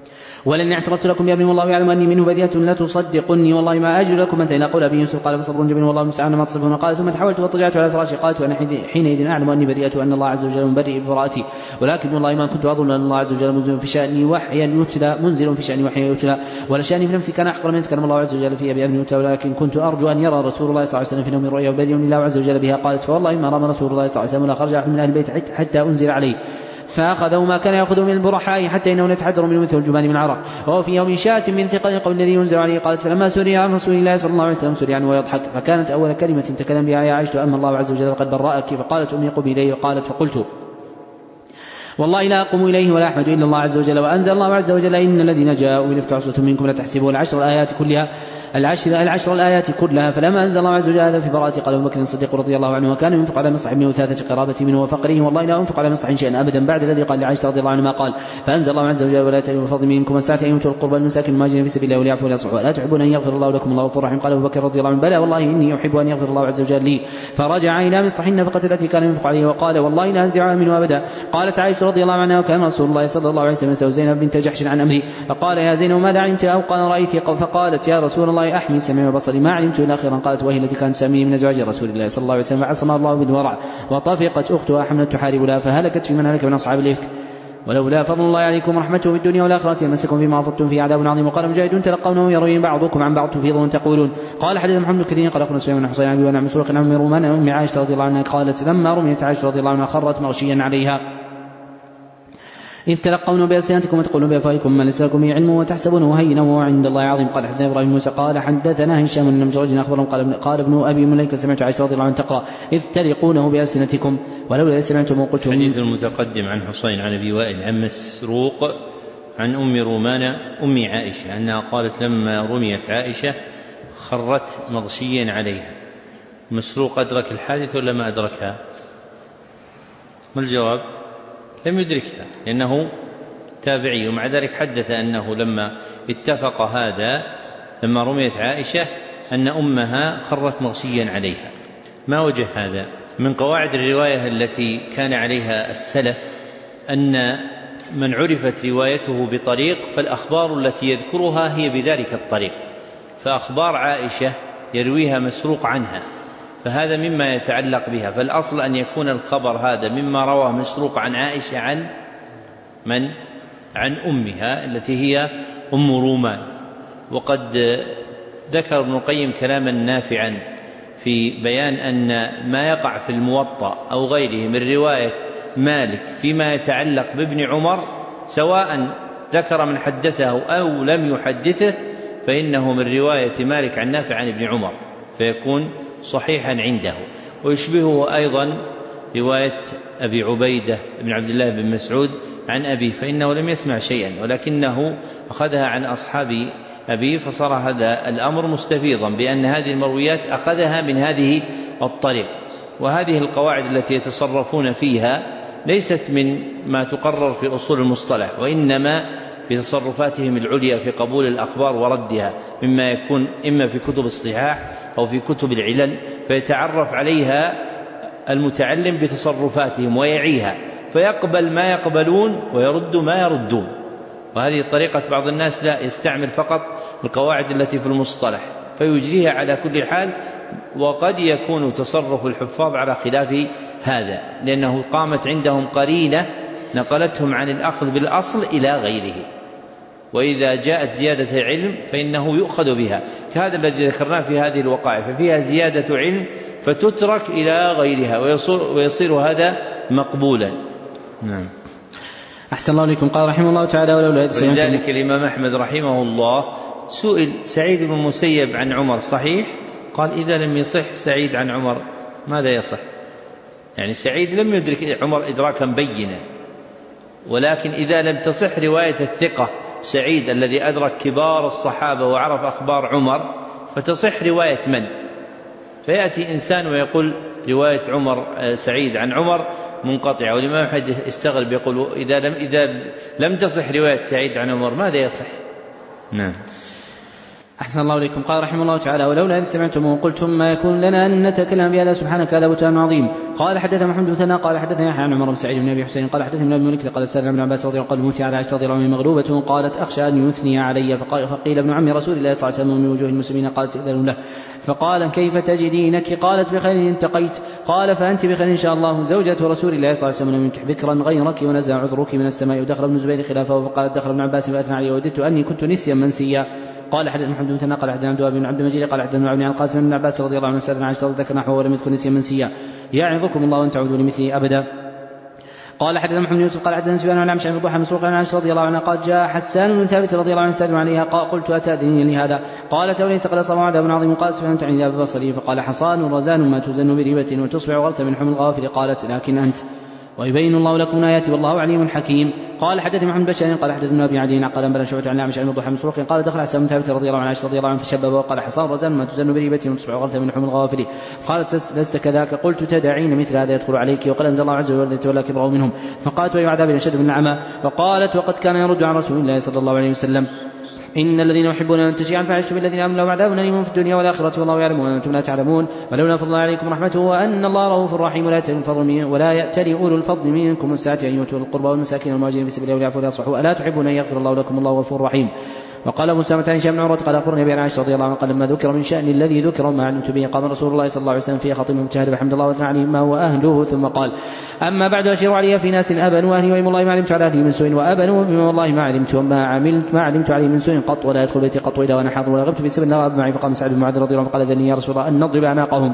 ولن اعترضت لكم بأمر والله يعلم أني منه بديهة لا تصدقني والله ما أجل لكم مثل إلى قول أبي يوسف قال فصبر جميل والله المستعان ما تصفون. قال ثم تحولت واضطجعت على فراشي قالت وأنا حينئذ أعلم أني بريئة وأن الله عز وجل مبرئ ببراءتي ولكن والله ما كنت أظن أن الله عز وجل منزل في شأني وحيا يتلى منزل في شأني وحيا يتلى ولا شأني في نفسي كان أحقر من يتكلم الله عز وجل فيها بأمر يتلى ولكن كنت أرجو أن يرى رسول الله صلى الله عليه وسلم في نوم الرؤيا وبدي الله عز وجل بها. قالت فوالله ما رام رسول الله صلى الله عليه وسلم ولا خرج أحد من أهل البيت حتى أنزل عليه فأخذه ما كان يأخذه من البرحاء حتى إنه نتحدر من مثل الجبان من عرق وهو في يوم شاة من ثقل قبل الذي ينزل عليه. قالت فلما سري عن رسول الله صلى الله عليه وسلم سري عنه ويضحك فكانت أول كلمة تكلم بها يا عائشة أما الله عز وجل قد برأك. فقالت أمي قم إليه وقالت فقلت والله لا أقوم إليه ولا أحمد إلا الله عز وجل. وأنزل الله عز وجل إن الذين جاءوا بالإفك عصبة منكم لا تحسبوا العشر الآيات كلها العشر, العشر الآيات كلها. فلما أنزل الله عز وجل هذا في براءة قال أبو بكر الصديق رضي الله عنه وكان ينفق على مصلح ابنه وثالثة قرابة منه وفقره والله لا أنفق على مصلح شيئا أبدا بعد الذي قال لعائشة رضي الله عنها ما قال. فأنزل الله عز وجل ولا تأتوا بفضل منكم والسعة أن يؤتوا القربى المساكين المهاجرين في سبيل الله وليعفوا ويصفحوا ولا تحبون أن يغفر الله لكم الله غفور رحيم. قال أبو بكر رضي الله عنه بلى والله إني أحب أن يغفر الله عز وجل لي. فرجع إلى مصلح النفقة التي كان ينفق عليه وقال والله لا أنزعها منه أبدا. قالت عائشة رضي الله عنها وكان رسول الله صلى الله عليه وسلم يسأل زينب بنت جحش عن أمره فقال يا زينب ماذا علمت أو قال رأيت فقالت يا رسول الله أحمي سمعي وبصري ما علمت إلا خيرا. قالت وهي التي كانت تسميه من أزواج رسول الله صلى الله عليه وسلم فعصمها الله بالورع وطفقت أختها حملة تحارب لها فهلكت في من هلك من أصحاب الإفك ولولا فضل الله عليكم ورحمته في الدنيا والآخرة يمسكم فيما أفضتم فيه عذاب عظيم. وقال مجاهد تلقونه يروي بعضكم عن بعض تفيضون تقولون. قال حدث محمد كثير قال أخونا سليمان بن حسين عن أبي ونعم مسروق عن أم رومان أم عائشة رضي الله عنها قالت لما رميت عائشة رضي الله عنها خرت مغشيا عليها إذ تلقون بألسنتكم وتقولون بأفواهكم ما ليس لكم به علم وتحسبونه هينا وهو عند الله عظيم. قال حدثنا إبراهيم موسى قال حدثنا هشام بن مجرد أخبرهم قال, قال ابن أبي مليكة سمعت عائشة رضي الله عنها تقرأ إذ تلقونه بألسنتكم ولولا سمعتم وقلتم. الحديث المتقدم عن حسين عن أبي وائل عن مسروق عن أم رومان أم عائشة أنها قالت لما رميت عائشة خرت مغشيا عليها. مسروق أدرك الحادث ولا ما أدركها؟ ما الجواب؟ لم يدركها لأنه تابعي ومع ذلك حدث أنه لما اتفق هذا لما رميت عائشة أن أمها خرت مغشيا عليها. ما وجه هذا؟ من قواعد الرواية التي كان عليها السلف أن من عرفت روايته بطريق فالأخبار التي يذكرها هي بذلك الطريق. فأخبار عائشة يرويها مسروق عنها فهذا مما يتعلق بها. فالأصل أن يكون الخبر هذا مما رواه مسروق عن عائشة عن من؟ عن أمها التي هي أم رومان. وقد ذكر ابن القيم كلاما نافعا في بيان أن ما يقع في الموطأ أو غيره من رواية مالك فيما يتعلق بابن عمر سواء ذكر من حدثه أو لم يحدثه فإنه من رواية مالك عن نافع عن ابن عمر فيكون صحيحا عنده. ويشبهه أيضا رواية أبي عبيدة بن عبد الله بن مسعود عن أبي فإنه لم يسمع شيئا ولكنه أخذها عن أصحاب أبي فصار هذا الأمر مستفيضا بأن هذه المرويات أخذها من هذه الطريق. وهذه القواعد التي يتصرفون فيها ليست من ما تقرر في أصول المصطلح وإنما في تصرفاتهم العليا في قبول الأخبار وردها مما يكون إما في كتب الصحاح أو في كتب العلل فيتعرف عليها المتعلم بتصرفاتهم ويعيها فيقبل ما يقبلون ويرد ما يردون. وهذه طريقة بعض الناس لا يستعمل فقط القواعد التي في المصطلح فيجريها على كل حال. وقد يكون تصرف الحفاظ على خلاف هذا لأنه قامت عندهم قرينة نقلتهم عن الأخذ بالأصل إلى غيره. وإذا جاءت زيادة علم فإنه يؤخذ بها كهذا الذي ذكرناه في هذه الوقائع ففيها زيادة علم فتترك إلى غيرها ويصير, ويصير هذا مقبولا. نعم. أحسن الله عليكم. قال رحمه الله تعالى ولذلك الإمام أحمد رحمه الله سئل سعيد بن المسيب عن عمر صحيح؟ قال إذا لم يصح سعيد عن عمر ماذا يصح؟ يعني سعيد لم يدرك عمر إدراكا بينا ولكن إذا لم تصح رواية الثقة سعيد الذي أدرك كبار الصحابة وعرف أخبار عمر فتصح رواية من؟ فيأتي إنسان ويقول رواية عمر سعيد عن عمر منقطعة والإمام أحمد استغرب يقول إذا لم, إذا لم تصح رواية سعيد عن عمر ماذا يصح؟ نعم. أحسن الله إليكم. قال رحمه الله تعالى: ولولا إن سمعتموه قلتم ما يكون لنا أن نتكلم بهذا سبحانك هذا بهتان عظيم. قال حدثنا محمد بن ثنى قال حدثنا يحيى عن عمر بن سعيد بن أبي حسين قال حدثنا ابن مالك قال استاذن ابن عباس رضي الله عنه موتي على عائشة رضي الله عنها مغلوبة قالت أخشى أن يثني علي، فقيل ابن عم رسول الله صلى الله عليه وسلم من وجوه المسلمين قالت إذن له، فقال كيف تجدينك؟ قالت بخير انتقيت. قال فأنت بخير إن شاء الله. زوجة رسول الله صلى الله عليه وسلم منك بكرا غيرك ونزع عذرك من السماء. ودخل ابن الزبير خلافه فقالت دخل ابن عباس فأثنى علي وددت أني كنت نسيا منسيا. قال حدثنا محمد بن ثنى قال حدثنا عبد بن عبد المجيد قال حدثنا عن القاسم بن عباس رضي الله عنه سألنا عائشة ذكر نحوه ولم يذكر نسيا منسيا يعظكم الله أن تعودوا لمثله أبدا. قال حدثنا محمد بن يوسف قال حدثنا سفيان عن عمش عن الضحى مسروق عن عائشة رضي الله عنها قال جاء حسان بن ثابت رضي الله عنه سأل عليها قال قلت أتأذنني لهذا؟ قالت وليس قد أصاب عذاب عظيم. قال سفيان تعني ذا ببصري فقال حصان رزان ما توزن بريبة وتصبح غلط من حمل الغافل. قالت لكن أنت ويبين الله لكم آياته والله عليم حكيم. قال حدثنا محمد بن قال حدثنا ابي عدي قال انبانا شعبة عن عمش عن الضحى مسروق قال دخل حسان بن ثابت رضي الله عنه عائشة رضي الله عنه فشبب وقال حصان رزان ما تزن بريبة وتصبح غلط من حمل الغافل. قالت لست كذاك؟ قلت تدعين مثل هذا يدخل عليك وقال انزل الله عز وجل يتولى كبره منهم. فقالت واي عذاب اشد من النعمة. وقالت وقد كان يرد عن رسول الله صلى الله عليه وسلم إن الذين يحبون أن تشيع الفاحشة بالذين آمنوا لهم عذاب أليم في الدنيا والآخرة والله يعلم وأنتم لا تعلمون. ولولا فضل الله عليكم ورحمته وأن الله رؤوف رحيم ولا يأتلي الفضل ولا يأتلي أولو الفضل منكم والسعة أن يؤتوا القربى والمساكين والمهاجرين في سبيل الله وليعفوا ويصفحوا ألا تحبون أن يغفر الله لكم والله غفور رحيم. وقال أبو سامة عن هشام بن عروة قال أخبرني أبي عائشة رضي الله عنها قال لما ذكر من شأن الذي ذكر ما علمت به قام رسول الله صلى الله عليه وسلم في خطيب مجتهد بحمد الله وثنى عليه ما هو أهله ثم قال أما بعد أشير علي في ناس أبنوا أهلي وإيم الله ما علمت على أهلي من سوء وأبنوا وإيم الله ما علمت وما عملت ما علمت عليه من سوء قط ولا يدخل بيتي قط إلا وأنا حاضر ولا غبت في سبيل الله معي. فقام سعد بن معاذ رضي الله عنه فقال ذني يا رسول الله أن نضرب أعناقهم.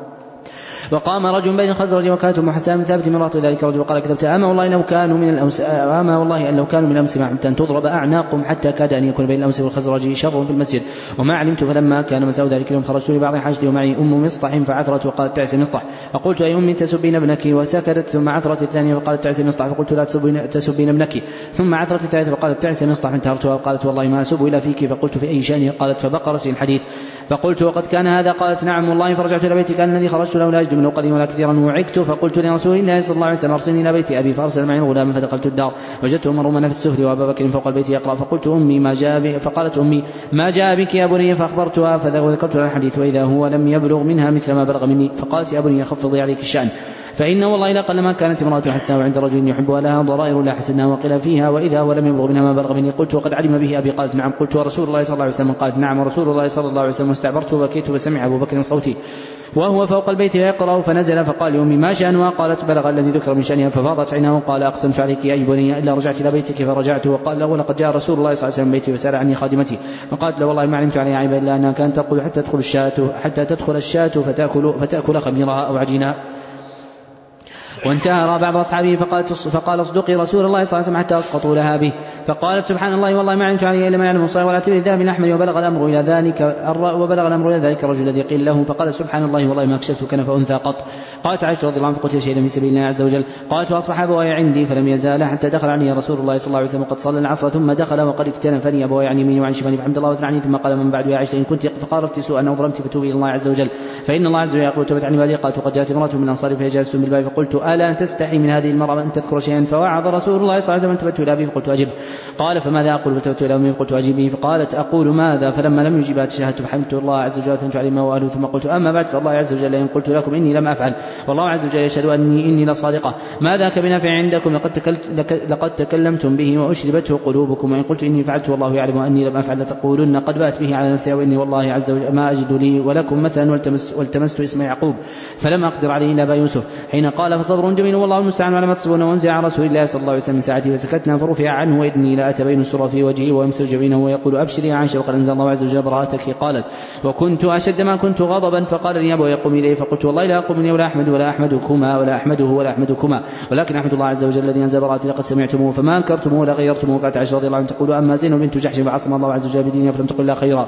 وقام رجل بين الخزرج وكانت أم حسان بن ثابت من رأت ذلك الرجل وقال كذبت أما والله لو كانوا من الأمس أما والله أن لو كانوا من الأمس ما علمت أن تضرب أعناقهم حتى كاد أن يكون بين الأمس والخزرج شر في المسجد وما علمت. فلما كان مساء ذلك اليوم خرجت لبعض حاجتي ومعي أم مصطح فعثرت وقالت تعس مصطح فقلت أي أم تسبين ابنك وسكتت ثم عثرت الثانية وقالت تعس مصطح فقلت لا تسبين, تسبين ابنك ثم عثرت الثالثة وقالت تعس مصطح فانتهرتها وقالت والله ما أسب إلا فيك فقلت في أي شأنه؟ قالت فبقرت الحديث فقلت وقد كان هذا؟ قالت نعم والله. فرجعت إلى بيتي كان الذي خرجت له لا أجد منه قليلا ولا كثيرا وعكت فقلت لرسول الله صلى الله عليه وسلم أرسلني إلى بيت أبي فأرسل معي غلاما فدخلت الدار وجدته مروما في السفل وأبا بكر فوق البيت يقرأ فقلت أمي ما جاء بك؟ فقالت أمي ما جاء بك يا بني؟ فأخبرتها فذكرت لها الحديث وإذا هو لم يبلغ منها مثل ما بلغ مني. فقالت يا بني خفضي عليك الشأن فإن والله لا قل ما كانت امرأة حسناء عند رجل يحبها لها ضرائر لا حسناء وقيل فيها وإذا هو لم يبلغ منها ما بلغ مني. قلت وقد علم به أبي؟ قالت نعم. قلت ورسول الله صلى الله عليه وسلم؟ قالت نعم ورسول الله صلى الله عليه وسلم. واستعبرت وبكيت فسمع أبو بكر صوتي وهو فوق البيت يقرأ فنزل فقال لأمي ما شأنها؟ قالت بلغ الذي ذكر من شأنها. ففاضت عيناه وقال أقسمت عليك أي بني إلا رجعت إلى بيتك. فرجعت وقال له ولقد جاء رسول الله صلى الله عليه وسلم بيتي وسأل عني خادمتي فقالت له والله ما علمت عليها عيبا إلا أنها كانت تقول حتى تدخل الشاة حتى تدخل الشاة فتأكل, فتأكل خميرها أو عجينها. وانتهى بعض أصحابه فقال, فقال اصدقي رسول الله صلى الله عليه وسلم حتى أسقطوا لها به. فقالت سبحان الله والله ما علمت عليه إلا ما يعلم الصحيح ولا تبي الذهب الأحمر. وبلغ الأمر إلى ذلك وبلغ الأمر إلى ذلك الرجل الذي قيل له فقال سبحان الله والله ما كشفت كنف أنثى قط. قالت عائشة رضي الله عنها فقلت شهيدا في سبيل الله عز وجل. قالت وأصبح أبواي عندي فلم يزال حتى دخل عني رسول الله صلى الله عليه وسلم قد صلى العصر ثم دخل وقد اكتنفني أبواي عن يميني وعن شمالي فحمد الله وثنى عليه ثم قال من بعد يا عائشة إن كنت فقارفت سوءا أو ظلمت فتوبي إلى الله عز وجل فإن الله عز وجل يقول توبت عن عبادي. قالت وقد جاءت امرأة من الأنصار فهي جالسة بالباب فقلت ألا تستحي من هذه المرأة أن تذكر شيئا؟ فوعظ رسول الله صلى الله عليه وسلم تبت إلى أبي فقلت أجب. قال فماذا أقول؟ فتبت إلى أمي فقلت أجبي. فقالت أقول ماذا؟ فلما لم يجب تشهدت فحمدت الله عز وجل وثنت عليه ما وأهله ثم قلت أما بعد فالله عز وجل إن قلت لكم إني لم أفعل والله عز وجل يشهد أني إني لصادقة ما ذاك بنافع عندكم لقد, تكلت لقد تكلمتم به وأشربته قلوبكم وإن قلت إني فعلت والله يعلم أني لم أفعل لتقولن قد بات به على نفسي وإني والله عز وجل ما أجد لي ولكم مثلا والتمست, والتمست اسم يعقوب فلم أقدر عليه إلا أبا يوسف حين قال فصبر جميل والله المستعان على ما تصبون. وانزع عن رسول الله صلى الله عليه وسلم من ساعته وسكتنا فرفع عنه وإني لا أتبين السر في وجهه ويمسر جبينه ويقول أبشري يا عائشة وقد أنزل الله عز وجل براءتك. قالت وكنت أشد ما كنت غضبا فقال لي أبو يقوم إليه فقلت والله لا أقوم ولا أحمد ولا أحمدكما ولا أحمده ولا أحمدكما ولكن أحمد الله عز وجل الذي أنزل براءتي لقد سمعتموه فما أنكرتموه ولا غيرتموه. قالت عائشة رضي الله عنها تقول أما زينب بنت جحش فعصم الله عز وجل بدينها فلم تقل لا خيرا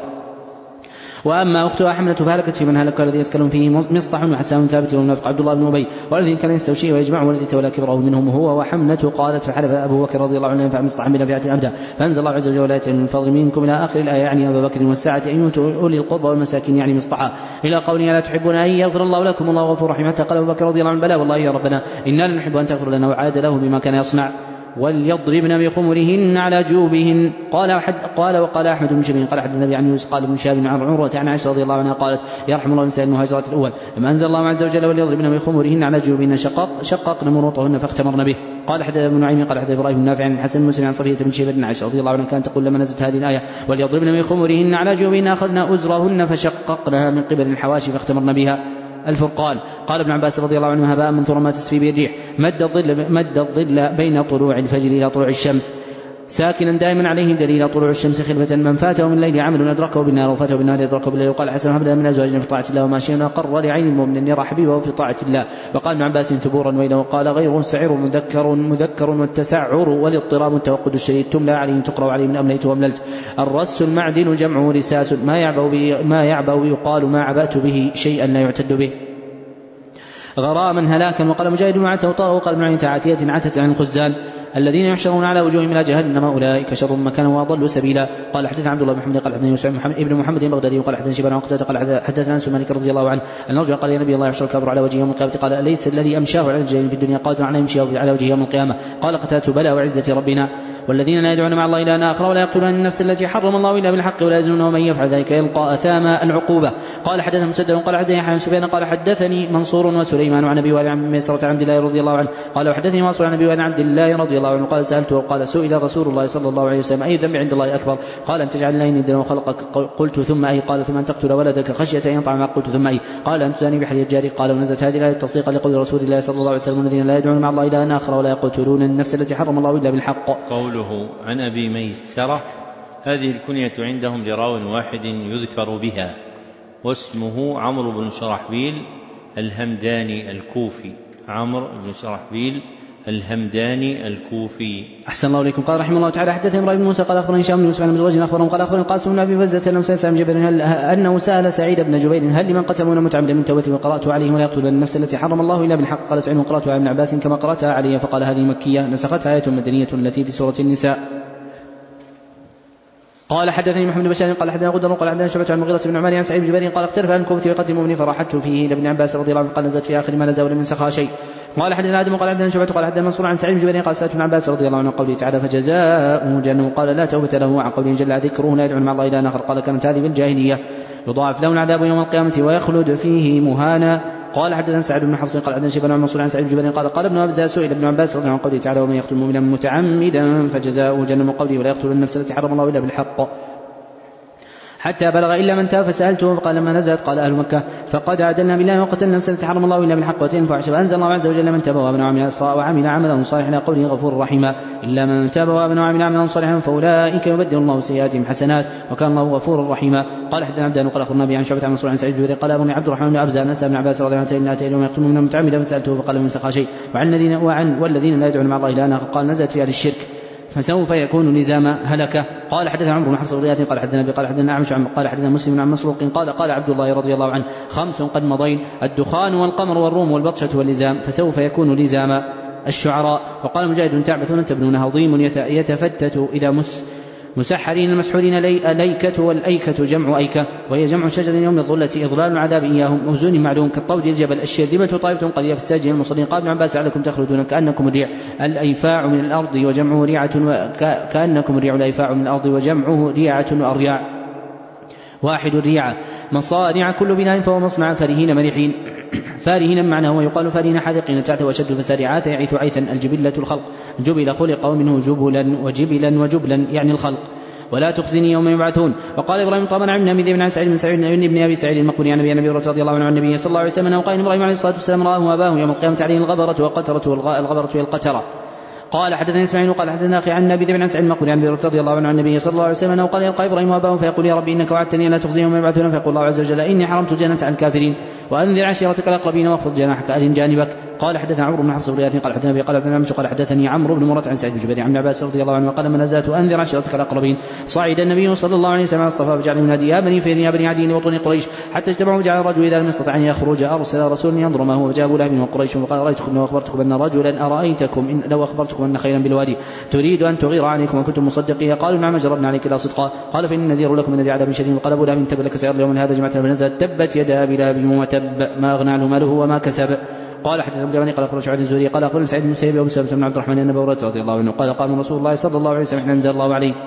وأما أختها حملة فهلكت في من هلك الذي يتكلم فيه مصطح وحسان ثابت والمنافق عبد الله بن أبي والذي كان يستوشيه ويجمع والذي تولى كبره منهم هو وحملة. قالت فحلف أبو بكر رضي الله عنه فمصطح من فئة أبدا فأنزل الله عز وجل آيات من الفضل منكم إلى آخر الآية يعني أبا بكر والساعة أن يؤتوا أولي القربى والمساكين يعني مصطحا إلى قوله لا تحبون أن يغفر الله لكم الله غفور رحيم. حتى قال أبو بكر رضي الله عنه بلى والله يا ربنا إنا لنحب أن تغفر لنا وعاد له بما كان يصنع. وليضربن بخمرهن على جيوبهن. قال أحد قال وقال أحمد بن شبيب قال حدثنا النبي عن يونس قال ابن شهاب عن عروة عن عائشة رضي الله عنها قالت يرحم الله النساء المهاجرات الأول لما أنزل الله عز وجل وليضربن بخمرهن على جيوبهن شقق شققن مروطهن فاختمرن به. قال حدثنا ابن نعيم قال حدثنا إبراهيم بن نافع عن الحسن بن مسلم عن صفية بن شيبة بن عائشة رضي الله عنها كانت تقول لما نزلت هذه الآية وليضربن بخمرهن على جيوبهن أخذنا أزرهن فشققناها من قبل الحواشي فاختمرن بها. الفرقان. قال ابن عباس رضي الله عنه هباء منثورا ما تسفي به الريح مد الظل, مد الظل بين طلوع الفجر إلى طلوع الشمس ساكنا دائما عليه دليل طلوع الشمس خلفة من فاته من الليل عمل أدركه بالنار وفاته بالنار يدركه بالليل. وقال حسن هب لنا من أزواجنا في طاعة الله وماشينا قر لعين المؤمن أن يرى حبيبه في طاعة الله. وقال ابن عباس ثبورا ويله وقال غير سعر مذكر مذكر والتسعر والاضطراب التوقد الشديد تملى عليه تقرأ عليه من أمليت وأمللت. الرس المعدن جمعه رساس ما يعبأ به ما يعبأ يقال ما عبأت به شيئا لا يعتد به غراما هلاكا. وقال مجاهد معته وطاغ وقال ابن عين عاتية عتت عن الخزان الذين يحشرون على وجوههم إلى جهنم أولئك شر مكانا وأضل سبيلا. قال حدثنا عبد الله بن محمد قال حدثنا يوسف ابن محمد البغدادي وقال حدثنا شيبان وقتادة قال حدثنا أنس مالك رضي الله عنه أن رجلا قال يا نبي الله يحشر الكافر على وجهه يوم القيامة قال أليس الذي أمشاه على الجاهلين في الدنيا قادر على يمشيه على وجهه يوم القيامة قال قتادة بلى وعزة ربنا. والذين لا يدعون مع الله إلها آخر ولا يقتلون النفس التي حرم الله إلا بالحق ولا يزنون ومن يفعل ذلك يلقى أثاما العقوبة. قال حدثنا مسدد قال حدثني يحيى بن سفيان قال حدثني منصور وسليمان عن أبي وائل عن ميسرة عبد الله رضي الله عنه قال وحدثني واصل عن أبي وائل عبد الله رضي الله عنه قال سألته قال سئل رسول الله صلى الله عليه وسلم أي ذنب عند الله أكبر قال أن تجعل الله ندا وخلقك قلت ثم أي قال ثم أن تقتل ولدك خشية أن يطعم قلت ثم أي قال أن تزاني بحلي الجاري قال ونزلت هذه الآية تصديقا لقول رسول الله صلى الله عليه وسلم الذين لا يدعون مع الله إلها آخر ولا يقتلون النفس التي حرم الله إلا بالحق. قوله عن أبي ميسرة هذه الكنية عندهم لراو واحد يذكر بها واسمه عمرو بن شرحبيل الهمداني الكوفي عمرو بن شرحبيل الهمداني الكوفي. أحسن الله إليكم. قال رحمه الله تعالى حدثنا إبراهيم بن موسى قال أخبرني هشام بن يوسف عن مزوج أخبرهم قال أخبرني القاسم بن أبي بزة أنه سأل سعيد بن جبير أنه سأل سعيد بن جبير هل لمن قتلون متعمدا من توبته وقرأت عليه ولا يقتل النفس التي حرم الله إلا بالحق قال سعيد وقرأت على ابن عباس كما قرأتها عليه فقال هذه مكية نسختها آية مدنية التي في سورة النساء. قال حدثني محمد بن بشار قال حدثنا غدر قال حدثنا شعبة عن المغيرة بن عمر عن سعيد بن جبير قال اختلف عن الكوفة وقتل المؤمن فراحته فيه لابن عباس رضي الله عنه قال نزلت في آخر ما نزل ولم ينسخها شيء. قال حدثنا آدم قال حدثنا شعبة قال حدثنا منصور عن سعيد بن جبير قال سألت ابن عباس رضي الله عنه قوله تعالى فجزاؤه جهنم قال لا توبة له عن قوله جل ذكره لا يدعون مع الله إلها آخر قال كانت هذه بالجاهلية يضاعف له العذاب يوم القيامة ويخلد فيه مهانا. قال حدثنا سعد بن حفص قال حدثنا شيبان عن منصور عن سعيد بن جبير قال قال ابن أبزة سئل ابن عباس رضي الله عنه قوله تعالى ومن يقتل مؤمنا متعمدا فجزاؤه جهنم قوله ولا يقتل النفس التي حرم الله إلا بالحق حتى بلغ إلا من تاب فسألته فقال لما نزلت قال أهل مكة فقد عدلنا بالله وقتلنا النفس التي حرم الله إلا بالحق وتنفع فأنزل الله عز وجل من تاب وآمن وعمل وعمل عملا صالحا إلى قوله غفور رحيما إلا من تاب وآمن وعمل عملا صالحا فأولئك يبدل الله سيئاتهم حسنات وكان الله غفورا رحيما. قال حدثنا عبدان قال أخبرنا به عن شعبة عن منصور عن سعيد بن جبير قال أبني عبد الرحمن بن أبزة نسأل ابن عباس رضي الله عنه إن أتى يوم يقتلون من متعمدا فسألته فقال من سخى شيء وعن الذين وعن والذين لا يدعون مع الله إلها آخر قال نزلت في أهل الشرك فسوف يكون لزاما هلكه. قال حدثنا عمرو بن حفص الرياضي قال حدثنا ابي قال حدثنا اعمش قال حدثنا مسلم عن مسروق قال قال عبد الله رضي الله عنه خمس قد مضين الدخان والقمر والروم والبطشه واللزام فسوف يكون لزاما. الشعراء. وقال مجاهد تعبثون تبنون هضيم يتفتت الى مس مسحرين المسحورين ليكة والأيكة جمع أيكة وهي جمع شجر يوم الظلة إضلال العذاب إياهم موزون معلوم كالطود الجبل الشاذبة طائفة قليلة في الساجين المصلين قال ابن عباس لعلكم تخلدون كأنكم الريع الأيفاع من الأرض وجمعه ريعة كأنكم الريع الأيفاع من الأرض وجمعه ريعة وأرياع واحد الريعة مصانع كل بناء فهو مصنع فرهين مريحين فارهين معناه ويقال فارهين حاذقين تحت وشد الفساد عاث يعيث عيثا الجبلة الخلق جبل خلق ومنه جبلا وجبلا وجبلا يعني الخلق ولا تخزني يوم يبعثون. وقال ابراهيم طبعا عن ابي بن سعيد بن سعيد بن ابي سعيد المقبري عن ابي رضي الله عنه عن النبي صلى الله عليه وسلم وقال ابراهيم عليه الصلاه والسلام راه واباه يوم القيامه عليه الغبره وقتره الغبره والقتره. قال حدثنا اسماعيل وقال حدثنا اخي عن ابي بن سعيد المقبري عن ابي رضي الله عنه عن النبي صلى الله عليه وسلم وقال يلقى ابراهيم واباه فيقول يا ربي انك وعدتني لا تخزي يوم يبعثون فيقول الله عز وجل اني حرمت الجنه على الكافرين وانذر عشيرتك الاقربين واخفض جناحك اذن جانبك. قال حدثنا عمرو بن حفص بن قال حدثنا ابي قال حدثنا عمش قال حدثني عمرو بن مرة عن سعيد بن جبير عن عباس رضي الله عنه قال من نزلت وانذر عشيرتك الاقربين صعد النبي صلى الله عليه وسلم على الصفا فجعل ينادي يا بني فيل يا بني عدي وطن قريش حتى اجتمعوا وجعل الرجل اذا لم يستطع ان يخرج ارسل رسولا ينظر ما هو فجاء ابو لهب وقريش وقال رايتكم لو اخبرتكم ان رجلا ارايتكم إن لو اخبرتكم ان خيرا بالوادي تريد ان تغير عليكم وكنتم مصدقيه قالوا نعم جربنا عليك لا صدقا قال فاني نذير لكم من ذي عذاب شديد وقال ابو لهب تب لك سير اليوم من هذا جمعتنا فنزلت تبت يدا ابي لهب وتب ما اغنى عنه ماله وما كسب. قال حدثنا ابن جبل قال أخبرنا شعيب الزهري قال أخبرنا سعيد بن المسيب وأبو سلمة بن عبد الرحمن أن أبا هريرة رضي الله عنه قال قال رسول الله صلى الله عليه وسلم حين أنزل الله عليه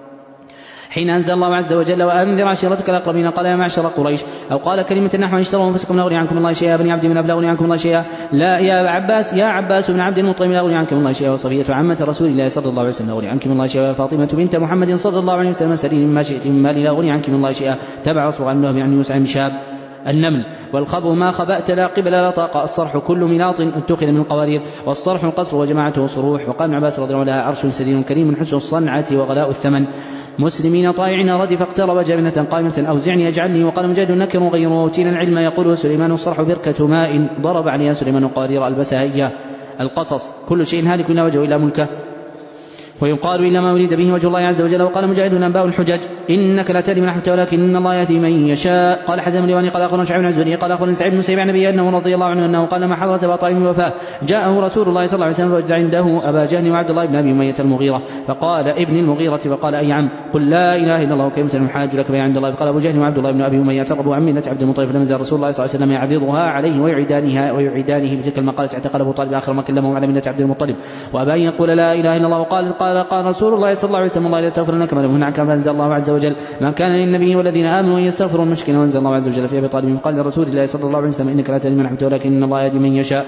حين أنزل الله عز وجل وأنذر عشيرتك الأقربين قال يا معشر قريش أو قال كلمة نحو اشتروا أنفسكم لا أغني عنكم الله شيئا بني عبد مناف لا أغني عنكم الله شيئا لا يا عباس يا عباس بن عبد المطلب لا أغني عنكم الله شيئا وصفية عمة رسول الله صلى الله عليه وسلم لا أغني عنكم الله شيئا وفاطمة بنت محمد صلى الله عليه وسلم سليم ما شئت من مالي لا أغني عنكم الله شيئا تبع أصبغ عنه يعني يوسع شاب النمل والخبو ما خبأت لا قبل لا طاق الصرح كل مناط اتخذ من القوارير والصرح القصر وجماعته صروح وقال ابن عباس رضي الله عنه عرش سديد كريم حسن الصنعة وغلاء الثمن مسلمين طائعين ردف اقترب جابنة قائمة أوزعني أجعلني وقال مجاهد نكر غير وأوتينا العلم يقول سليمان الصرح بركة ماء ضرب عليها سليمان قوارير ألبسها إياه القصص كل شيء هالك لا وجه إلا ملكه ويقال إلا ما أريد به وجه الله عز وجل وقال مجاهد أنباء الحجج إنك لا تهدي من أحببت ولكن الله يهدي من يشاء قال حدثنا اليواني قال أخبرنا شعيب بن الزهري قال أخبرنا سعيد بن المسيب عن أبي أنه رضي الله عنه أنه قال لما حضرت أبا طالب الوفاة جاءه رسول الله صلى الله عليه وسلم فوجد عنده أبا جهل وعبد الله بن أبي أمية المغيرة فقال ابن المغيرة فقال أي عم قل لا إله إلا الله وكلمة المحاج لك بها عند الله فقال أبو جهل وعبد الله بن أبي أمية تربوا عن ملة عبد المطلب فلما زال رسول الله صلى الله عليه وسلم يعرضها عليه ويعيدانها ويعيدانه بتلك المقالة اعتقل أبو طالب آخر ما كلمه على ملة عبد المطلب وأبى أن يقول لا إله إلا الله وقال قال قال رسول الله صلى الله عليه وسلم الله يستغفر لك ما لم عنك فأنزل الله عز وجل ما كان للنبي والذين آمنوا أن يستغفروا المشركين وأنزل الله عز وجل في أبي طالب قال لرسول الله صلى الله عليه وسلم إنك لا تهدي من أحببت ولكن إن الله يهدي من يشاء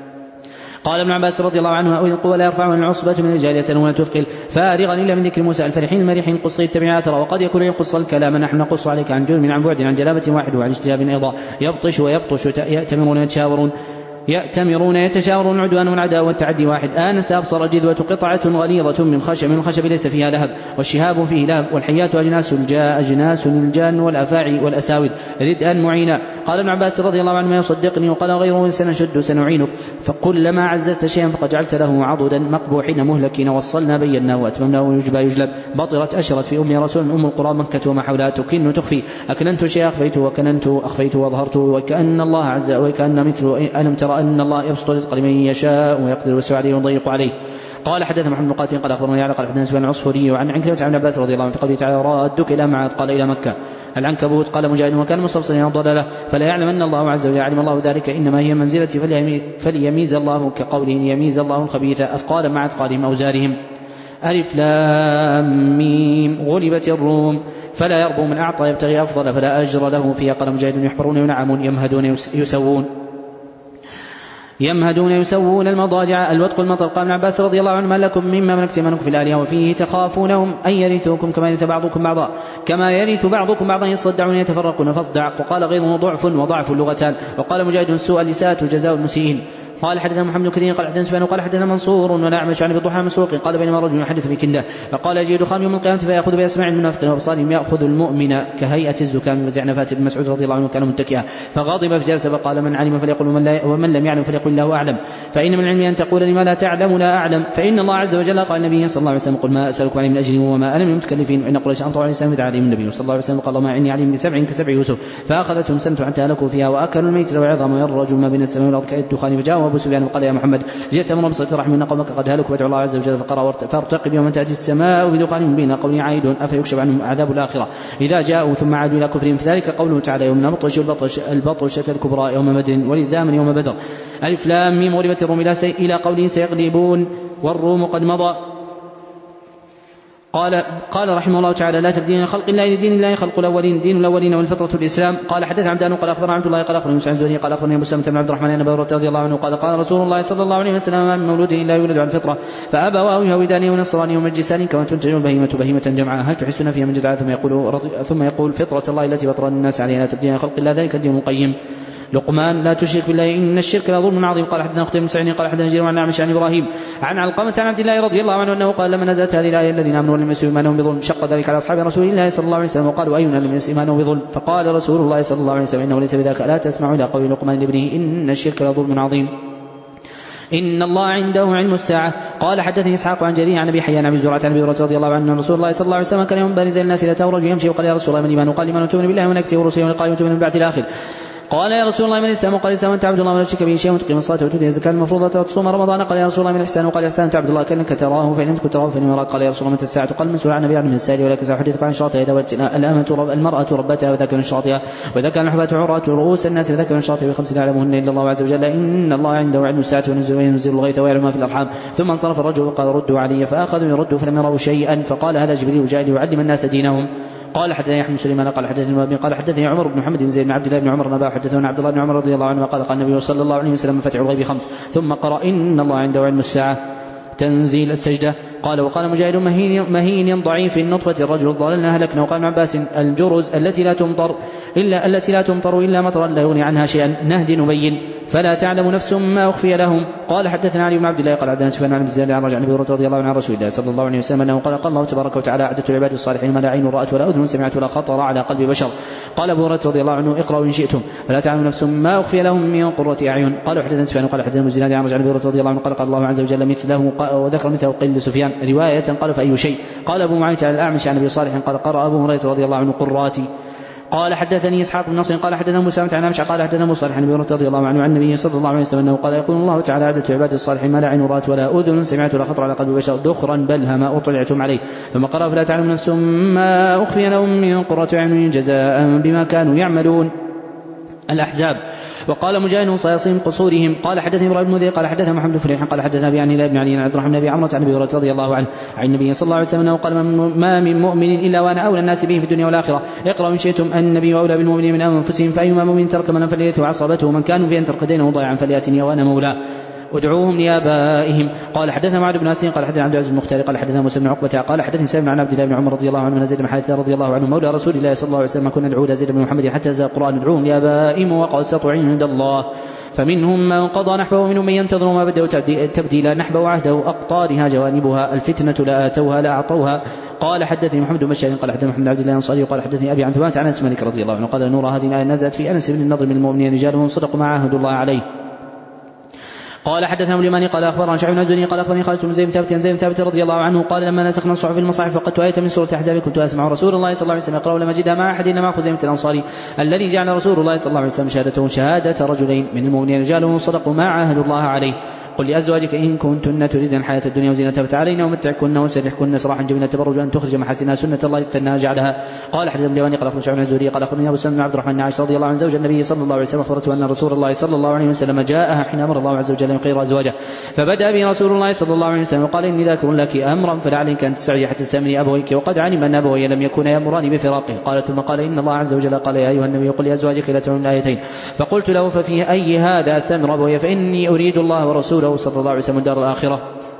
قال ابن عباس رضي الله عنه أولي القوى لا يرفعها العصبة من الجارية ولا تثقل فارغا إلا من ذكر موسى الفرحين المريحين قصي التبع آثرا وقد يكون يقص الكلام نحن نقص عليك عن جرم عن بعد عن جلابة واحد وعن اجتلاب أيضا يبطش ويبطش يأتمرون يتشاورون يأتمرون يتشاورون العدوان والعداوة والتعدي واحد آنس أبصر الجذوة قطعة غليظة من خشب من الخشب ليس فيها لهب والشهاب فيه لهب والحيات أجناس الجاء أجناس الجان والأفاعي والأساود ردءا معينا قال ابن عباس رضي الله عنه ما يصدقني وقال غيره سنشد سنعينك فكلما عززت شيئا فقد جعلت له عضدا مقبوحين مهلكين وصلنا بيناه وأتممناه ويجبى يجلب بطرت أشرت في أم رسول أم القرى مكة وما حولها تكن تخفي أكننت شيء أخفيت وكننت أخفيت وأظهرت وكأن الله عز وكأن مثل ألم ترى أن الله يبسط الرزق لمن يشاء ويقدر ويسع عليه ويضيق عليه قال حدثنا محمد بن قاتل قال أخبرنا يعلى قال حدثنا سفيان العصفوري وعن عنكبة عن عباس رضي الله عنه في قوله تعالى رادك إلى معاد قال إلى مكة العنكبوت قال مجاهد وكان مستبصرا ضلاله فلا يعلم أن الله عز وجل علم الله ذلك إنما هي منزلتي فليميز الله كقوله يميز الله الخبيث أثقالا مع أثقالهم أوزارهم ألف لام ميم غلبت الروم فلا يربو من أعطى يبتغي أفضل فلا أجر له فيها قال مجاهد يحبرون ينعمون يمهدون يسوون يمهدون يسوون المضاجع الوتق المطر قال ابن عباس رضي الله عنه ما لكم مما ملكت أيمانكم في الآلهة وفيه تخافونهم أن يرثوكم كما يرث بعضكم بعضا كما يرث بعضكم بعضا يصدعون يتفرقون فاصدع وقال غيره ضعف وضعف اللغتان وقال مجاهد سوء الإساءة جزاء المسيئين قال حدثنا محمد كثير قال حدثنا سفيان قال حدثنا منصور ولا أعمش عن بضحى مسروق قال بينما رجل يحدث في كنده فقال يجي دخان يوم القيامة فيأخذ بأسماع المنافقين وأبصارهم يأخذ المؤمن كهيئة الزكام وزعنا فاتن مسعود رضي الله عنه كان متكئا فغضب فجلس فقال من علم فليقل ومن, لا ومن لم يعلم فليقل الله أعلم فإن من العلم أن تقول لما لا تعلم لا أعلم فإن الله عز وجل قال النبي صلى الله عليه وسلم قل ما أسألكم عليه من أجل وما أنا من المتكلفين وإن قريش أنطوا عليه السلام عليهم النبي صلى الله عليه وسلم قال ما عني عليهم بسبع كسبع يوسف فأخذتهم سنة حتى هلكوا فيها وأكلوا الميت والعظام ويرجوا ما بين السماء والأرض كالدخان فجاءوا أبو سفيان وقال يا محمد جئت أمر بصلة رحم إن قومك قد هلكوا فادعوا الله عز وجل فقرأ فارتقب يوم تأتي السماء بدخان مبين قوله عائد أفيكشف عنهم عذاب الآخرة إذا جاءوا ثم عادوا إلى كفرهم فذلك قوله تعالى يوم نبطش البطش البطشة الكبرى يوم بدر ولزاما يوم بدر ألف لام ميم غلبت الروم إلى قوله سيغلبون والروم قد مضى قال قال رحمه الله تعالى لا تبديل لخلق الله لدين الله خلق الأولين دين الأولين والفطرة الإسلام قال حدث عبدان قال أخبرنا عبد الله قال أخبرنا موسى عن زهري قال أخبرني أبو سلمة بن عبد الرحمن أن أبا هريرة رضي الله عنه قال قال رسول الله صلى الله عليه وسلم ما من مولود إلا يولد على الفطرة فأبواه يهودانه ونصرانه ومجسانه كما تنتج البهيمة بهيمة جمعاء هل تحسون فيها من جدعاء ثم يقول ثم يقول فطرة الله التي فطر الناس عليها لا تبديل لخلق الله ذلك الدين القيم لقمان لا تشرك بالله إن الشرك لظلم عظيم قال حدثنا أختي بن سعيد قال حدثنا جرير عن أعمش عن إبراهيم عن علقمة عن عبد الله رضي الله عنه أنه قال لما نزلت هذه الآية الذين آمنوا ولم يسلموا إيمانهم بظلم شق ذلك على أصحاب رسول الله صلى الله عليه وسلم وقالوا أينا لم يسلم إيمانه بظلم فقال رسول الله صلى الله عليه وسلم إنه ليس بذاك لا تسمعوا إلى قول لقمان لابنه إن الشرك لظلم عظيم إن الله عنده علم الساعة قال حدثني إسحاق عن جرير عن أبي حيان عن زرعة عن أبي هريرة رضي الله عنه أن رسول الله صلى الله عليه وسلم كان يوم بارز الناس إلى تورج يمشي وقال يا رسول الله من إيمان قال لمن تؤمن بالله وملائكته ورسله ولقائه وتؤمن بالبعث الآخر قال يا رسول الله من الإسلام؟ قال الإسلام أن تعبد الله ولا تشرك به شيئا وتقيم الصلاة وتؤتي الزكاة المفروضة وتصوم رمضان. قال يا رسول الله من الإحسان؟ قال الإحسان تعبد الله كأنك تراه فإن لم تكن تراه فإنه يراك. قال يا رسول الله متى الساعة؟ قال المسؤول عن النبي عن السائل ولك سأحدثك عن شرطها إذا الأمة المرأة ربتها وذاك من شرطها وإذا كان الحفاة عراة رؤوس الناس وذاك من شرطها بخمس لا يعلمهن إلا الله عز وجل إن الله عنده علم الساعة وينزل الغيث ويعلم ما في الأرحام. ثم انصرف الرجل وقال ردوا علي فأخذوا يردوا فلم يروا شيئا فقال هذا جبريل جاء ليعلم الناس دينهم. قال حدثني يحيى بن سليمان قال حدثني الوهبي قال حدثني عمر بن محمد بن زيد بن عبد الله بن عمر نبا حدثنا عبد الله بن عمر رضي الله عنه قال قال النبي صلى الله عليه وسلم فتح الغيب خمس ثم قرأ إن الله عنده علم الساعة تنزيل السجدة. قال وقال مجاهد مهين, مهين ضعيف النطفة الرجل ضللنا هلكنا. وقال ابن عباس الجرز التي لا تمطر إلا التي لا تمطر إلا مطرا لا يغني عنها شيئا نهد نبين فلا تعلم نفس ما أخفي لهم. قال حدثنا علي بن عبد الله قال عدنا سفيان عن زياد عن رجع النبي رضي الله عنه رسول الله صلى الله عليه وسلم أنه قال قال الله تبارك وتعالى أعددت العباد الصالحين ما لا عين رأت ولا أذن سمعت ولا خطر على قلب بشر. قال أبو هريرة رضي الله عنه اقرأوا إن شئتم فلا تعلم نفس ما أخفي لهم من قرة أعين. قال حدثنا سفيان قال حدثنا زياد عن رجع النبي رضي الله عنه قال قال الله عز وجل مثله وذكر مثله قيل سفيان رواية قال فأي شيء. قال أبو معاوية على الأعمش عن أبي صالح قال قرأ أبو هريرة رضي الله عنه قراتي. قال حدثني إسحاق بن نصر قال حدثنا موسى عن أعمش قال حدثنا أبو صالح عن أبي هريرة رضي الله عنه عن النبي صلى الله عليه وسلم أنه قال يقول الله تعالى عددت عباد الصالحين ما لا عين رأت ولا أذن سمعت ولا خطر على قلب بشر دخرا بل ما أطلعتم عليه. ثم قرأ فلا تعلم نفس ما أخفي لهم من قرة أعين جزاء بما كانوا يعملون. الأحزاب. وقال مجاهد صياصين قصورهم. قال حدثني ابراهيم بن مذي قال حدثنا محمد بن فليح قال حدثنا ابي عن هلال بن علي عن عبد الرحمن بن ابي عمرو عن ابي هريره رضي الله عنه عن النبي صلى الله عليه وسلم انه قال ما من مؤمن الا وانا اولى الناس به في الدنيا والاخره. اقرأوا ان شئتم ان النبي اولى بالمؤمنين من انفسهم فايما مؤمن ترك من فليته وعصبته من كانوا في ان ترك دينه ضائعا فلياتني وانا مولاه ادعوهم لآبائهم. قال حدثنا معاذ بن أسين قال حدثنا عبد العزيز المختار قال حدثنا موسى بن عقبة قال حدثني سالم عن عبد الله بن عمر رضي الله عنه من زيد بن حارثة رضي الله عنه مولى رسول الله صلى الله عليه وسلم كنا ندعو زيد بن محمد حتى نزل القرآن ادعوهم لآبائهم وقد سطوا عند الله فمنهم من قضى نحبه ومنهم من ينتظر ما بدأوا تبديلا نحبه عهده أقطارها جوانبها الفتنة لا آتوها لا أعطوها. قال حدثني محمد بن بشار قال حدثنا محمد بن عبد الله الأنصاري قال حدثني أبي عن ثمان عن أنس مالك رضي الله عنه قال نور هذه الآية نزلت في أنس بن النضر من المؤمنين رجالهم صدقوا ما عاهدوا الله عليه. قال حدثنا ابو اليماني قال اخبرنا شعيب بن الزهري قال اخبرني خالد بن زيد بن ثابت زيد بن ثابت رضي الله عنه قال لما نسخنا الصحف المصاحف فقدت آية من سورة الأحزاب كنت أسمع رسول الله صلى الله عليه وسلم يقرأ لما جدها مع أحد إنما خزيمة الأنصاري الذي جعل رسول الله صلى الله عليه وسلم شهادته شهادة رجلين من المؤمنين رجاله صدقوا ما عاهدوا الله عليه. قل لأزواجك إن كنتن تريدن الحياة الدنيا وزينتها فتعالينا ومتعكن وسرحكن سراحا جميلا تبرج أن تخرج محاسنها سنة الله استناها جعلها. قال حدثنا ابن قال أخبرنا شعيب بن الزهري قال أخبرني أبو سلمة بن عبد الرحمن بن عائشة رضي الله عنه زوج النبي صلى الله عليه وسلم أخبرته أن رسول الله صلى الله عليه وسلم جاءها حين أمر الله عز وجل يخير أزواجه فبدأ به رسول الله صلى الله عليه وسلم وقال إني ذاكر لك أمرا فلعلك أن تستعجلي حتى تستأمني أبويك وقد علم أن أبوي لم يكونا يأمران بفراقه. قال ثم قال إن الله عز وجل قال يا أيها النبي قل لأزواجك لا تعلمن الآيتين فقلت له ففي أي هذا أستأمر أبوي فإني أريد الله ورسوله صلى الله عليه وسلم الدار الآخرة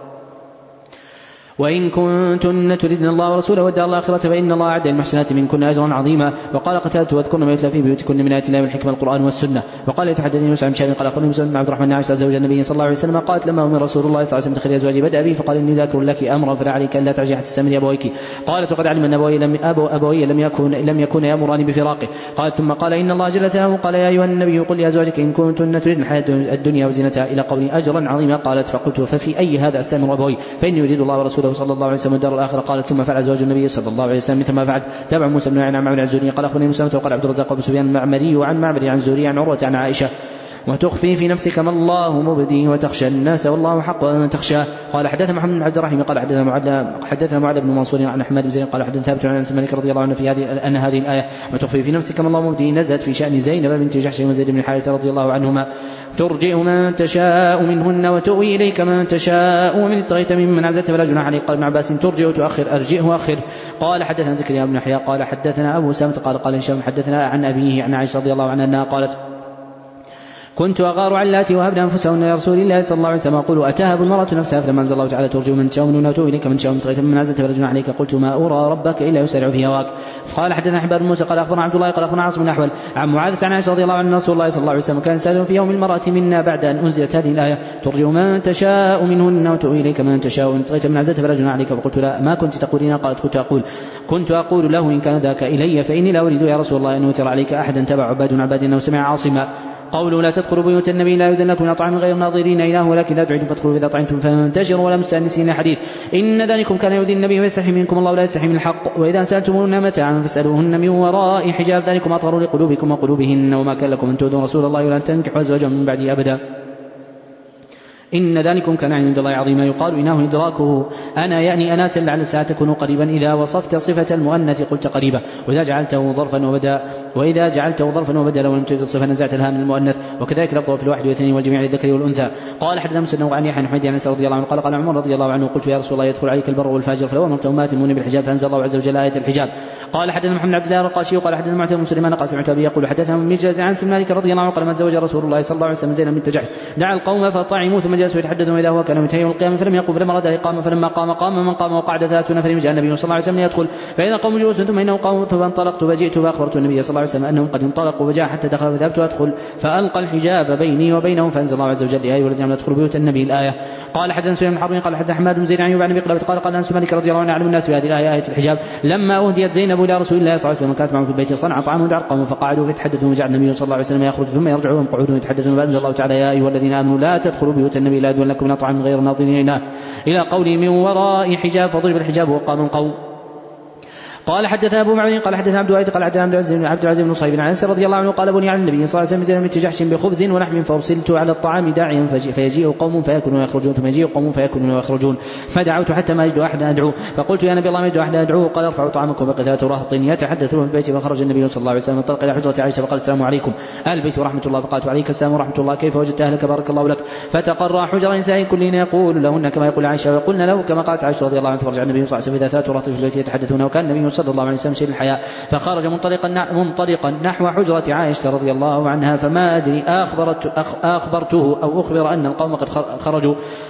وإن كنتن تردن الله ورسوله والدار الآخرة فإن الله أعد المحسنات منكن أجرا عظيما. وقال قتادة واذكرن ما يتلى في بيوتكن من آيات الله والحكمة القرآن والسنة. وقال يتحدثني موسى بن شهاب قال أخبرني موسى بن عبد الرحمن بن عائشة زوج النبي صلى الله عليه وسلم قالت لما أمر رسول الله صلى الله عليه وسلم تخرج أزواجي بدأ به فقال إني ذاكر لك أمرا فلا عليك ألا ترجعي حتى تستأمني أبويك. قالت وقد علم أن أبوي لم أبو أبوي لم يكن لم يكن يأمران بفراقه. قالت ثم قال إن الله جل ثناؤه قال يا أيها النبي قل لأزواجك إن كنتن تريدن الحياة الدنيا وزينتها إلى قولي أجرا عظيما. قالت فقلت ففي أي هذا أستأمر أبوي فإني يريد الله ورسوله صلى الله عليه وسلم الآخرة. قالت ثم فعل أزواج النبي صلى الله عليه وسلم مثل ما فعل. تابع موسى بن عن معمر عن الزهري قال أخبرني موسى وقال عبد الرزاق بن سفيان المعمري وعن معمر عن الزهري عن عروة عن عائشة وتخفي في نفسك ما الله مبديه وتخشى الناس والله حق أن تخشى. قال حدثنا محمد بن عبد الرحيم قال حدثنا معاذ حدثنا معاذ بن منصور عن أحمد بن زيد قال حدثنا ثابت عن أنس مالك رضي الله عنه في هذه أن هذه الآية وتخفي في نفسك ما الله مبديه نزلت في شأن زينب بنت جحش وزيد بن حارثة رضي الله عنهما ترجئ من تشاء منهن وتؤوي إليك من تشاء ومن ابتغيت ممن عزلت فلا جناح عليك. قال ابن عباس ترجئ تؤخر أرجئه أخر. قال حدثنا زكريا بن يحيى قال حدثنا أبو سامة قال قال هشام حدثنا عن أبيه عن عائشة رضي الله عنها أنها قالت كنت أغار عن اللاتي وهبن أنفسهن لرسول الله صلى الله عليه وسلم أقول أتهب المرأة نفسها فلما أنزل الله تعالى ترجو من تشاء منهن وتؤوي إليك من تشاء ومن ابتغيت ممن عزلت فلا جناح عليك. قلت ما أرى ربك إلا يسرع في هواك. قال حدثنا حباب بن موسى قال أخبرنا عبد الله قال أخبرنا عاصم بن أحول عن معاذة عن عائشة رضي الله عنها رسول الله صلى الله عليه وسلم كان سائل في يوم المرأة منا بعد أن أنزلت هذه الآية ترجو من تشاء منهن وتؤوي إليك من تشاء ومن ابتغيت ممن عزلت فلا جناح عليك. فقلت لا ما كنت تقولين؟ قالت كنت أقول كنت أقول له إن كان ذاك إلي فإني لا أريد يا رسول الله أن أوثر عليك أحدا تبع عباد عباد أنه سمع عاصما قوله لا تدخلوا بيوت النبي لا يؤذن لكم إلى طعام غير ناظرين إله ولكن إذا دعيتم فادخلوا إذا طعمتم فانتشروا ولا مستأنسين حديث إن ذلكم كان يؤذي النبي ويستحي منكم الله ولا يستحي من الحق وإذا سألتموهن متاعا فاسألوهن من وراء حجاب ذلكم أطهر لقلوبكم وقلوبهن وما كان لكم أن تؤذوا رسول الله ولا أن تنكحوا أزواجا من بعده أبدا إن ذلكم كان عند الله عظيما يقال إنه إدراكه أنا يعني أنا لعل الساعة تكون قريبا إذا وصفت صفة المؤنث قلت قريبا وإذا جعلته ظرفا وبدا وإذا جعلته ظرفا وبدا لو لم تجد الصفة نزعت الها من المؤنث وكذلك لفظه في الواحد والاثنين والجميع للذكر والأنثى. قال حدثنا مسلم عن يحيى بن حميد عن أنس رضي الله عنه قال قال عمر رضي الله عنه قلت يا رسول الله يدخل عليك البر والفاجر فلو أمرتهم ما يتمون بالحجاب فأنزل الله عز وجل آية الحجاب. قال حدثنا محمد عبد الله الرقاشي قال حدثنا معتمر بن سليمان قال سمعت أبي يقول حدثنا من مجاز عن سلم مالك رضي الله عنه قال ما تزوج رسول الله صلى الله عليه وسلم زينب بنت جحش دعا القوم فطعموا ثم جلسوا يتحدثون إذا هو كان متى يوم القيامة فلم يقم فلما رد الإقامة فلما قام قام من قام وقعد ثلاثون فلم جاء النبي صلى الله عليه وسلم يدخل فإذا قوم جلوس ثم إنه قام فانطلقت فجئت فأخبرت النبي صلى الله عليه وسلم أنهم قد انطلقوا وجاء حتى دخل فذهبت أدخل فألقى الحجاب بيني وبينهم فأنزل الله عز وجل يا أيها الذين آمنوا ادخلوا بيوت النبي الآية. قال حدثنا سفيان بن حرب قال حدثنا حماد بن زيد عن أيوب عن أبي قلابة قال قال أنس مالك رضي الله عنه أعلم الناس بهذه الآية آية الحجاب لما أهديت زينب إلى رسول الله صلى الله عليه وسلم كانت معه في البيت صنع طعام ودعا القوم فقعدوا فيتحدثون وجاء النبي صلى الله عليه وسلم يخرج ثم يرجعون قعودهم يتحدثون فأنزل الله تعالى يا أيها الذين آمنوا لا تدخلوا بيوت النبي لا يؤذن لكم إلى طعام غير ناظرين إله إلى قوله من وراء حجاب فضرب الحجاب وقام القوم. قال حدثنا ابو معين قال حدثنا عبد الوارث قال حدثنا عبد العزيز بن صهيب عن انس رضي الله عنه قال بني على النبي صلى الله عليه وسلم بنت جحش بخبز ولحم فارسلت على الطعام داعيا فيجيء قوم فياكلون ويخرجون ثم يجيء قوم فياكلون ويخرجون فدعوت حتى ما اجد احدا ادعو فقلت يا نبي الله ما اجد احدا ادعوه قال ارفعوا طعامكم بقتله رهط يتحدثون في البيت فخرج النبي صلى الله عليه وسلم انطلق الى حجره عائشه فقال السلام عليكم اهل البيت ورحمه الله فقالت عليك السلام ورحمه الله كيف وجدت اهلك بارك الله لك فتقرى حجر نساء كلهن يقول لهن كما يقول عائشه ويقولن له كما قالت عائشه رضي الله عنها فرجع النبي صلى الله عليه وسلم اذا ثلاث رهط في البيت يتحدثون وكان النبي صلى الله عليه وسلم شيء الحياء فخرج منطلقا منطلقا نحو حجرة عائشة رضي الله عنها فما أدري أخبرت أخبرته أو أخبر أن القوم قد خرجوا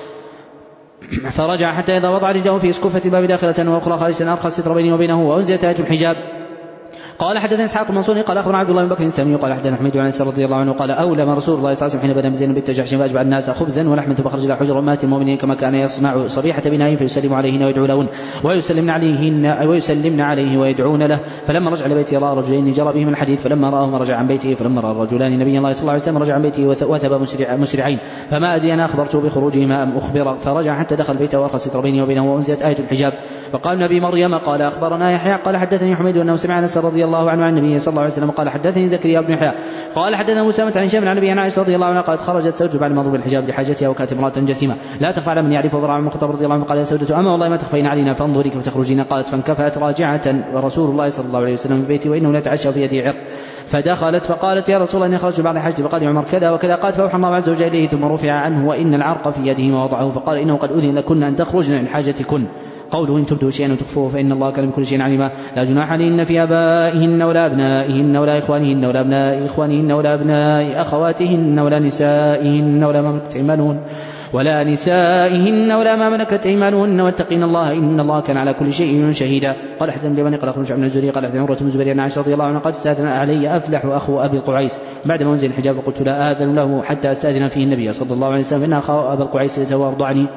فرجع حتى إذا وضع رجله في اسكفة الباب داخلة وأخرى خارجة أرخى الستر بيني وبينه وأنزلت آية الحجاب. قال حدثنا اسحاق المنصوري قال اخبرنا عبد الله بن بكر السامي قال حدثنا حميد بن انس رضي الله عنه قال اولم رسول الله صلى الله عليه وسلم حين بدا بزينب بنت جحش فاجمع الناس خبزا ولحما ثم خرج الى حجر امهات المؤمنين كما كان يصنع صبيحه بنائهم فيسلم عليهن ويدعو لهن ويسلمن عليهن ويسلمن عليه ويدعون له فلما رجع لبيته راى رجلين جرى بهم الحديث فلما راهما رجع عن بيته فلما راى الرجلان نبي الله صلى الله عليه وسلم رجع عن بيته وثب مسرع مسرعين فما ادري انا اخبرته بخروجهما ام اخبر فرجع حتى دخل بيته وارخى الستر بينه وبينه وانزلت ايه الحجاب. فقال نبي مريم قال اخبرنا يحيى قال حدثني حميد انه سمع انس رضي الله عنه عن النبي صلى الله عليه وسلم قال حدثني زكريا بن يحيى قال حدثنا مسامة عن هشام عن ابي عائشة رضي الله عنها قالت خرجت سودة بعد ما ضرب الحجاب لحاجتها وكانت امرأة جسيمة لا تخفى على من يعرف ضرع عن الخطاب رضي الله عنه قال يا سودة اما والله ما تخفين علينا فانظري كيف تخرجين قالت فانكفأت راجعة ورسول الله صلى الله عليه وسلم في بيتي وانه لا يتعشى في يدي عرق فدخلت فقالت يا رسول الله اني خرجت بعد حاجتي فقال عمر كذا وكذا قالت فاوحى الله عز وجل اليه ثم رفع عنه وان العرق في يده ووضعه فقال انه قد اذن لكن ان تخرجن من حاجتكن. قوله إن تبدوا شيئا وتخفوه فإن الله كان بكل شيء عليما لا جناح عليهن في آبائهن ولا أبنائهن ولا إخوانهن ولا أبناء إخوانهن ولا أبناء أخواتهن ولا نسائهن ولا ما ملكت أيمانهن ولا نسائهن ولا ما ملكت أيمانهن واتقين الله إن الله كان على كل شيء شهيدا. قال حدثنا اليماني قال أخرج من الزهري قال حدثنا عروة بن الزبير عن عائشة رضي الله عنها قد استأذن علي أفلح أخو أبي القعيس بعد ما أنزل الحجاب فقلت لا آذن له حتى أستأذن فيه النبي صلى الله عليه وسلم إن أخاه أبا القعيس ليس هو أرضعني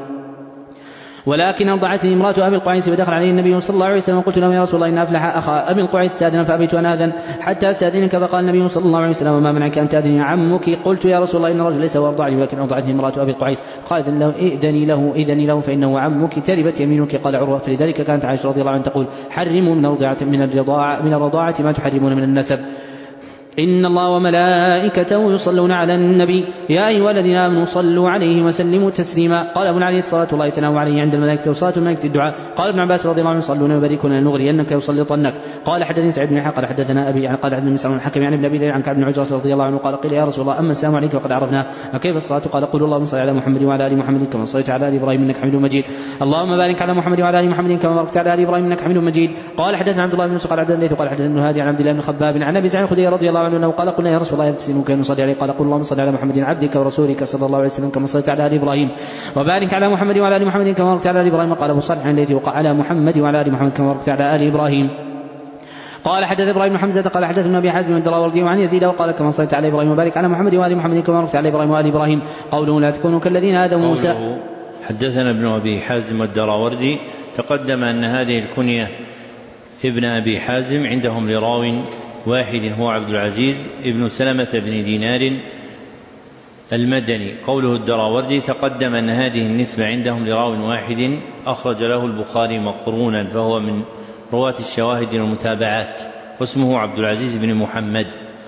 ولكن أرضعتني امرأة أبي القعيس فدخل عليه النبي صلى الله عليه وسلم وقلت له يا رسول الله إن أفلح أخا أبي القعيس استأذن فأبيت أن آذن حتى أستأذنك فقال النبي صلى الله عليه وسلم ما منعك أن تأذن عمك قلت يا رسول الله إن الرجل ليس هو أرضعني ولكن أرضعتني امرأة أبي القعيس قالت له إذني له إذني له فإنه عمك تربت يمينك قال عروة فلذلك كانت عائشة رضي الله عنها تقول حرموا من الرضاعة من الرضاعة من الرضاعة ما تحرمون من النسب إن الله وملائكته يصلون على النبي يا أيها الذين آمنوا صلوا عليه وسلموا تسليما. قال ابن علي صلاة الله ثناء عليه عند الملائكة وصلاة الملائكة الدعاء. قال ابن عباس رضي الله عنه يصلون ويباركون لنغرينك يسلطنك. قال حدثني سعيد بن يحيى قال حدثنا أبي قال حدثنا مسعود الحكم عن ابن أبي ليلى عن كعب بن عجرة رضي الله عنه قال قيل يا رسول الله أما السلام عليك وقد عرفنا وكيف الصلاة قال قل اللهم صل على محمد وعلى آل محمد كما صليت على آل إبراهيم إنك حميد مجيد اللهم بارك على محمد وعلى آل محمد كما باركت على آل إبراهيم إنك حميد مجيد. قال حدثنا عبد الله بن يوسف قال حدثنا الليث قال حدثنا ابن هادي عن عبد الله بن خباب عن أبي سعيد الخدري رضي الله عنه أنه قال قلنا يا رسول الله يغتسل كي نصلي عليه قال قل اللهم صل على محمد عبدك ورسولك صلى الله عليه وسلم كما صليت على آل إبراهيم وبارك على محمد وعلى آل محمد كما باركت على آل إبراهيم. قال أبو صالح الذي وقع على محمد وعلى آل محمد كما باركت على آل إبراهيم. قال حدث إبراهيم بن حمزة قال حدث ابن أبي حازم الدراوردي عن يزيد وقال كما صليت على إبراهيم وبارك على محمد وآل محمد كما باركت على إبراهيم وآل إبراهيم. قوله لا تكونوا كالذين آذوا موسى. حدثنا ابن أبي حازم الدراوردي تقدم أن هذه الكنية ابن أبي حازم عندهم لراو واحد هو عبد العزيز ابن سلمة بن دينار المدني. قوله الدراوردي تقدم أن هذه النسبة عندهم لراو واحد أخرج له البخاري مقرونا، فهو من رواة الشواهد والمتابعات، واسمه عبد العزيز بن محمد.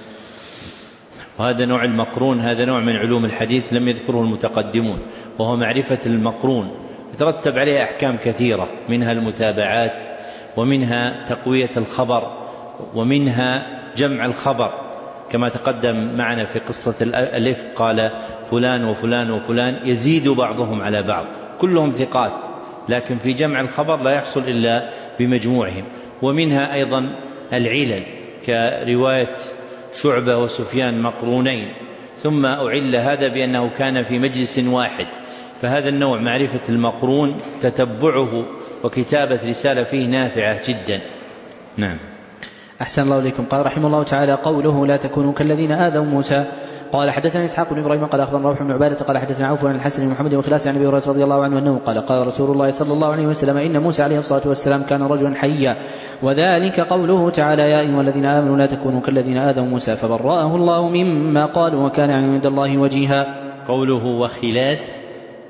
وهذا نوع المقرون هذا نوع من علوم الحديث لم يذكره المتقدمون، وهو معرفة المقرون، يترتب عليه أحكام كثيرة، منها المتابعات، ومنها تقوية الخبر، ومنها جمع الخبر، كما تقدم معنا في قصة الإفك قال فلان وفلان وفلان يزيد بعضهم على بعض، كلهم ثقات، لكن في جمع الخبر لا يحصل إلا بمجموعهم. ومنها أيضا العلل كرواية شعبة وسفيان مقرونين، ثم أعل هذا بأنه كان في مجلس واحد. فهذا النوع معرفة المقرون تتبعه وكتابة رسالة فيه نافعة جدا. نعم. أحسن الله إليكم. قال رحمه الله تعالى: قوله لا تكونوا كالذين آذوا موسى. قال حدثنا إسحاق بن إبراهيم قال أخبرنا روح بن عبادة قال حدثنا عوف عن الحسن بن محمد وخلاص عن أبي هريرة رضي الله عنه أنه قال قال رسول الله صلى الله عليه وسلم: إن موسى عليه الصلاة والسلام كان رجلا حيا، وذلك قوله تعالى: يا أيها الذين آمنوا لا تكونوا كالذين آذوا موسى فبرأه الله مما قالوا وكان عند الله وجيها. قوله وخلاس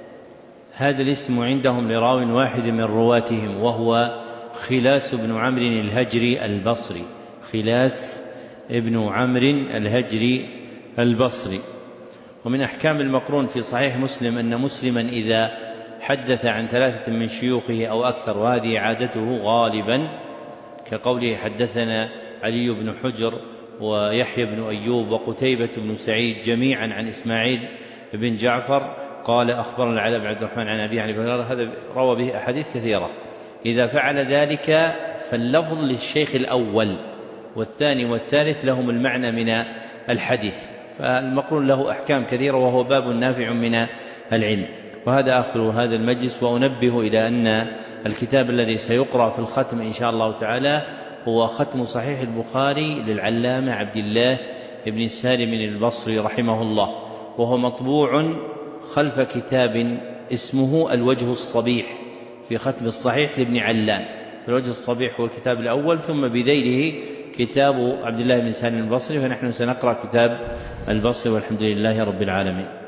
هذا الاسم عندهم لراو واحد من رواتهم، وهو خلاس بن عمرو الهجري البصري، خلاس ابن عمرو الهجري البصري. ومن أحكام المقرون في صحيح مسلم أن مسلما إذا حدث عن ثلاثة من شيوخه أو أكثر، وهذه عادته غالبا، كقوله حدثنا علي بن حجر ويحيى بن أيوب وقتيبة بن سعيد جميعا عن إسماعيل بن جعفر قال أخبرنا العلاء بن عبد الرحمن عن أبيه عن أبي هريرة، هذا روى به أحاديث كثيرة. إذا فعل ذلك فاللفظ للشيخ الأول، والثاني والثالث لهم المعنى من الحديث، فالمقرون له أحكام كثيرة، وهو باب نافع من العلم. وهذا آخر هذا المجلس. وأنبه إلى أن الكتاب الذي سيقرأ في الختم إن شاء الله تعالى هو ختم صحيح البخاري للعلامة عبد الله بن سالم البصري رحمه الله، وهو مطبوع خلف كتاب اسمه الوجه الصبيح في ختم الصحيح لابن علان. الوجه الصبيح هو الكتاب الأول، ثم بذيله كتاب عبد الله بن سالم البصري، فنحن سنقرأ كتاب البصري والحمد لله رب العالمين.